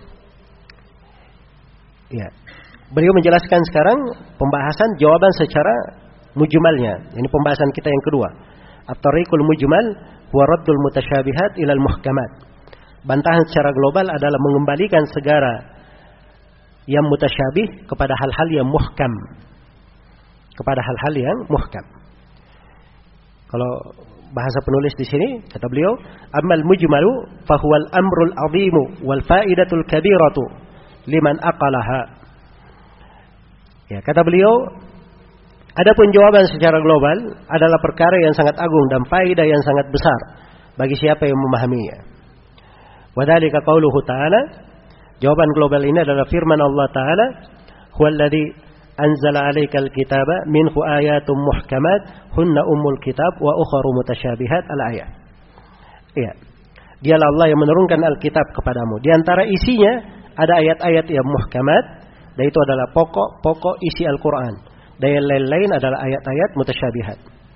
ya, beliau menjelaskan sekarang pembahasan jawaban secara mujmalnya. Ini pembahasan kita yang kedua. At-tariqul mujmal huwa raddul mutasyabihat ilal muhkamat. Bantahan secara global adalah mengembalikan segala yang mutasyabih kepada hal-hal yang muhkam. Kepada hal-hal yang muhkam. Kalau bahasa penulis di sini, kata beliau, ammal mujmalu fahuwal amrul azimu wal faidatul kabiratu liman aqalaha. Ya, kata beliau, adapun jawaban secara global adalah perkara yang sangat agung dan faedah yang sangat besar bagi siapa yang memahaminya. Wadhalika qauluhu ta'ala, jawaban global ini adalah firman Allah Ta'ala, huwallazi anzala 'alaikal kitaba minhu ayatun muhkamat hunna ummul kitab wa ukharu mutasyabihat al-ayat. Iya. Dialah Allah yang menurunkan Alkitab kepadamu. Di antara isinya ada ayat-ayat yang muhkamat, dan itu adalah pokok-pokok isi Al-Qur'an. Dan yang lain-lain adalah ayat-ayat mutasyabihat.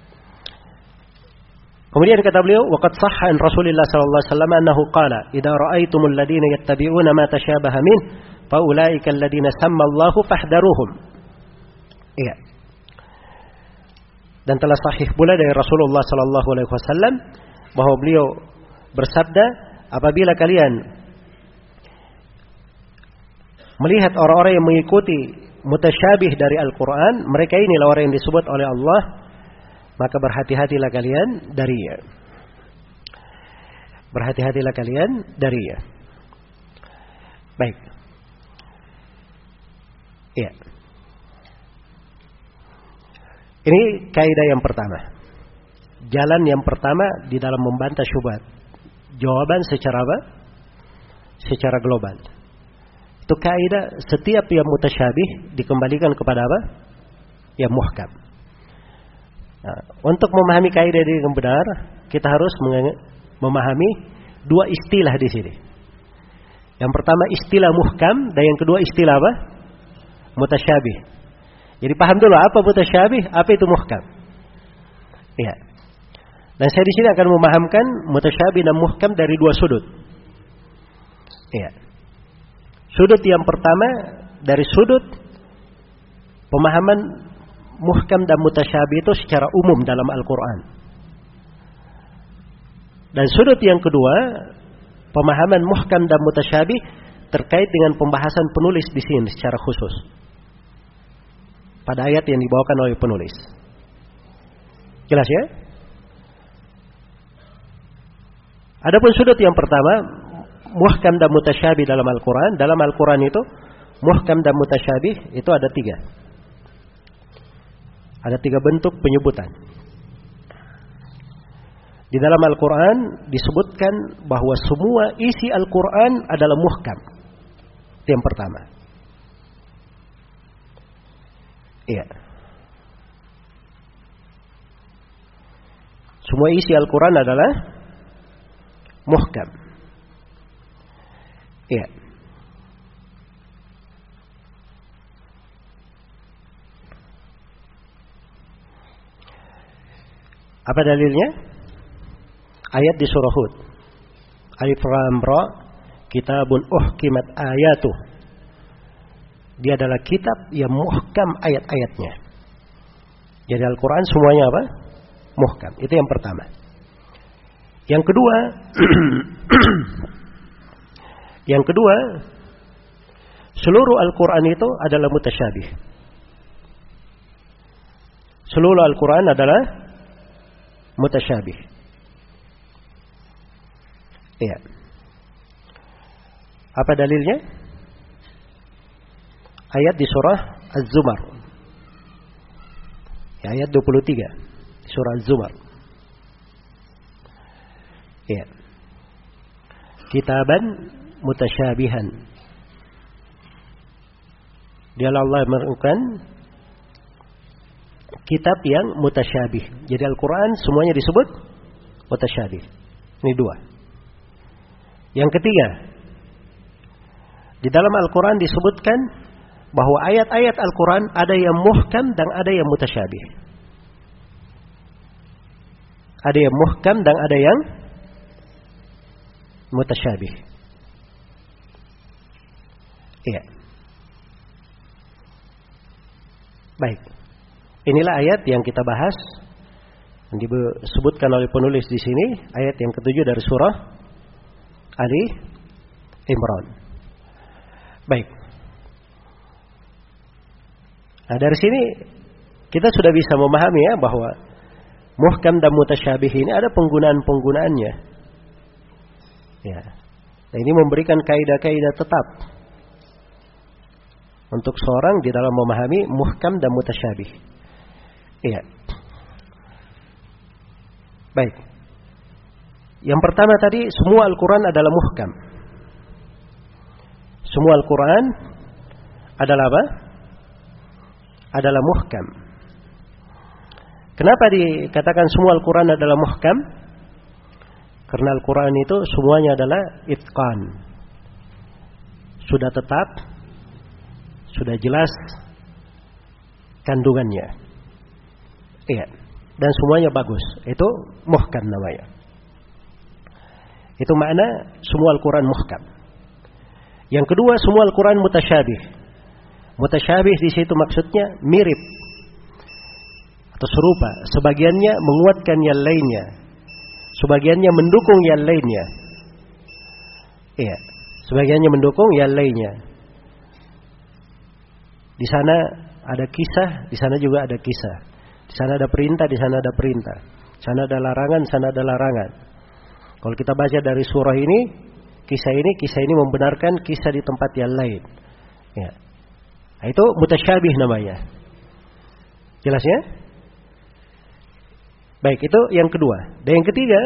Kemudian kata beliau, waqad sahha an Rasulillah sallallahu alaihi wasallam annahu qala, "Idza ra'aitumul ladina yattabi'una ma tashabaha min, fa ulaika alladziina samma Allahu fahdaruhum." Iya. Dan telah sahih pula dari Rasulullah sallallahu alaihi wasallam bahwa beliau bersabda, apabila kalian melihat orang-orang yang mengikuti mutasyabih dari Al-Qur'an, mereka inilah orang yang disebut oleh Allah, maka berhati-hatilah kalian darinya. Berhati-hatilah kalian darinya. Baik. Iya. Ini kaidah yang pertama. Jalan yang pertama di dalam membantah syubhat. Jawaban secara apa? Secara global. Itu kaidah, setiap yang mutasyabih dikembalikan kepada apa? Yang muhkam. Nah, untuk memahami kaidah ini yang benar, kita harus memahami dua istilah di sini. Yang pertama istilah muhkam, dan yang kedua istilah apa? Mutasyabih. Jadi paham dulu apa mutasyabih, apa itu muhkam. Iya. Dan saya di sini akan memahamkan mutasyabih dan muhkam dari dua sudut. Iya. Sudut yang pertama dari sudut pemahaman muhkam dan mutasyabih itu secara umum dalam Al-Quran. Dan sudut yang kedua, pemahaman muhkam dan mutasyabih terkait dengan pembahasan penulis di sini secara khusus. Pada ayat yang dibawakan oleh penulis. Jelas ya? Adapun sudut yang pertama, muhkam dan mutasyabih dalam Al-Quran. Dalam Al-Quran itu, muhkam dan mutasyabih itu ada tiga. Ada tiga bentuk penyebutan. Di dalam Al-Quran disebutkan bahwa semua isi Al-Quran adalah muhkam. Itu yang pertama. Iya. Semua isi Al-Quran adalah muhkam. Iya. Apa dalilnya? Ayat di surah Hud. Alif Lam Ra, kitabun uhkimat ayatuh. Dia adalah kitab yang muhkam ayat-ayatnya. Jadi Al-Quran semuanya apa? Muhkam. Itu yang pertama. Yang kedua, seluruh Al-Quran itu adalah mutasyabih. Seluruh Al-Quran adalah mutasyabih. Iya. Apa dalilnya? Ayat di surah Az-Zumar. Ya, ayat 23 di surah Az-Zumar. Ya. Kitaban mutasyabihan. Dialah Allah menurunkan kitab yang mutasyabih. Jadi Al-Quran semuanya disebut mutasyabih. Ini dua. Yang ketiga, di dalam Al-Quran disebutkan bahwa ayat-ayat Al-Quran ada yang muhkam dan ada yang mutasyabih. Ada yang muhkam dan ada yang mutasyabih. Iya. Baik. Inilah ayat yang kita bahas, yang disebutkan oleh penulis di sini, ayat yang ketujuh dari surah Ali Imran. Baik. Nah, dari sini kita sudah bisa memahami ya bahwa muhkam dan mutasyabih ini ada penggunaan-penggunaannya. Ya. Nah, ini memberikan kaidah-kaidah tetap untuk seorang di dalam memahami muhkam dan mutasyabih. Iya. Baik. Yang pertama tadi, semua Al-Quran adalah muhkam. Semua Al-Quran adalah apa? Adalah muhkam. Kenapa dikatakan semua Al-Quran adalah muhkam? Karena Al-Quran itu semuanya adalah itqan. Sudah tetap, sudah jelas kandungannya. Iya. Dan semuanya bagus. Itu muhkam namanya. Itu makna semua Al-Quran muhkam. Yang kedua, semua Al-Quran mutasyabih. Mutasyabih di situ maksudnya mirip atau serupa. Sebagiannya menguatkan yang lainnya, sebagiannya mendukung yang lainnya. Iya, sebagiannya mendukung yang lainnya. Di sana ada kisah, di sana juga ada kisah. Di sana ada perintah, di sana ada perintah. Di sana ada larangan, di sana ada larangan. Kalau kita baca dari surah ini, kisah ini membenarkan kisah di tempat yang lain. Ya. Nah, itu mutasyabih namanya. Jelas ya? Baik, itu yang kedua. Dan yang ketiga,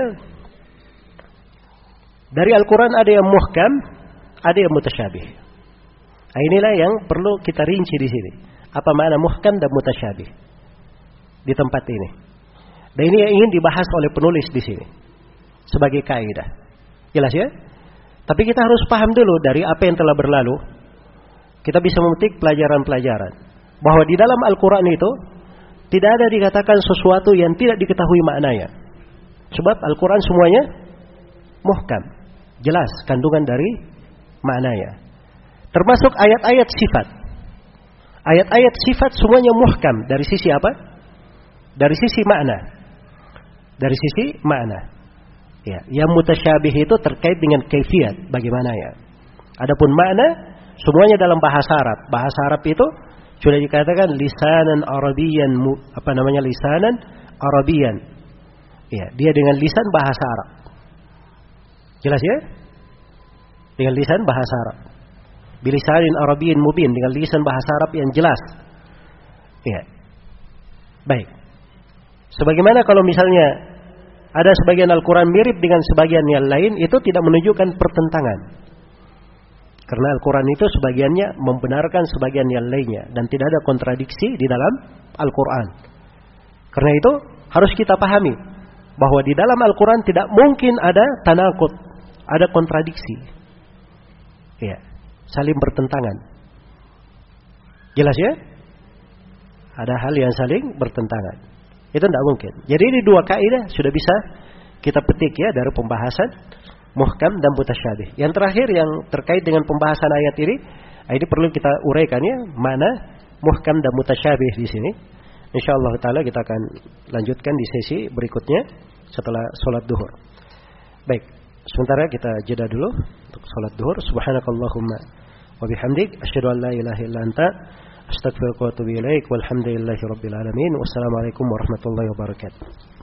dari Al-Quran ada yang muhkam, ada yang mutasyabih. Nah, inilah yang perlu kita rinci di sini. Apa makna muhkam dan mutasyabih di tempat ini? Dan ini yang ingin dibahas oleh penulis di sini sebagai kaidah. Jelas ya? Tapi kita harus paham dulu dari apa yang telah berlalu. Kita bisa memetik pelajaran-pelajaran bahwa di dalam Al-Quran itu tidak ada dikatakan sesuatu yang tidak diketahui maknanya. Sebab Al-Quran semuanya muhkam, jelas kandungan dari maknanya. Termasuk ayat-ayat sifat. Ayat-ayat sifat semuanya muhkam dari sisi apa? Dari sisi makna. Dari sisi makna. Ya, yang mutasyabih itu terkait dengan kaifiyat, bagaimana ya. Adapun makna semuanya dalam bahasa Arab. Bahasa Arab itu sudah dikatakan lisanan Arabiyan, lisanan Arabiyan. Ya, dia dengan lisan bahasa Arab. Jelas ya? Dengan lisan bahasa Arab. Bilisanin Arabiyyin mubin, dengan lisan bahasa Arab yang jelas. Ya. Baik. Sebagaimana kalau misalnya ada sebagian Al-Quran mirip dengan sebagian yang lain, itu tidak menunjukkan pertentangan. Karena Al-Quran itu sebagiannya membenarkan sebagian yang lainnya. Dan tidak ada kontradiksi di dalam Al-Quran. Karena itu harus kita pahami bahwa di dalam Al-Quran tidak mungkin ada tanakut, ada kontradiksi. Ya, saling bertentangan. Jelas ya? Ada hal yang saling bertentangan. Itu tidak mungkin. Jadi ini dua kaidah sudah bisa kita petik ya dari pembahasan muhkam dan mutasyabih. Yang terakhir yang terkait dengan pembahasan ayat ini perlu kita uraikan ya, mana muhkam dan mutasyabih di sini. Insyaallah taala kita akan lanjutkan di sesi berikutnya setelah salat duhur. Baik, sementara kita jeda dulu untuk salat duhur. Subhanakallahumma wa bihamdik asyhadu an la ilaha illa anta astaghfiruka wa atubu ilaik. Walhamdulillahirabbil alamin. Wassalamualaikum warahmatullahi wabarakatuh.